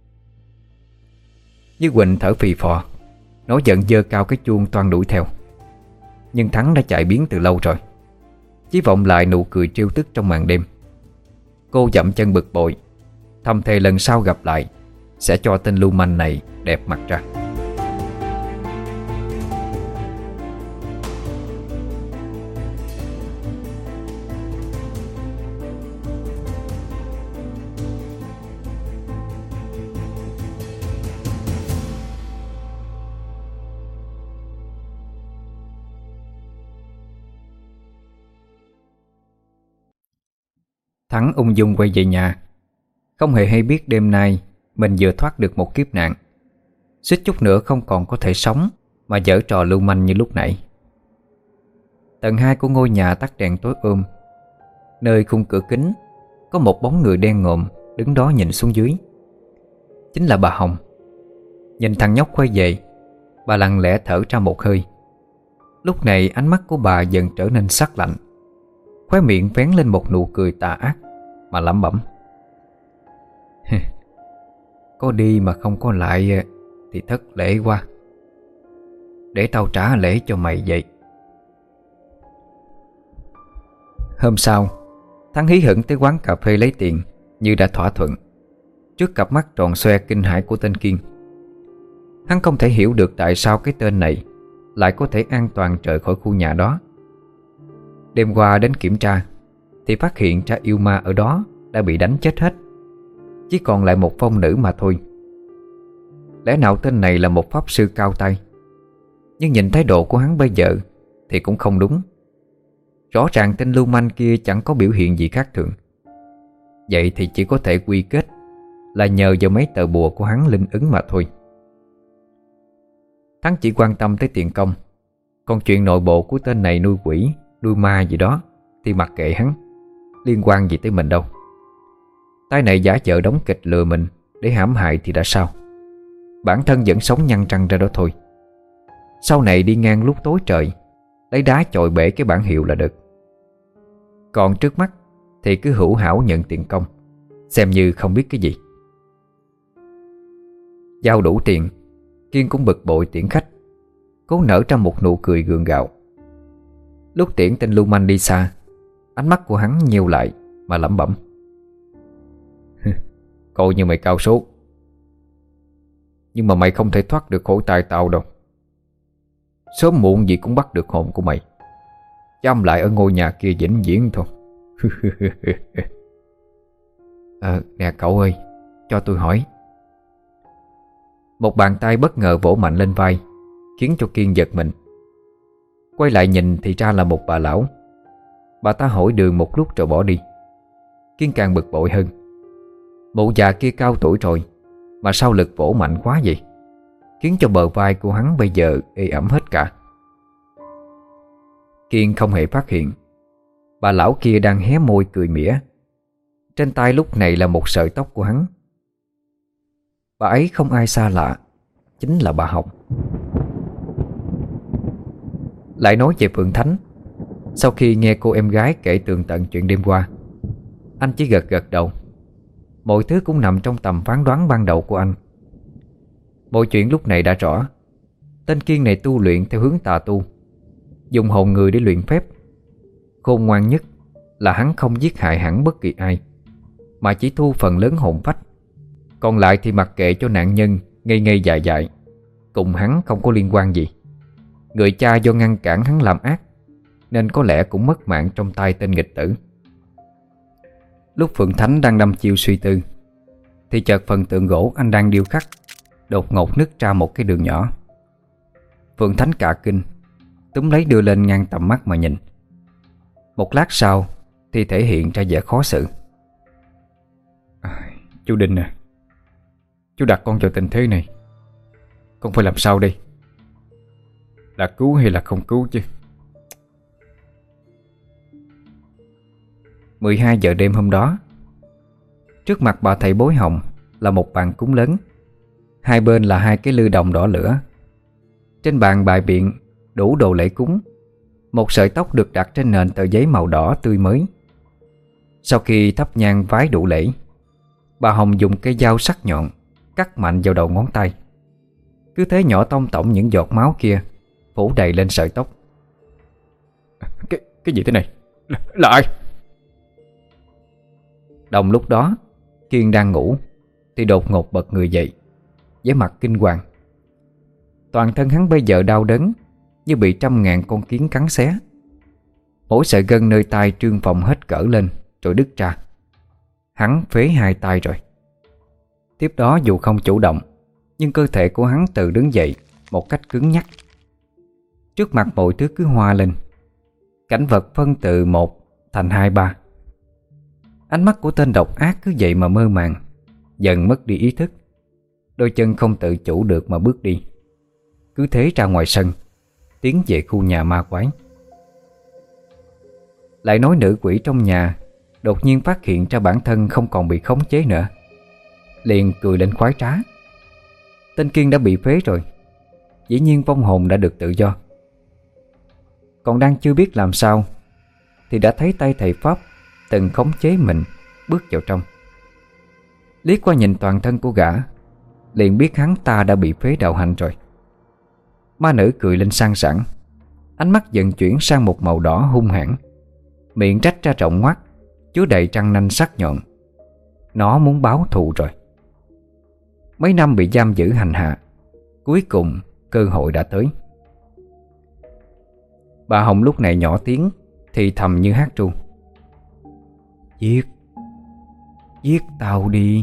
Như Quỳnh thở phì phò, nổi giận giơ cao cái chuông toan đuổi theo. Nhưng Thắng đã chạy biến từ lâu rồi, chỉ vọng lại nụ cười trêu tức trong màn đêm. Cô dậm chân bực bội, thầm thề lần sau gặp lại sẽ cho tên lưu manh này đẹp mặt ra. Thắng ung dung quay về nhà, không hề hay biết đêm nay mình vừa thoát được một kiếp nạn, suýt chút nữa không còn có thể sống mà giở trò lưu manh như lúc nãy. Tầng 2 của ngôi nhà tắt đèn tối nơi khung cửa kính có một bóng người đen ngòm đứng đó nhìn xuống dưới. Chính là bà Hồng. Nhìn thằng nhóc quay về, bà lặng lẽ thở ra một hơi. Lúc này ánh mắt của bà dần trở nên sắc lạnh, khóe miệng vén lên một nụ cười tà ác mà lẩm bẩm: Có đi mà không có lại thì thất lễ quá, để tao trả lễ cho mày vậy. Hôm sau, Thắng hí hửng tới quán cà phê lấy tiền như đã thỏa thuận, trước cặp mắt tròn xoe kinh hãi của tên Kiên. Hắn không thể hiểu được tại sao cái tên này lại có thể an toàn rời khỏi khu nhà đó. Đêm qua đến kiểm tra thì phát hiện ra yêu ma ở đó đã bị đánh chết hết, chỉ còn lại một phong nữ mà thôi. Lẽ nào tên này là một pháp sư cao tay? Nhưng nhìn thái độ của hắn bây giờ thì cũng không đúng. Rõ ràng tên lưu manh kia chẳng có biểu hiện gì khác thường. Vậy thì chỉ có thể quy kết là nhờ vào mấy tờ bùa của hắn linh ứng mà thôi. Hắn chỉ quan tâm tới tiền công, còn chuyện nội bộ của tên này nuôi quỷ, nuôi ma gì đó thì mặc kệ hắn, liên quan gì tới mình đâu. Tay này giả vờ đóng kịch lừa mình để hãm hại thì đã sao, bản thân vẫn sống nhăn răng ra đó thôi. Sau này đi ngang lúc tối trời, lấy đá chọi bể cái bản hiệu là được. Còn trước mắt thì cứ hữu hảo nhận tiền công, xem như không biết cái gì. Giao đủ tiền, Kiên cũng bực bội tiễn khách, cố nở ra một nụ cười gượng gạo. Lúc tiễn tên lưu manh đi xa, Ánh mắt của hắn nheo lại mà lẩm bẩm:
Coi như mày cao số, nhưng mà mày không thể thoát được khỏi tay tao đâu. Sớm muộn gì cũng bắt được hồn của mày, giam lại ở ngôi nhà kia vĩnh viễn thôi.
Nè cậu ơi, cho tôi hỏi. Một bàn tay bất ngờ vỗ mạnh lên vai, khiến cho Kiên giật mình. Quay lại nhìn thì ra là một bà lão. Bà ta hỏi đường một lúc rồi bỏ đi. Kiên càng bực bội hơn. Mụ già kia cao tuổi rồi mà sao lực vỗ mạnh quá vậy, khiến cho bờ vai của hắn bây giờ ê ẩm hết cả. Kiên không hề phát hiện bà lão kia đang hé môi cười mỉa. Trên tay lúc này là một sợi tóc của hắn. Bà ấy không ai xa lạ, chính là bà Hồng. Lại nói về Phượng Thánh. Sau khi nghe cô em gái kể tường tận chuyện đêm qua, anh chỉ gật gật đầu. Mọi thứ cũng nằm trong tầm phán đoán ban đầu của anh. Mọi chuyện lúc này đã rõ. Tên Kiên này tu luyện theo hướng tà tu, dùng hồn người để luyện phép. Khôn ngoan nhất là hắn không giết hại hẳn bất kỳ ai, mà chỉ thu phần lớn hồn phách. Còn lại thì mặc kệ cho nạn nhân ngây ngây dại dại, cùng hắn không có liên quan gì. Người cha do ngăn cản hắn làm ác, nên có lẽ cũng mất mạng trong tay tên nghịch tử. Lúc Phượng Thánh đang đăm chiêu suy tư, thì chợt phần tượng gỗ anh đang điêu khắc đột ngột nứt ra một cái đường nhỏ. Phượng Thánh cả kinh, túm lấy đưa lên ngang tầm mắt mà nhìn. Một lát sau thì thể hiện ra vẻ khó xử.
Chú Định à, chú đặt con vào tình thế này, con phải làm sao đây? Là cứu hay là không cứu chứ?
12 giờ đêm hôm đó, trước mặt bà thầy bói Hồng là một bàn cúng lớn. Hai bên là hai cái lư đồng đỏ lửa. Trên bàn bày biện đủ đồ lễ cúng. Một sợi tóc được đặt trên nền tờ giấy màu đỏ tươi mới. Sau khi thắp nhang vái đủ lễ, bà Hồng dùng cây dao sắc nhọn cắt mạnh vào đầu ngón tay. Cứ thế nhỏ tông tổng những giọt máu kia phủ đầy lên sợi tóc.
Cái gì thế này? Là ai?
Đồng lúc đó, Kiên đang ngủ thì đột ngột bật người dậy, với mặt kinh hoàng. Toàn thân hắn bây giờ đau đớn như bị 100.000 con kiến cắn xé. Mỗi sợi gân nơi tai trương phồng hết cỡ lên rồi đứt ra. Hắn phế hai tay rồi. Tiếp đó dù không chủ động, nhưng cơ thể của hắn tự đứng dậy một cách cứng nhắc. Trước mặt mọi thứ cứ hoa lên. Cảnh vật phân từ 1 thành 2, 3. Ánh mắt của tên độc ác cứ vậy mà mơ màng, dần mất đi ý thức. Đôi chân không tự chủ được mà bước đi. Cứ thế ra ngoài sân, tiến về khu nhà ma quái. Lại nói nữ quỷ trong nhà đột nhiên phát hiện ra bản thân không còn bị khống chế nữa, liền cười lên khoái trá. Tên Kiên đã bị phế rồi, dĩ nhiên vong hồn đã được tự do. Còn đang chưa biết làm sao thì đã thấy tay thầy Pháp từng khống chế mình bước vào trong. Liếc qua nhìn toàn thân của gã, liền biết hắn ta đã bị phế đạo hạnh rồi. Ma nữ cười lên sang sảng, ánh mắt dần chuyển sang một màu đỏ hung hãn, miệng rách ra rộng ngoác, chứa đầy răng nanh sắc nhọn. Nó muốn báo thù rồi. Mấy năm bị giam giữ hành hạ, cuối cùng cơ hội đã tới. Bà Hồng lúc này nhỏ tiếng thì thầm như hát ru: Giết tao đi.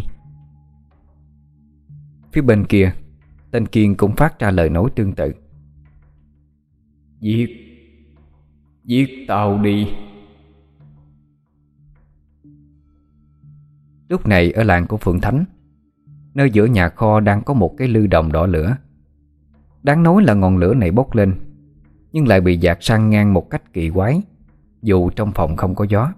Phía bên kia, tên Kiên cũng phát ra lời nói tương tự: Giết tao đi. Lúc này ở làng của Phượng Thánh, nơi giữa nhà kho đang có một cái lư đồng đỏ lửa. Đáng nói là ngọn lửa này bốc lên, nhưng lại bị dạt sang ngang một cách kỳ quái, dù trong phòng không có gió.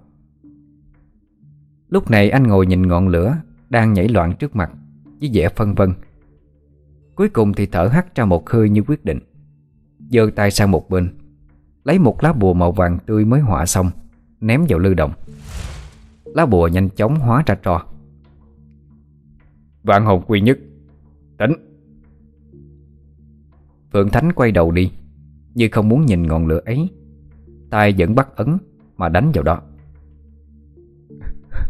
Lúc này anh ngồi nhìn ngọn lửa đang nhảy loạn trước mặt với vẻ phân vân. Cuối cùng thì thở hắt ra một hơi như quyết định, giơ tay sang một bên, lấy một lá bùa màu vàng tươi mới họa xong, ném vào lư đồng. Lá bùa nhanh chóng hóa ra tro.
Vạn hồn quy nhất, tỉnh.
Phượng Thánh quay đầu đi, như không muốn nhìn ngọn lửa ấy. Tay vẫn bắt ấn mà đánh vào đó.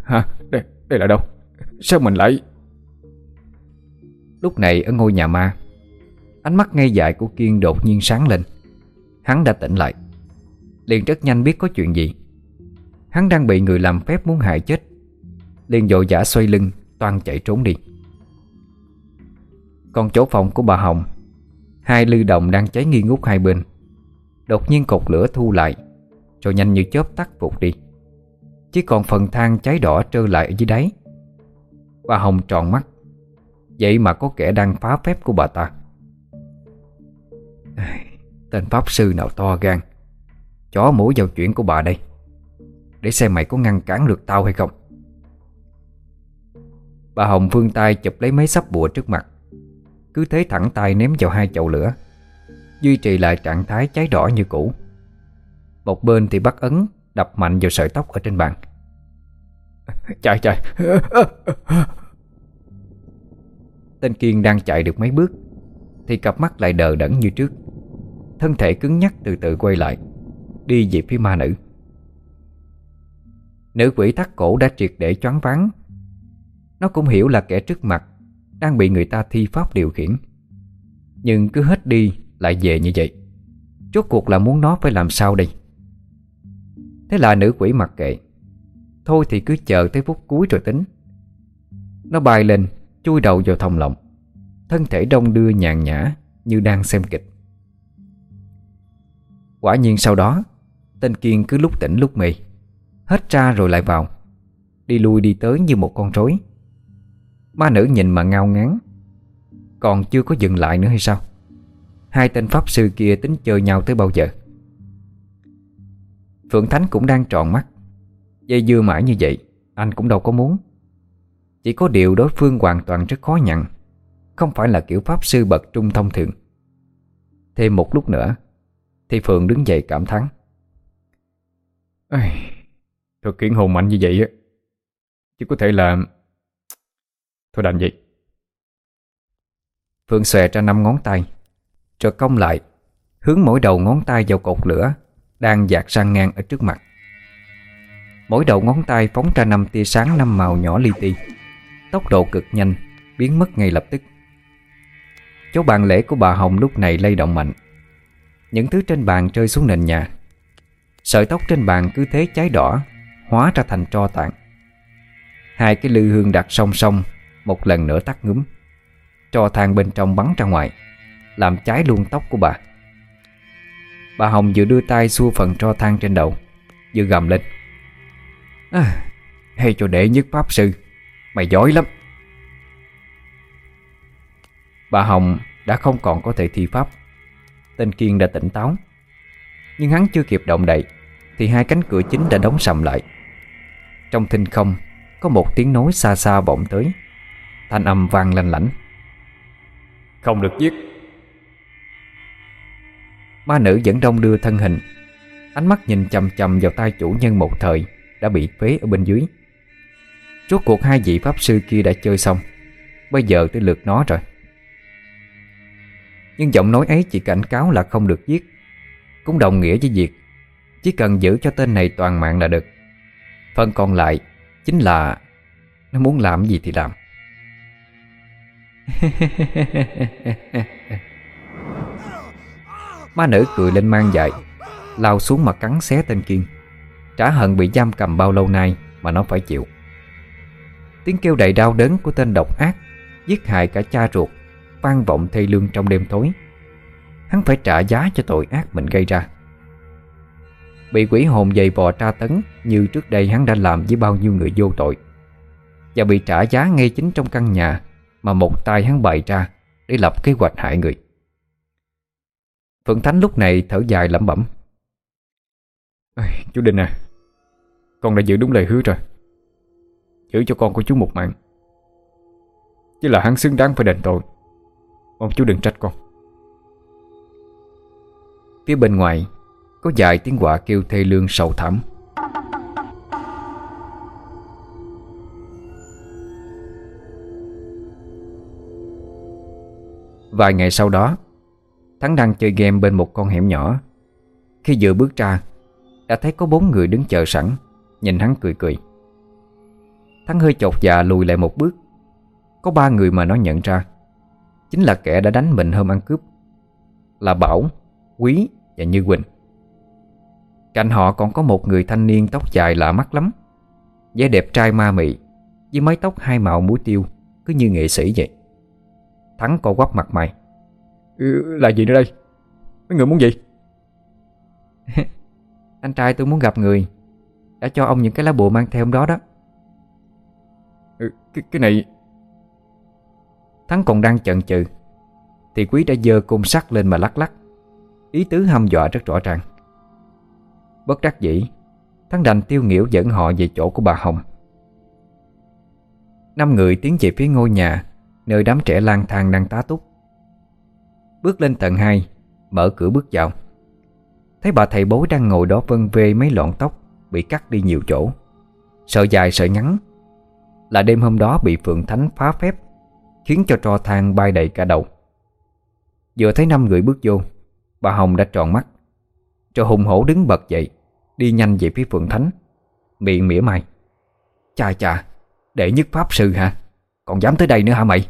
Hả? Đây là đâu? Sao mình lại...
Lúc này ở ngôi nhà ma, ánh mắt ngây dại của Kiên đột nhiên sáng lên. Hắn đã tỉnh lại, liền rất nhanh biết có chuyện gì. Hắn đang bị người làm phép muốn hại chết, liền vội vã xoay lưng toan chạy trốn đi. Còn chỗ phòng của bà Hồng, hai lư đồng đang cháy nghi ngút hai bên đột nhiên cột lửa thu lại, rồi nhanh như chớp tắt vụt đi. Chỉ còn phần than cháy đỏ trơ lại ở dưới đáy. Bà Hồng tròn mắt, vậy mà có kẻ đang phá phép của bà ta. Tên pháp sư nào to gan, chó mũi vào chuyện của bà đây, để xem mày có ngăn cản được tao hay không. Bà Hồng vươn tay chụp lấy mấy sắp bùa trước mặt, cứ thế thẳng tay ném vào hai chậu lửa, duy trì lại trạng thái cháy đỏ như cũ. Một bên thì bắt ấn đập mạnh vào sợi tóc ở trên bàn.
Chạy.
Tên Kiên đang chạy được mấy bước thì cặp mắt lại đờ đẫn như trước. Thân thể cứng nhắc từ từ quay lại, đi về phía ma nữ. Nữ quỷ thắt cổ đã triệt để choáng váng. Nó cũng hiểu là kẻ trước mặt đang bị người ta thi pháp điều khiển, nhưng cứ hết đi lại về như vậy. Rốt cuộc là muốn nó phải làm sao đây? Thế là nữ quỷ mặc kệ, thôi thì cứ chờ tới phút cuối rồi tính. Nó bay lên, chui đầu vào thòng lọng, thân thể đong đưa nhàn nhã như đang xem kịch. Quả nhiên sau đó, tên Kiên cứ lúc tỉnh lúc mê, hết ra rồi lại vào, đi lui đi tới như một con rối. Ma nữ nhìn mà ngao ngán. Còn chưa có dừng lại nữa hay sao? Hai tên pháp sư kia tính chơi nhau tới bao giờ? Phượng Thánh cũng đang tròn mắt. Dây dưa mãi như vậy anh cũng đâu có muốn. Chỉ có điều đối phương hoàn toàn rất khó nhận, không phải là kiểu pháp sư bậc trung thông thường. Thêm một lúc nữa thì Phượng đứng dậy cảm thán.
Thực kiện hồn mạnh như vậy á, chứ có thể là... Thôi đành vậy.
Phượng xòe ra 5 ngón tay, rồi cong lại, hướng mỗi đầu ngón tay vào cột lửa đang dạt sang ngang ở trước mặt. Mỗi đầu ngón tay phóng ra 5 tia sáng 5 màu nhỏ li ti, tốc độ cực nhanh, biến mất ngay lập tức. Chỗ bàn lễ của bà Hồng lúc này lay động mạnh. Những thứ trên bàn rơi xuống nền nhà. Sợi tóc trên bàn cứ thế cháy đỏ, hóa ra thành tro tàn. Hai cái lư hương đặt song song một lần nữa tắt ngúm. Tro than bên trong bắn ra ngoài, làm cháy luôn tóc của bà. Bà Hồng vừa đưa tay xua phần tro than trên đầu, vừa gầm lên. Hay cho đệ nhất pháp sư, mày giỏi lắm. Bà Hồng đã không còn có thể thi pháp. Tên Kiên đã tỉnh táo, nhưng hắn chưa kịp động đậy thì hai cánh cửa chính đã đóng sầm lại. Trong thinh không có một tiếng nói xa xa vọng tới, thanh âm vang lanh lảnh.
Không được giết.
Ma nữ vẫn đong đưa thân hình, ánh mắt nhìn chằm chằm vào tay chủ nhân một thời đã bị phế ở bên dưới. Rốt cuộc hai vị pháp sư kia đã chơi xong, bây giờ tới lượt nó rồi. Nhưng giọng nói ấy chỉ cảnh cáo là không được giết, cũng đồng nghĩa với việc chỉ cần giữ cho tên này toàn mạng là được. Phần còn lại chính là nó muốn làm gì thì làm. Ma nữ cười lên mang dại, lao xuống mà cắn xé tên Kiên, trả hận bị giam cầm bao lâu nay mà nó phải chịu. Tiếng kêu đầy đau đớn của tên độc ác giết hại cả cha ruột vang vọng thê lương trong đêm tối. Hắn phải trả giá cho tội ác mình gây ra. Bị quỷ hồn giày vò tra tấn như trước đây hắn đã làm với bao nhiêu người vô tội, và bị trả giá ngay chính trong căn nhà mà một tay hắn bày ra để lập kế hoạch hại người. Phượng Thánh lúc này thở dài lẩm bẩm.
Chú Định à, con đã giữ đúng lời hứa rồi. Giữ cho con của chú một mạng, chứ là hắn xứng đáng phải đền tội. Mong chú đừng trách con.
Phía bên ngoài có vài tiếng quạ kêu thê lương sầu thảm. Vài ngày sau đó, Thắng đang chơi game bên một con hẻm nhỏ. Khi vừa bước ra, đã thấy có 4 người đứng chờ sẵn, nhìn hắn cười cười. Thắng hơi chột dạ lùi lại một bước. Có 3 người mà nó nhận ra chính là kẻ đã đánh mình hôm ăn cướp, là Bảo, Quý và Như Quỳnh. Cạnh họ còn có một người thanh niên tóc dài lạ mắt lắm, vẻ đẹp trai ma mị, với mái tóc hai màu muối tiêu, cứ như nghệ sĩ vậy. Thắng co quắp mặt mày.
Là gì nữa đây? Mấy người muốn gì?
Anh trai tôi muốn gặp người đã cho ông những cái lá bùa mang theo hôm đó đó.
Cái này...
Thắng còn đang chần chừ thì Quý đã giơ côn sắt lên mà lắc lắc, ý tứ hăm dọa rất rõ ràng. Bất đắc dĩ, Thắng đành tiêu nghỉu dẫn họ về chỗ của bà Hồng. 5 người tiến về phía ngôi nhà nơi đám trẻ lang thang đang tá túc. Bước lên tầng 2, mở cửa bước vào, thấy bà thầy bói đang ngồi đó vân vê mấy lọn tóc bị cắt đi nhiều chỗ, sợi dài sợi ngắn. Là đêm hôm đó bị Phượng Thánh phá phép, khiến cho tro than bay đầy cả đầu. Vừa thấy 5 người bước vô, bà Hồng đã tròn mắt, rồi hùng hổ đứng bật dậy, đi nhanh về phía Phượng Thánh, miệng mỉa mai. Chà chà, đệ nhất pháp sư hả? Còn dám tới đây nữa hả mày?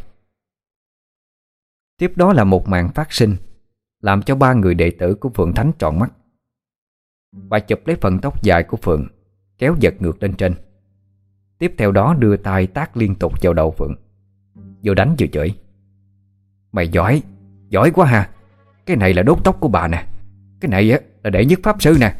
Tiếp đó là một màn phát sinh làm cho 3 người đệ tử của Phượng Thánh tròn mắt. Bà chụp lấy phần tóc dài của Phượng, kéo giật ngược lên trên. Tiếp theo đó đưa tay tát liên tục vào đầu Phượng, vừa đánh vừa chửi. Mày giỏi, giỏi quá ha. Cái này là đốt tóc của bà nè. Cái này á là đệ nhất pháp sư nè.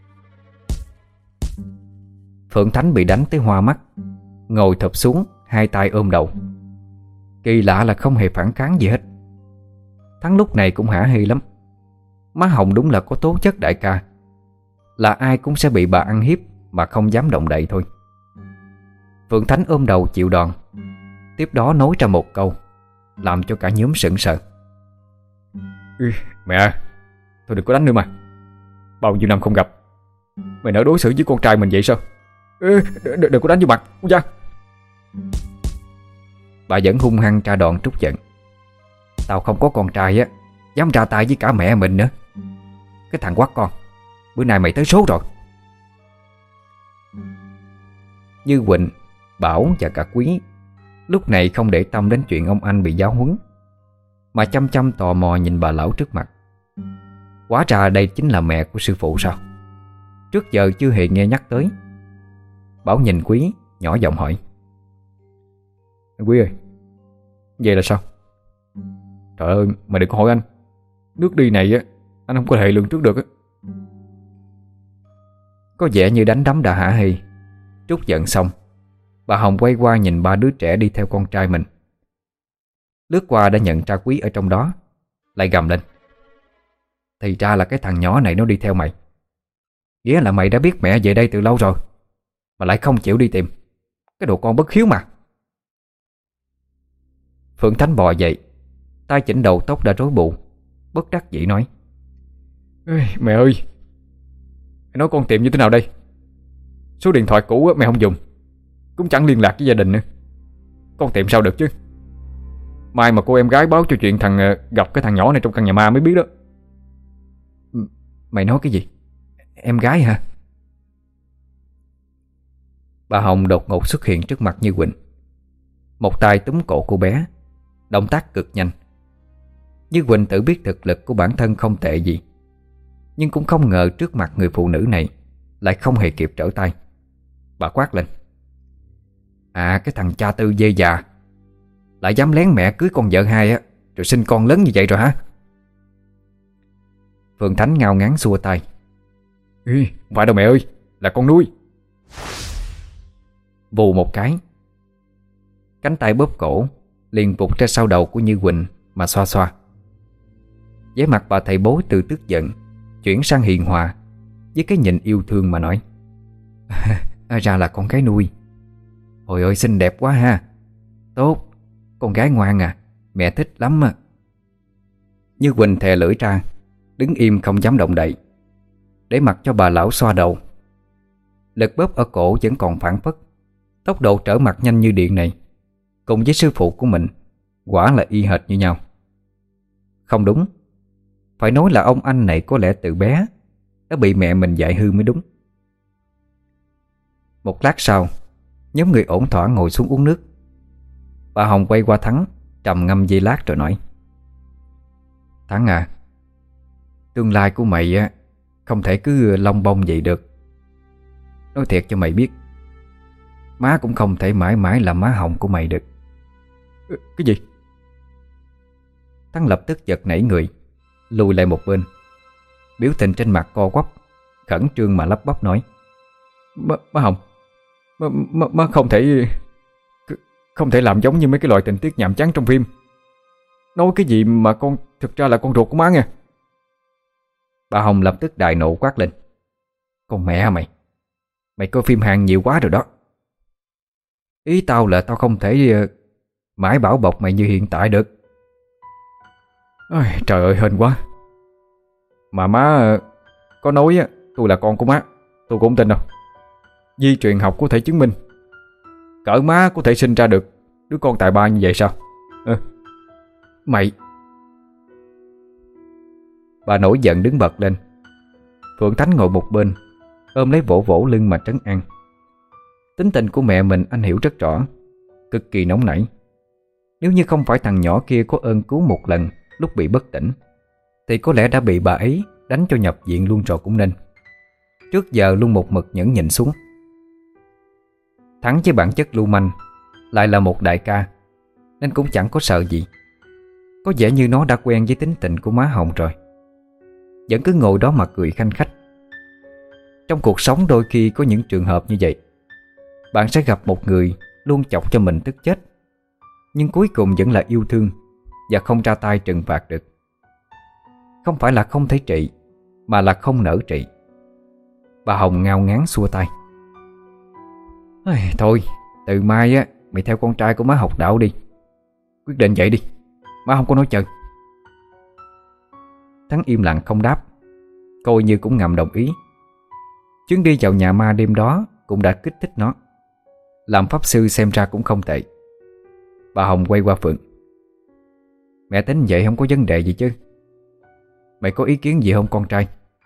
Phượng Thánh bị đánh tới hoa mắt, ngồi thụp xuống, hai tay ôm đầu. Kỳ lạ là không hề phản kháng gì hết. Thắng lúc này cũng hả hê lắm. Má Hồng đúng là có tố chất đại ca, là ai cũng sẽ bị bà ăn hiếp mà không dám động đậy thôi. Phượng Thánh ôm đầu chịu đòn, tiếp đó nói ra một câu làm cho cả nhóm sững sờ.
Mẹ, thôi đừng có đánh nữa mà. Bao nhiêu năm không gặp, mày nỡ đối xử với con trai mình vậy sao? Đừng có đánh vô mặt, con da.
Bà vẫn hung hăng tra đòn trút giận. Tao không có con trai á, dám ra tay với cả mẹ mình nữa. Cái thằng quát con, bữa nay mày tới số rồi. Như Quỳnh, Bảo và cả Quý lúc này không để tâm đến chuyện ông anh bị giáo huấn, mà chăm chăm tò mò nhìn bà lão trước mặt. Hóa ra đây chính là mẹ của sư phụ sao? Trước giờ chưa hề nghe nhắc tới. Bảo nhìn Quý, nhỏ giọng hỏi.
Quý ơi, vậy là sao? Trời ơi, mày đừng có hỏi anh. Nước đi này á, anh không có thể lường trước được á.
Có vẻ như đánh đấm đã hả hê. Trút giận xong, bà Hồng quay qua nhìn 3 đứa trẻ đi theo con trai mình. Lướt qua đã nhận ra Quý ở trong đó, lại gầm lên. Thì ra là cái thằng nhỏ này nó đi theo mày. Nghĩa là mày đã biết mẹ về đây từ lâu rồi, mà lại không chịu đi tìm. Cái đồ con bất hiếu mà. Phượng Thánh bò dậy, tay chỉnh đầu tóc đã rối bù, bất đắc dĩ nói.
Mẹ ơi, mày nói con tìm như thế nào đây? Số điện thoại cũ mày không dùng, cũng chẳng liên lạc với gia đình nữa. Con tìm sao được chứ? Mai mà cô em gái báo cho chuyện gặp cái thằng nhỏ này trong căn nhà ma mới biết đó.
Mày nói cái gì? Em gái hả? Bà Hồng đột ngột xuất hiện trước mặt Như Quỳnh, một tay túm cổ cô bé, động tác cực nhanh. Như Quỳnh tự biết thực lực của bản thân không tệ gì, nhưng cũng không ngờ trước mặt người phụ nữ này lại không hề kịp trở tay. Bà quát lên. À, cái thằng cha tư dê già, lại dám lén mẹ cưới con vợ hai á, rồi sinh con lớn như vậy rồi hả? Phượng Thánh ngao ngán xua tay.
Không phải đâu mẹ ơi, là con nuôi.
Vù một cái, cánh tay bóp cổ liền vụt ra sau đầu của Như Quỳnh mà xoa xoa. Vẻ mặt bà thầy bói từ tức giận chuyển sang hiền hòa, với cái nhìn yêu thương mà nói. Ra là con gái nuôi. Ôi ơi, xinh đẹp quá ha. Tốt, con gái ngoan à, mẹ thích lắm à. Như Quỳnh thè lưỡi ra, đứng im không dám động đậy, để mặc cho bà lão xoa đầu. Lực bóp ở cổ vẫn còn phản phất. Tốc độ trở mặt nhanh như điện này cùng với sư phụ của mình quả là y hệt như nhau. Không đúng, phải nói là ông anh này có lẽ từ bé đã bị mẹ mình dạy hư mới đúng. Một lát sau, Nhóm người ổn thỏa ngồi xuống uống nước. Bà Hồng quay qua Thắng, trầm ngâm giây lát rồi nói: Thắng à, tương lai của mày á không thể cứ lông bông vậy được. Nói thiệt cho mày biết, má cũng không thể mãi mãi là má Hồng của mày được.
Cái gì?
Thắng lập tức giật nảy người, lùi lại một bên. Biểu tình trên mặt co quắp, khẩn trương mà lắp bắp nói:
Má Hồng, má không thể làm giống như mấy cái loại tình tiết nhàm chán trong phim. Nói cái gì mà con thực ra là con ruột của má nha.
Bà Hồng lập tức đại nộ quát lên: Con mẹ mày, mày coi phim Hàn nhiều quá rồi đó. Ý tao là tao không thể mãi bảo bọc mày như hiện tại được.
Ôi, trời ơi hên quá. Mà má có nói á, tôi là con của má, tôi cũng không tin đâu. Di truyền học có thể chứng minh cỡ má có thể sinh ra được đứa con tài ba như vậy sao?
Mày... Bà nổi giận đứng bật lên. Phượng Thánh ngồi một bên, ôm lấy vỗ vỗ lưng mà trấn an. Tính tình của mẹ mình anh hiểu rất rõ, cực kỳ nóng nảy. Nếu như không phải thằng nhỏ kia có ơn cứu một lần lúc bị bất tỉnh, thì có lẽ đã bị bà ấy đánh cho nhập viện luôn rồi cũng nên. Trước giờ luôn một mực nhẫn nhịn xuống. Thắng với bản chất lưu manh, lại là một đại ca, nên cũng chẳng có sợ gì. Có vẻ như nó đã quen với tính tình của má Hồng rồi, vẫn cứ ngồi đó mà cười khanh khách. Trong cuộc sống đôi khi có những trường hợp như vậy. Bạn sẽ gặp một người luôn chọc cho mình tức chết, nhưng cuối cùng vẫn là yêu thương và không ra tay trừng phạt được. Không phải là không thể trị, mà là không nỡ trị. Bà Hồng ngao ngán xua tay: Thôi, từ mai á mày theo con trai của má học đạo đi. Quyết định vậy đi, má không có nói chờ. Thắng im lặng không đáp, coi như cũng ngầm đồng ý. Chuyến đi vào nhà ma đêm đó cũng đã kích thích nó. Làm pháp sư xem ra cũng không tệ. Bà Hồng quay qua Phượng: Mẹ tính vậy không có vấn đề gì chứ? Mày có ý kiến gì không con trai?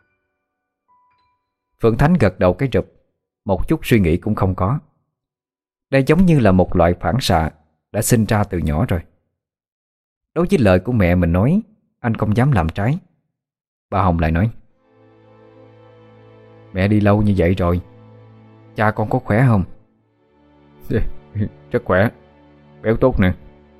Phượng Thánh gật đầu cái rụp, một chút suy nghĩ cũng không có. Đây giống như là một loại phản xạ đã sinh ra từ nhỏ rồi. Đối với lời của mẹ mình nói, anh không dám làm trái. Bà Hồng lại nói: Mẹ đi lâu như vậy rồi, cha con có khỏe không?
Rất khỏe, béo tốt nè.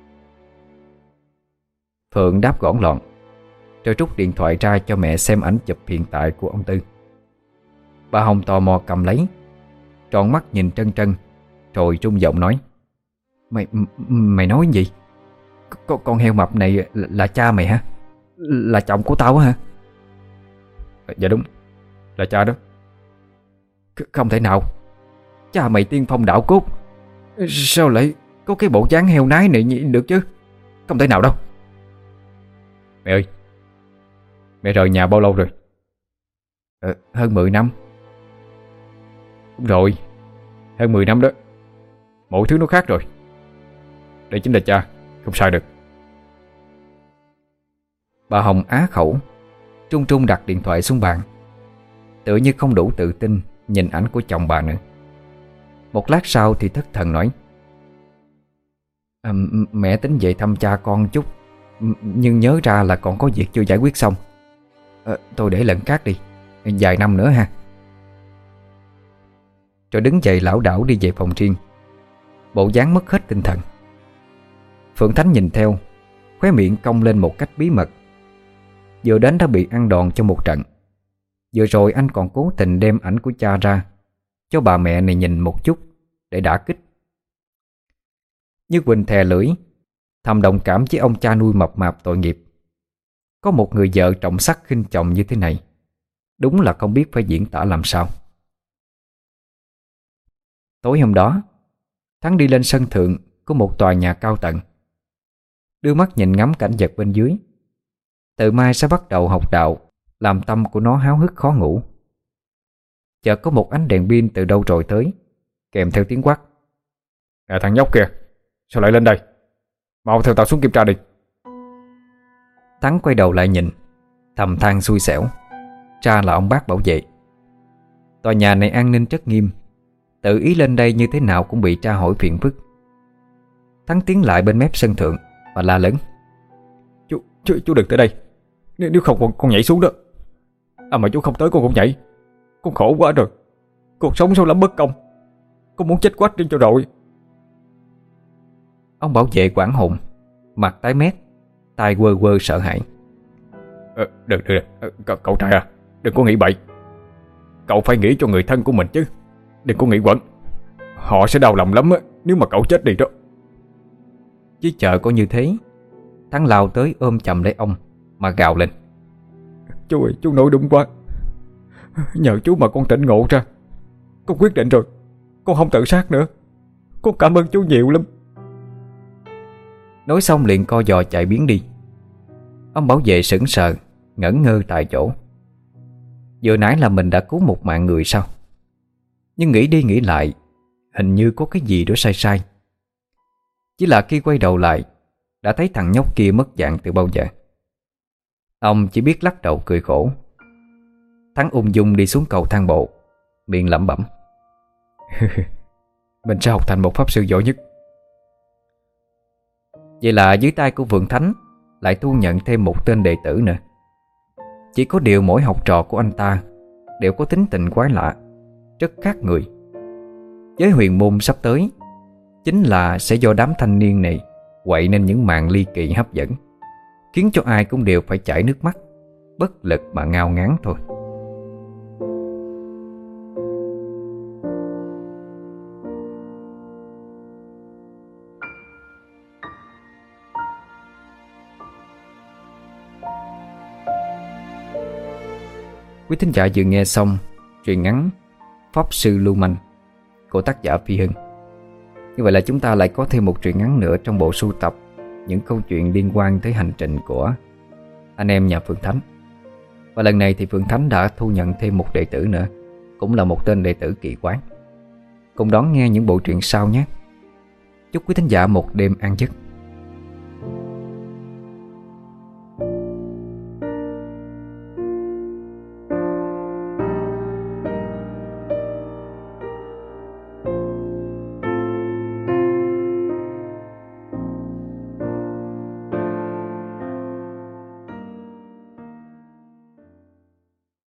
Phượng đáp gọn lọn, rồi rút điện thoại ra cho mẹ xem ảnh chụp hiện tại của ông Tư. Bà Hồng tò mò cầm lấy, tròn mắt nhìn trân trân, rồi trung giọng nói: Mày nói gì? Con heo mập này là cha mày hả? Là chồng của tao hả?
Dạ đúng, là cha đó.
Không thể nào. Cha mày tiên phong đạo cốt, sao lại có cái bộ dáng heo nái này được chứ? Không thể nào đâu.
Mẹ ơi, mẹ rời nhà bao lâu rồi?
Hơn 10 năm.
Đúng rồi, hơn 10 năm đó. Mọi thứ nó khác rồi. Đây chính là cha, không sai được.
Bà Hồng á khẩu, trung trung đặt điện thoại xuống bàn, tựa như không đủ tự tin nhìn ảnh của chồng bà nữa. Một lát sau thì thất thần nói: Mẹ tính về thăm cha con chút, nhưng nhớ ra là còn có việc chưa giải quyết xong. Tôi để lần khác đi, vài năm nữa ha. Rồi đứng dậy lảo đảo đi về phòng riêng, bộ dáng mất hết tinh thần. Phượng Thánh nhìn theo, khóe miệng cong lên một cách bí mật. Vừa đến đã bị ăn đòn cho một trận. Vừa rồi anh còn cố tình đem ảnh của cha ra cho bà mẹ này nhìn một chút để đả kích. Như Quỳnh thè lưỡi, thầm đồng cảm với ông cha nuôi mập mạp tội nghiệp. Có một người vợ trọng sắc khinh chồng như thế này, đúng là không biết phải diễn tả làm sao. Tối hôm đó, Thắng đi lên sân thượng của một tòa nhà cao tầng, đưa mắt nhìn ngắm cảnh vật bên dưới. Từ mai sẽ bắt đầu học đạo, làm tâm của nó háo hức khó ngủ. Chợt có một ánh đèn pin từ đâu rồi tới, kèm theo tiếng quát:
Thằng nhóc kìa, sao lại lên đây? Mau theo tao xuống kiểm tra đi.
Thắng quay đầu lại nhìn, thầm than xui xẻo. Ra là ông bác bảo vệ. Tòa nhà này an ninh rất nghiêm, Tự ý lên đây như thế nào cũng bị tra hỏi phiền phức. Thắng tiến lại bên mép sân thượng và la lớn:
Chú đừng tới đây. Nếu không con nhảy xuống đó. Mà chú không tới con cũng nhảy. Con khổ quá rồi. Cuộc sống sao lắm bất công. Con muốn chết quách đi cho rồi.
Ông bảo vệ hoảng hồn, mặt tái mét, tay quơ quơ sợ hãi.
Đừng, cậu trai à, đừng có nghĩ bậy. Cậu phải nghĩ cho người thân của mình chứ. Đừng có nghĩ quẩn. Họ sẽ đau lòng lắm nếu mà cậu chết đi đó.
Chứ chờ có như thế. Thắng lao tới ôm chầm lấy ông mà gào lên:
Chú ơi, chú nói đúng quá. Nhờ chú mà con tỉnh ngộ ra. Con quyết định rồi, con không tự sát nữa. Con cảm ơn chú nhiều lắm.
Nói xong liền co giò chạy biến đi. Ông bảo vệ sững sờ, ngẩn ngơ tại chỗ. Vừa nãy là mình đã cứu một mạng người sao? Nhưng nghĩ đi nghĩ lại, hình như có cái gì đó sai sai. Chỉ là khi quay đầu lại, đã thấy thằng nhóc kia mất dạng từ bao giờ. Ông chỉ biết lắc đầu cười khổ. Thắng ung dung đi xuống cầu thang bộ, miệng lẩm bẩm:
Mình sẽ học thành một pháp sư giỏi nhất.
Vậy là dưới tay của Vượng Thánh lại thu nhận thêm một tên đệ tử nữa. Chỉ có điều mỗi học trò của anh ta đều có tính tình quái lạ, rất khác người. Với huyền môn sắp tới chính là sẽ do đám thanh niên này quậy nên những màn ly kỳ hấp dẫn, khiến cho ai cũng đều phải chảy nước mắt, bất lực mà ngao ngán thôi. Quý thính giả vừa nghe xong truyện ngắn Pháp Sư Lưu Manh của tác giả Phi Hưng. Như vậy là chúng ta lại có thêm một truyện ngắn nữa trong bộ sưu tập những câu chuyện liên quan tới hành trình của anh em nhà Phượng Thánh. Và lần này thì Phượng Thánh đã thu nhận thêm một đệ tử nữa, cũng là một tên đệ tử kỳ quái. Cùng đón nghe những bộ truyện sau nhé. Chúc quý thính giả một đêm an giấc.